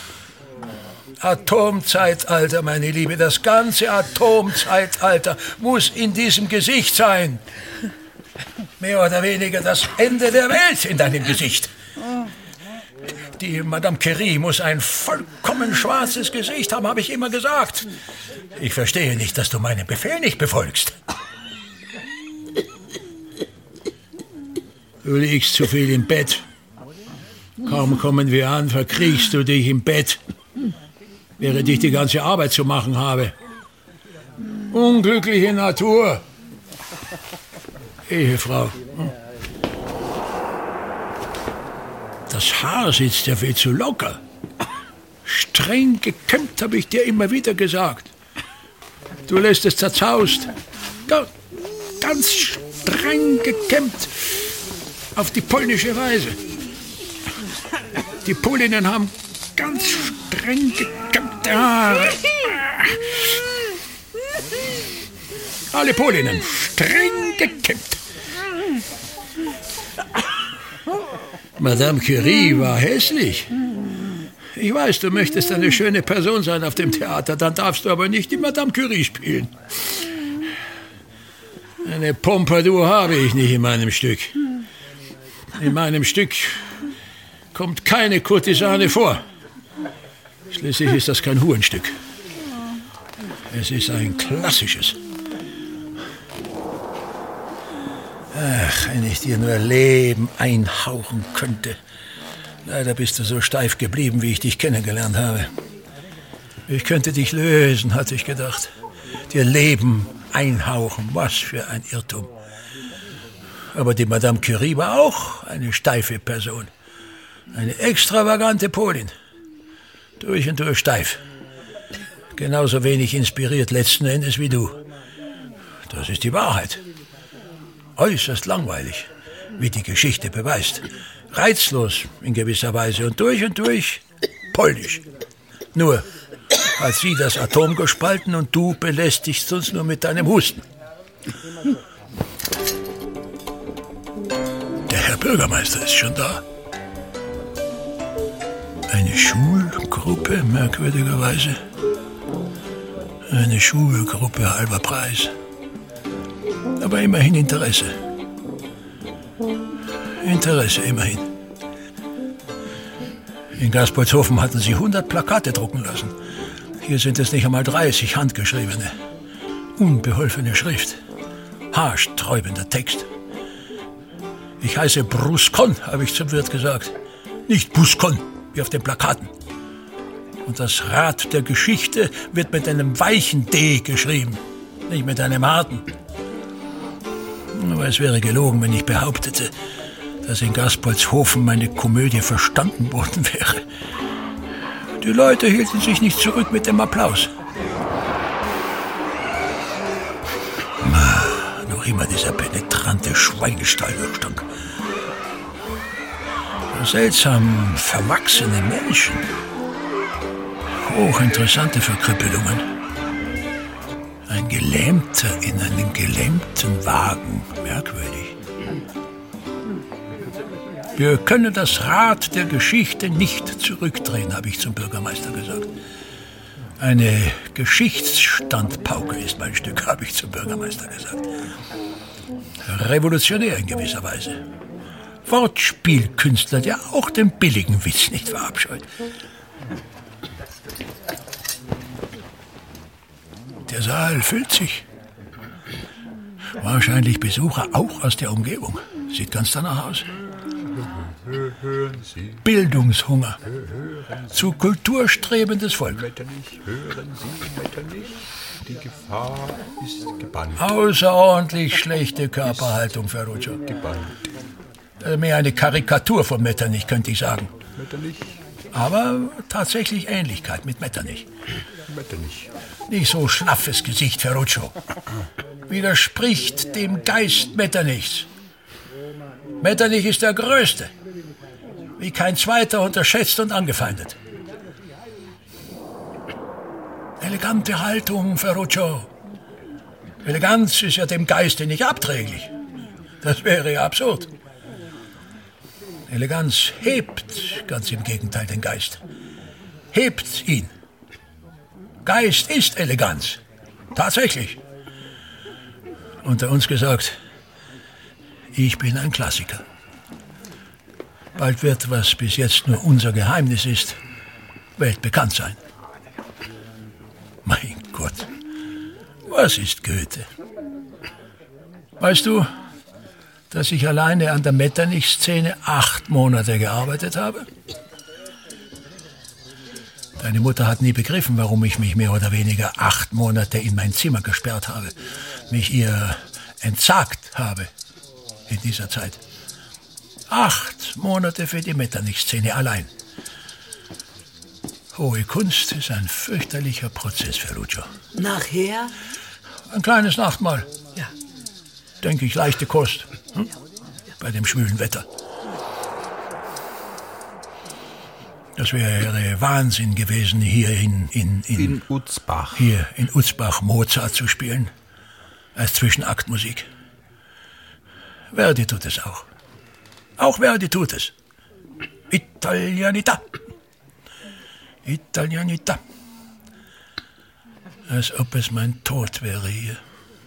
Atomzeitalter, meine Liebe, das ganze Atomzeitalter muss in diesem Gesicht sein. Mehr oder weniger das Ende der Welt in deinem Gesicht. Die Madame Curie muss ein vollkommen schwarzes Gesicht haben, habe ich immer gesagt. Ich verstehe nicht, dass du meinen Befehl nicht befolgst. Du liegst zu viel im Bett. Kaum kommen wir an, verkriechst du dich im Bett, während ich die ganze Arbeit zu machen habe. Unglückliche Natur. Ehefrau. Das Haar sitzt ja viel zu locker. Streng gekämmt, habe ich dir immer wieder gesagt. Du lässt es zerzaust. Ganz streng gekämmt. Auf die polnische Weise. Die Polinnen haben ganz streng gekämmte Haare. Alle Polinnen, streng gekämmt. Madame Curie war hässlich. Ich weiß, du möchtest eine schöne Person sein auf dem Theater, dann darfst du aber nicht die Madame Curie spielen. Eine Pompadour habe ich nicht in meinem Stück. In meinem Stück kommt keine Kurtisane vor. Schließlich ist das kein Hurenstück. Es ist ein klassisches. Ach, wenn ich dir nur Leben einhauchen könnte. Leider bist du so steif geblieben, wie ich dich kennengelernt habe. Ich könnte dich lösen, hatte ich gedacht. Dir Leben einhauchen, was für ein Irrtum. Aber die Madame Curie war auch eine steife Person. Eine extravagante Polin. Durch und durch steif. Genauso wenig inspiriert letzten Endes wie du. Das ist die Wahrheit. Äußerst langweilig, wie die Geschichte beweist. Reizlos in gewisser Weise und durch und durch polnisch. Nur hat sie das Atom gespalten und du belästigst uns nur mit deinem Husten. Der Herr Bürgermeister ist schon da. Eine Schulgruppe, merkwürdigerweise. Eine Schulgruppe halber Preis. Aber immerhin Interesse. Interesse, immerhin. In Gaspoldshofen hatten sie hundert Plakate drucken lassen. Hier sind es nicht einmal dreißig handgeschriebene. Unbeholfene Schrift. Haarsträubender Text. Ich heiße Bruskon, habe ich zum Wirt gesagt. Nicht Buskon, wie auf den Plakaten. Und das Rad der Geschichte wird mit einem weichen D geschrieben, nicht mit einem harten. Aber es wäre gelogen, wenn ich behauptete, dass in Gaspoldshofen meine Komödie verstanden worden wäre. Die Leute hielten sich nicht zurück mit dem Applaus. Noch immer dieser penetrante Schweinestallgestank. Seltsam verwachsene Menschen. Hochinteressante Verkrüppelungen. Ein Gelähmter in einem gelähmten Wagen. Merkwürdig. Wir können das Rad der Geschichte nicht zurückdrehen, habe ich zum Bürgermeister gesagt. Eine Geschichtsstandpauke ist mein Stück, habe ich zum Bürgermeister gesagt. Revolutionär in gewisser Weise. Wortspielkünstler, der auch den billigen Witz nicht verabscheut. Der Saal füllt sich. Wahrscheinlich Besucher auch aus der Umgebung. Sieht ganz danach aus. Bildungshunger. Zu Kultur strebendes Volk. Metternich, hören Sie, Metternich, die Gefahr ist gebannt. Außerordentlich schlechte Körperhaltung, Ferruccio. Gebannt. Äh, Mehr eine Karikatur von Metternich, könnte ich sagen. Metternich, Aber tatsächlich Ähnlichkeit mit Metternich. Metternich. Nicht so schlaffes Gesicht, Ferruccio. Widerspricht dem Geist Metternichs. Metternich ist der Größte. Wie kein Zweiter unterschätzt und angefeindet. Elegante Haltung, Ferruccio. Eleganz ist ja dem Geiste nicht abträglich. Das wäre ja absurd. Eleganz hebt, ganz im Gegenteil, den Geist. Hebt ihn. Geist ist Eleganz. Tatsächlich. Unter uns gesagt, ich bin ein Klassiker. Bald wird, was bis jetzt nur unser Geheimnis ist, weltbekannt sein. Mein Gott, was ist Goethe? Weißt du, dass ich alleine an der Metternich-Szene acht Monate gearbeitet habe? Deine Mutter hat nie begriffen, warum ich mich mehr oder weniger acht Monate in mein Zimmer gesperrt habe, mich ihr entsagt habe in dieser Zeit. Acht Monate für die Metternich-Szene allein. Hohe Kunst ist ein fürchterlicher Prozess, Ferruccio. Nachher? Ein kleines Nachtmahl. Ja. Denke ich, leichte Kost. Hm? Bei dem schwülen Wetter. Das wäre Wahnsinn gewesen, hier in... In, in, In Utzbach. Hier in Utzbach Mozart zu spielen. Als Zwischenaktmusik. Verdi tut es auch. Auch Verdi tut es. Italianita. Italianita. Als ob es mein Tod wäre hier.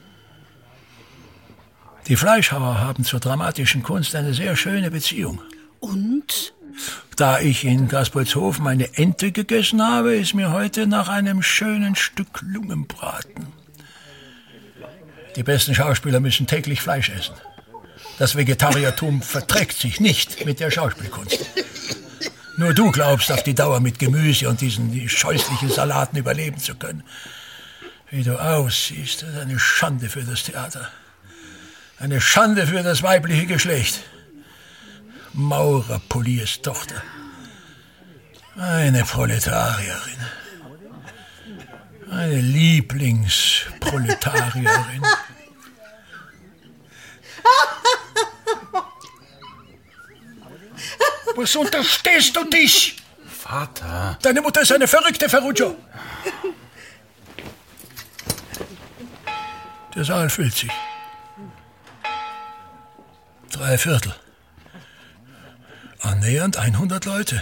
Die Fleischhauer haben zur dramatischen Kunst eine sehr schöne Beziehung. Und? Da ich in Gaspoldshofen eine Ente gegessen habe, ist mir heute nach einem schönen Stück Lungenbraten. Die besten Schauspieler müssen täglich Fleisch essen. Das Vegetariertum verträgt sich nicht mit der Schauspielkunst. Nur du glaubst, auf die Dauer mit Gemüse und diesen die scheußlichen Salaten überleben zu können. Wie du aussiehst, das ist eine Schande für das Theater. Eine Schande für das weibliche Geschlecht. Maurerpoliers Tochter. Eine Proletarierin. Eine Lieblingsproletarierin. Was unterstehst du dich? Vater. Deine Mutter ist eine Verrückte, Ferruccio. Der Saal füllt sich. Drei Viertel. Annähernd hundert Leute.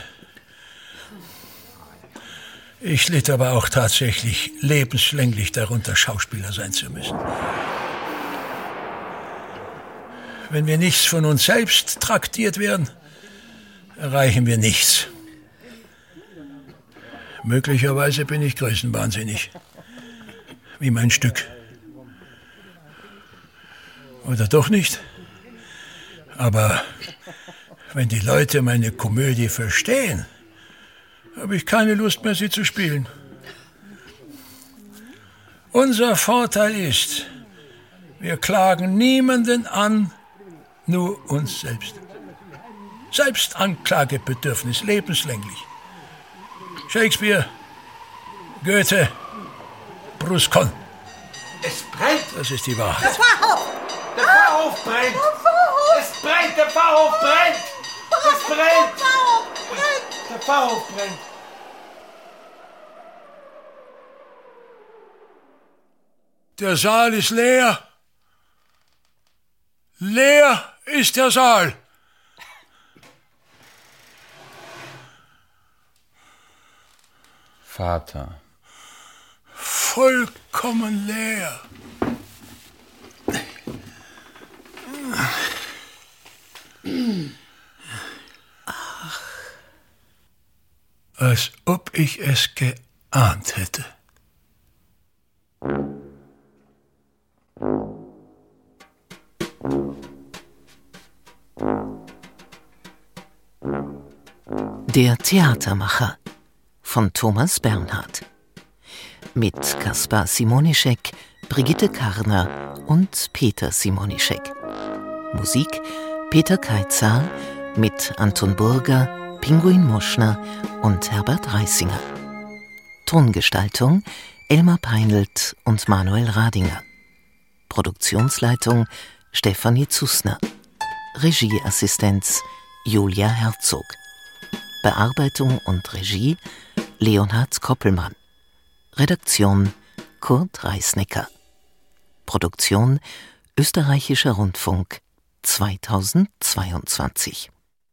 Ich litt aber auch tatsächlich lebenslänglich darunter, Schauspieler sein zu müssen. Wenn wir nichts von uns selbst traktiert werden, erreichen wir nichts. Möglicherweise bin ich größenwahnsinnig. Wie mein Stück. Oder doch nicht? Aber wenn die Leute meine Komödie verstehen, habe ich keine Lust mehr, sie zu spielen. Unser Vorteil ist, wir klagen niemanden an, nur uns selbst. Selbstanklagebedürfnis, lebenslänglich. Shakespeare, Goethe, Bruce Conn. Es brennt! Das ist die Wahrheit. Der Pfarrhof! Der Pfarrhof brennt! Der Pfarrhof! Es brennt! Der Pfarrhof brennt! Es brennt! Der Pfarrhof brennt! Der Pfarrhof brennt! Der Saal ist leer. Leer ist der Saal. Vater. Vollkommen leer. Ach. Als ob ich es geahnt hätte. Der Theatermacher von Thomas Bernhard mit Kaspar Simonischek, Brigitte Karner und Peter Simonischek. Musik Peter Kaizar mit Anton Burger, Pinguin Moschner und Herbert Reisinger. Tongestaltung Elmar Peinelt und Manuel Radinger. Produktionsleitung Stefanie Zusner. Regieassistenz Julia Herzog. Bearbeitung und Regie Leonhard Koppelmann. Redaktion Kurt Reisnecker. Produktion Österreichischer Rundfunk zweitausendzweiundzwanzig.